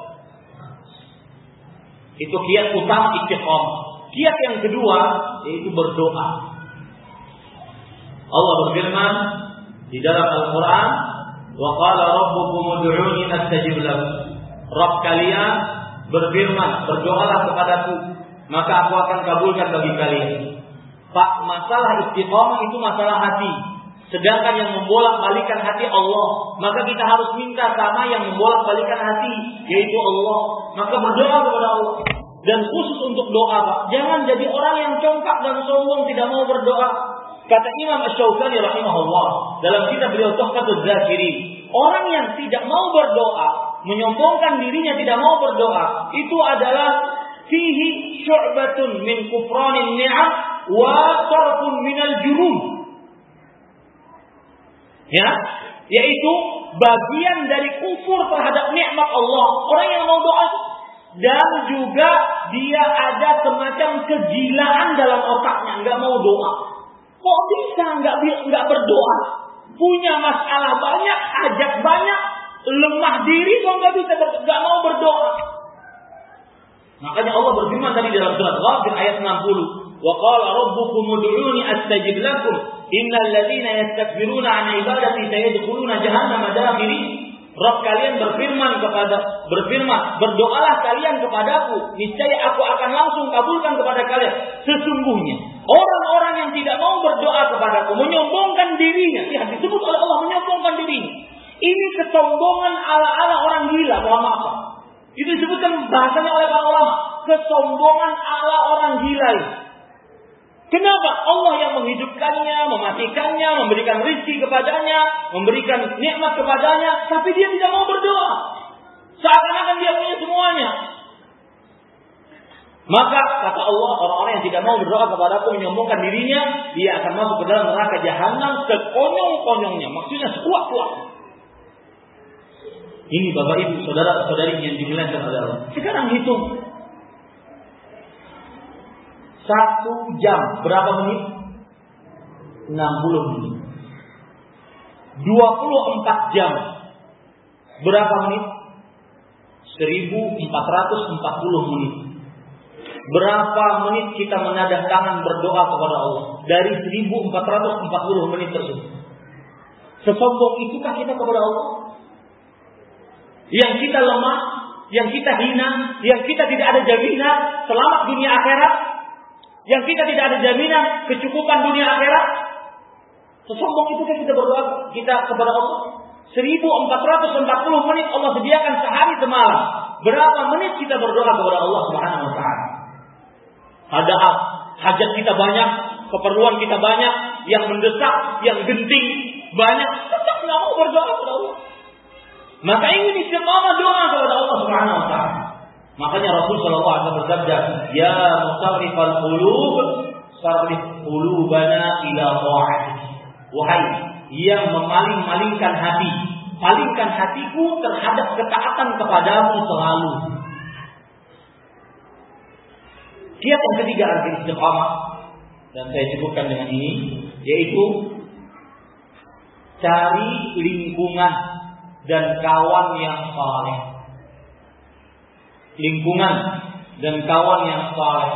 Itu kiat utama istiqomah. Kiat yang kedua yaitu berdoa. Allah berfirman di dalam Al-Quran, wa qala rabbukum ud'uni astajib lakum. Rabb kalian berfirman, berdoalah kepadaku, maka aku akan kabulkan bagi kalian. Pak, masalah istiqomah itu masalah hati. Sedangkan yang membolak-balikan hati Allah, maka kita harus minta sama yang membolak-balikan hati, yaitu Allah. Maka berdoa kepada Allah. Dan khusus untuk doa, Pak, jangan jadi orang yang congkak dan sombong tidak mau berdoa. Kata Imam Asy-Syaukani rahimahullah dalam kitab beliau Tuhfatul Dzakirin, orang yang tidak mau berdoa, menyombongkan dirinya tidak mau berdoa, itu adalah fihi syu'batun min kufranin ni'am wa sarfun minal jurum. Ya, yaitu bagian dari kufur terhadap nikmat Allah. Orang yang mau doa dan juga dia ada semacam kegilaan dalam otaknya, nggak mau doa. Kok bisa nggak berdoa? Punya masalah banyak, hajat banyak, lemah diri kok nggak bisa nggak mau berdoa. Makanya Allah berfirman tadi dalam surat Ghafir ayat 60. Wa qala rabbukum ud'uni astajib lakum innal ladzina yastakbiruna an ibadati sayadkhuluna jahannama dakhirin. Rabb kalian berfirman, berdoalah kalian kepadaku, niscaya aku akan langsung kabulkan kepada kalian. Sesungguhnya orang-orang yang tidak mau berdoa kepadaku, menyombongkan dirinya, lihat disebut oleh Allah menyombongkan dirinya. Ini kesombongan ala-ala orang gila, mohon maaf. Itu disebutkan bahasanya oleh para ulama, kesombongan ala orang gila ini. Kenapa? Allah yang menghidupkannya, mematikannya, memberikan rezeki kepadanya, memberikan nikmat kepadanya, tapi dia tidak mau berdoa. Seakan-akan dia punya semuanya. Maka kata Allah, orang-orang yang tidak mau berdoa kepadaku, menyombongkan dirinya, dia akan masuk ke dalam neraka jahanam sekonyong-konyongnya. Maksudnya sekuat-kuatnya. Ini Bapak Ibu, saudara-saudari yang dimuliakan oleh Allah. Sekarang hitung. 1 jam berapa menit? 60 menit. 24 jam berapa menit? 1440 menit. Berapa menit kita menadah tangan berdoa kepada Allah dari 1440 menit tersebut? Sesombong itukah kita kepada Allah? Yang kita lemah, yang kita hina, yang kita tidak ada jaminan selamat dunia akhirat, yang kita tidak ada jaminan kecukupan dunia akhirat. Sesombong itu kan kita berdoa kita kepada Allah. 1440 menit Allah sediakan sehari semalam. Berapa menit kita berdoa kepada Allah Subhanahu wa taala? Ada hajat kita banyak, keperluan kita banyak, yang mendesak, yang genting banyak, tetap enggak mau berdoa kepada Allah. Maka ingin istiqamah doa kepada Allah Subhanahu wa taala. Makanya Rasul sallallahu alaihi wasallam bersabda, "Ya musarrifal qulub, sarrif qulubana ila ta'atik." Wahai yang memaling-malingkan hati, palingkan hatiku terhadap ketaatan kepadamu selalu. Kiat yang ketiga agar istiqamah, dan saya cukupkan dengan ini, yaitu cari lingkungan dan kawan yang saleh. Lingkungan dan kawan yang saleh.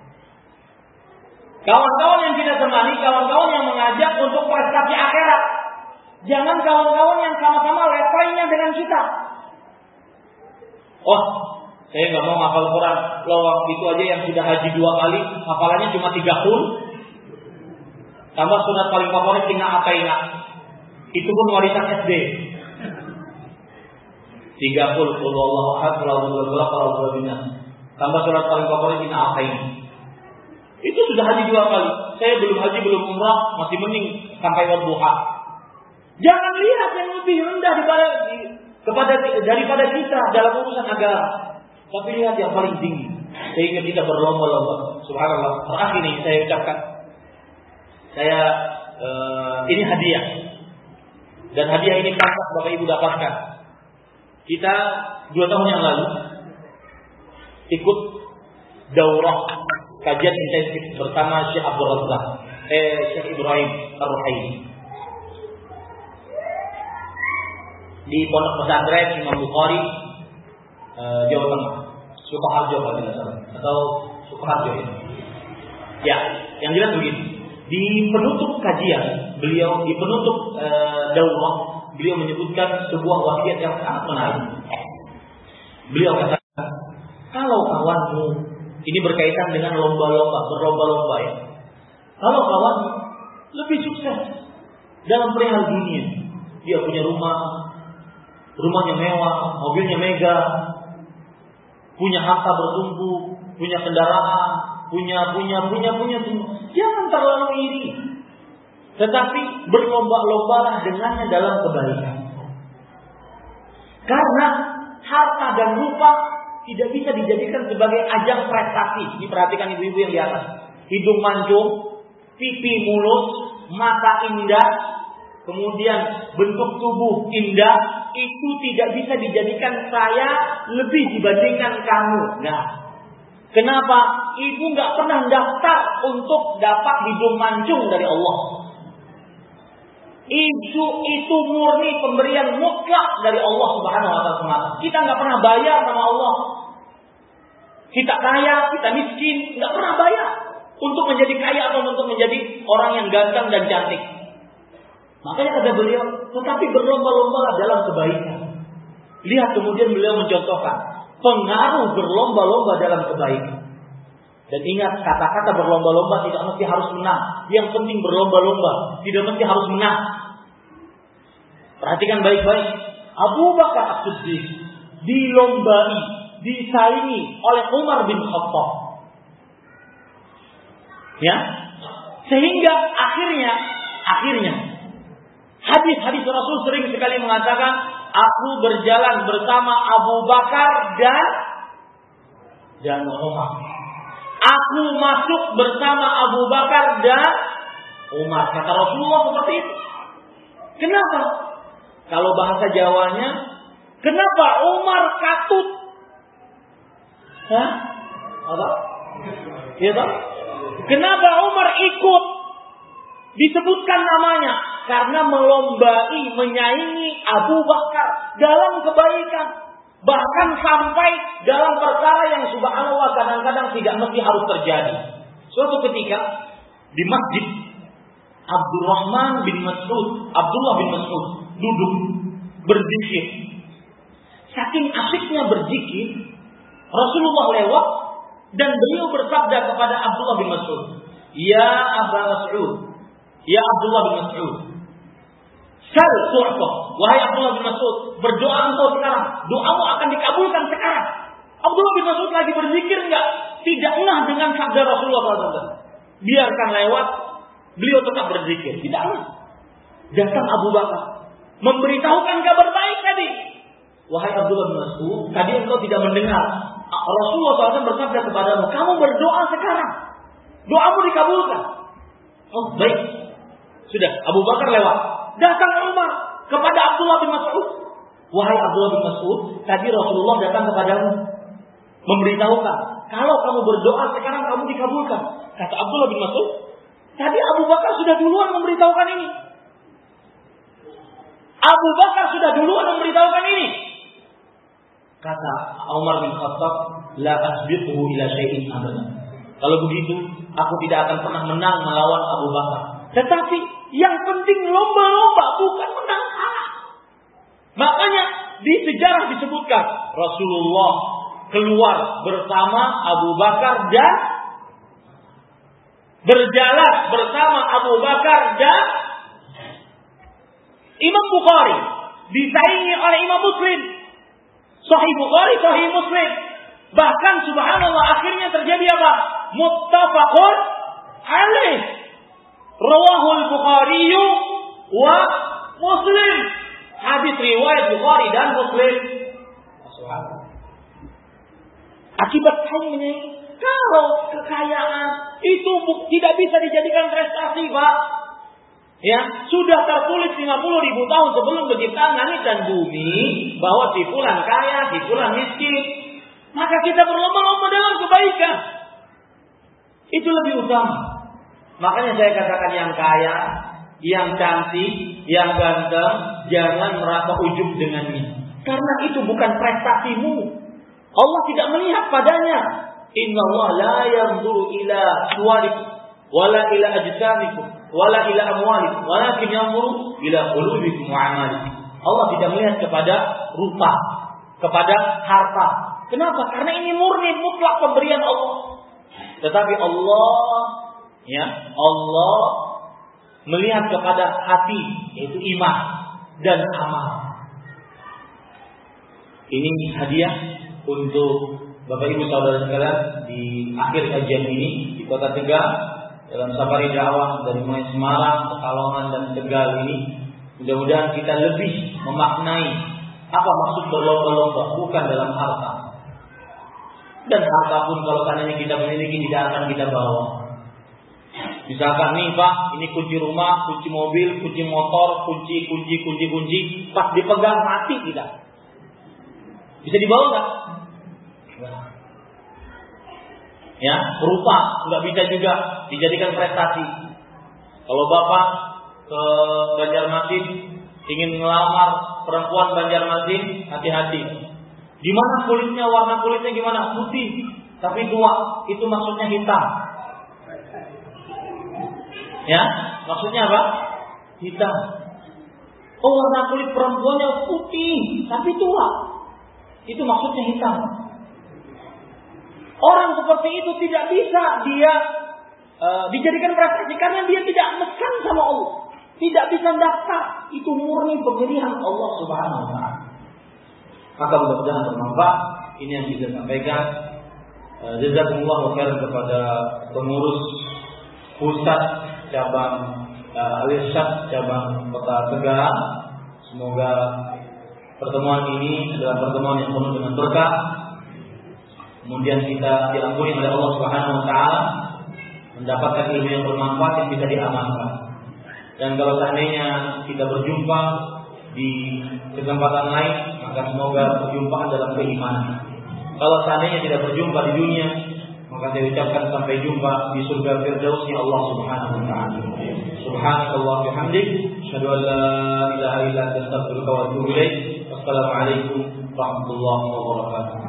Kawan-kawan yang kita temani, kawan-kawan yang mengajak untuk prestasi akhirat. Jangan kawan-kawan yang sama-sama levelnya dengan kita. Oh, saya nggak mau hafal Quran. Loh, waktu itu aja yang sudah haji 2 kali, hafalannya cuma 3 huruf. Tambah surat paling favorit inna ataina. Itu pun warisan SD. 3 huruf, Allahu akbar, Allahu akbar. Tambah surat paling favorit inna ataina. Itu sudah haji 2 kali. Saya belum haji, belum umrah, masih mending sampai wadduha. Jangan lihat yang lebih rendah daripada kita dalam urusan agama, tapi lihat yang paling tinggi, sehingga kita berlomba-lomba. Subhanallah. Terakhir ini saya ucapkan, ini hadiah, dan hadiah ini pantas Bapak Ibu dapatkan. Kita 2 tahun yang lalu ikut daurah kajian intensif bersama Syekh Syekh Ibrahim Ar-Ruhaili di Pondok Pesantren Imam Bukhari, Jawa Tengah, Sukoharjo kalau tidak salah, atau Sukoharjo ini. Ya, yang jelas begini. Di penutup kajian beliau, di penutup daurah, beliau menyebutkan sebuah wasiat yang sangat menarik. Beliau katakan, kalau kawanmu, ini berkaitan dengan berlomba-lomba ya. Kalau kawanmu lebih sukses dalam perihal dunia, dia punya rumahnya mewah, mobilnya megah, punya harta bertumpuk, punya kendaraan, punya semua. Jangan terlalu iri. Tetapi berlomba-lombalah dengannya dalam kebaikan. Karena harta dan rupa tidak bisa dijadikan sebagai ajang prestasi. Diperhatikan ibu-ibu yang di atas. Hidung mancung, pipi mulus, mata indah, kemudian bentuk tubuh indah, itu tidak bisa dijadikan saya lebih dibandingkan kamu. Nah, kenapa? Ibu nggak pernah daftar untuk dapat hidung mancung dari Allah. Itu murni pemberian mutlak dari Allah Subhanahu wa taala. Kita nggak pernah bayar sama Allah. Kita kaya, kita miskin, nggak pernah bayar untuk menjadi kaya atau untuk menjadi orang yang ganteng dan cantik. Makanya kata beliau, tetapi berlomba-lomba dalam kebaikan. Lihat kemudian beliau mencontohkan pengaruh berlomba-lomba dalam kebaikan. Dan ingat, kata-kata berlomba-lomba tidak mesti harus menang. Yang penting berlomba-lomba, tidak mesti harus menang. Perhatikan baik-baik. Abu Bakar As-Siddiq dilombai, disaingi oleh Umar bin Khattab. Ya, sehingga akhirnya hadis-hadis Rasul sering sekali mengatakan, aku berjalan bersama Abu Bakar dan Umar. Aku masuk bersama Abu Bakar dan Umar. Kata Rasulullah seperti itu. Kenapa? Kalau bahasa Jawanya, kenapa Umar katut? Hah? Apa? Iya toh? Kenapa Umar ikut? Disebutkan namanya karena melombai, menyaingi Abu Bakar dalam kebaikan. Bahkan sampai dalam perkara yang subhanallah kadang-kadang tidak mesti harus terjadi. Suatu ketika di masjid Abdullah bin Mas'ud duduk berzikir. Saking asyiknya berzikir, Rasulullah lewat dan beliau bersabda kepada Abdullah bin Mas'ud, "Ya Abu Mas'ud, ya Abdullah bin Mas'ud, sal tu'ta." Wahai Abdullah bin Mas'ud, berdoa engkau sekarang, doamu akan dikabulkan sekarang. Abdullah bin Mas'ud lagi berzikir enggak? Tidak ngah dengan sabda Rasulullah SAW. Biarkan lewat, beliau tetap berzikir. Tidak ngah. Datang Abu Bakar, memberitahukan kabar baik tadi. Wahai Abdullah bin Mas'ud, tadi engkau tidak mendengar Rasulullah SAW bersabda kepadamu, kamu berdoa sekarang, doamu dikabulkan. Oh baik, sudah. Abu Bakar lewat. Datang Umar kepada Abdullah bin Mas'ud. Wahai Abdullah bin Mas'ud, tadi Rasulullah datang kepadamu, memberitahukan, kalau kamu berdoa sekarang kamu dikabulkan. Kata Abdullah bin Mas'ud, tadi Abu Bakar sudah duluan memberitahukan ini. Abu Bakar sudah duluan memberitahukan ini. Kata Umar bin Khattab, la asbiquhu ila syai'in abadan. Kalau begitu, aku tidak akan pernah menang melawan Abu Bakar. Tetapi yang penting lomba-lomba, bukan menang kalah. Makanya di sejarah disebutkan Rasulullah keluar bersama Abu Bakar dan berjalan bersama Abu Bakar dan Imam Bukhari disaingi oleh Imam Muslim. Sahih Bukhari, Sahih Muslim. Bahkan subhanallah akhirnya terjadi apa? Muttafaqun alaih. Rawahul Bukhari wa Muslim. Hadis riwayat Bukhari dan Muslim. Akibat saingnya, kalau kekayaan itu tidak bisa dijadikan prestasi, Pak. Ya, sudah tertulis 50.000 tahun sebelum penciptaan langit dan bumi bahwa si fulan kaya, si fulan miskin. Maka kita berlomba-lomba dalam kebaikan. Itu lebih utama. Makanya saya katakan yang kaya, yang cantik, yang ganteng, jangan merasa ujub dengannya. Karena itu bukan prestasimu. Allah tidak melihat padanya. Inna Allah la yanzuru ila suwarikum wala ila ajsamikum wala ila amwalikum walakin yanzuru ila qulubikum wa a'malikum. Allah tidak melihat kepada rupa, kepada harta. Kenapa? Karena ini murni mutlak pemberian Allah. Tetapi Allah melihat kepada hati, yaitu iman dan amal. Ini hadiah untuk Bapak Ibu saudara sekalian di akhir kajian ini di Kota Tegal dalam safari dakwah dari mulai Semarang, Pekalongan dan Tegal ini. Mudah-mudahan kita lebih memaknai apa maksud berlomba-lomba, bukan dalam harta. Dan harta pun kalau seandainya kita memiliki tidak akan kita bawa. Misalkan nih Pak, ini kunci rumah, kunci mobil, kunci motor, kunci, pas dipegang mati kita. Bisa dibawa nggak? Ya, rupa nggak bisa juga dijadikan prestasi. Kalau Bapak ke Banjarmasin ingin melamar perempuan Banjarmasin, hati-hati. Di mana kulitnya, warna kulitnya gimana? Putih, tapi tua. Itu maksudnya hitam. Ya, maksudnya apa? Hitam. Oh, warna kulit perempuannya putih, tapi tua. Itu maksudnya hitam. Orang seperti itu tidak bisa dia dijadikan prestasi karena dia tidak meskan sama Allah. Tidak bisa daftar. Itu murni pemilihan Allah Subhanahu wa taala. Maka mudah-mudahan bermanfaat. Ini yang bisa sampaikan. Jazakumullah khairan kepada pengurus pusat cabang Al-Irsyad cabang Kota Tegal. Semoga pertemuan ini adalah pertemuan yang penuh dengan berkah. Kemudian kita diampuni oleh Allah Subhanahu wa taala, mendapatkan ilmu yang bermanfaat yang bisa diamalkan. Dan kalau seandainya kita berjumpa di kesempatan lain, maka semoga perjumpaan dalam keimanan. Kalau seandainya tidak berjumpa di dunia, maka saya ucapkan sampai jumpa di surga Firdausnya Allah Subhanahu wa taala. Subhanakallah wa bihamdik, asyhadu an la ilaha illa anta astaghfiruka wa atubu ilaik. Wassalamualaikum warahmatullahi wabarakatuh.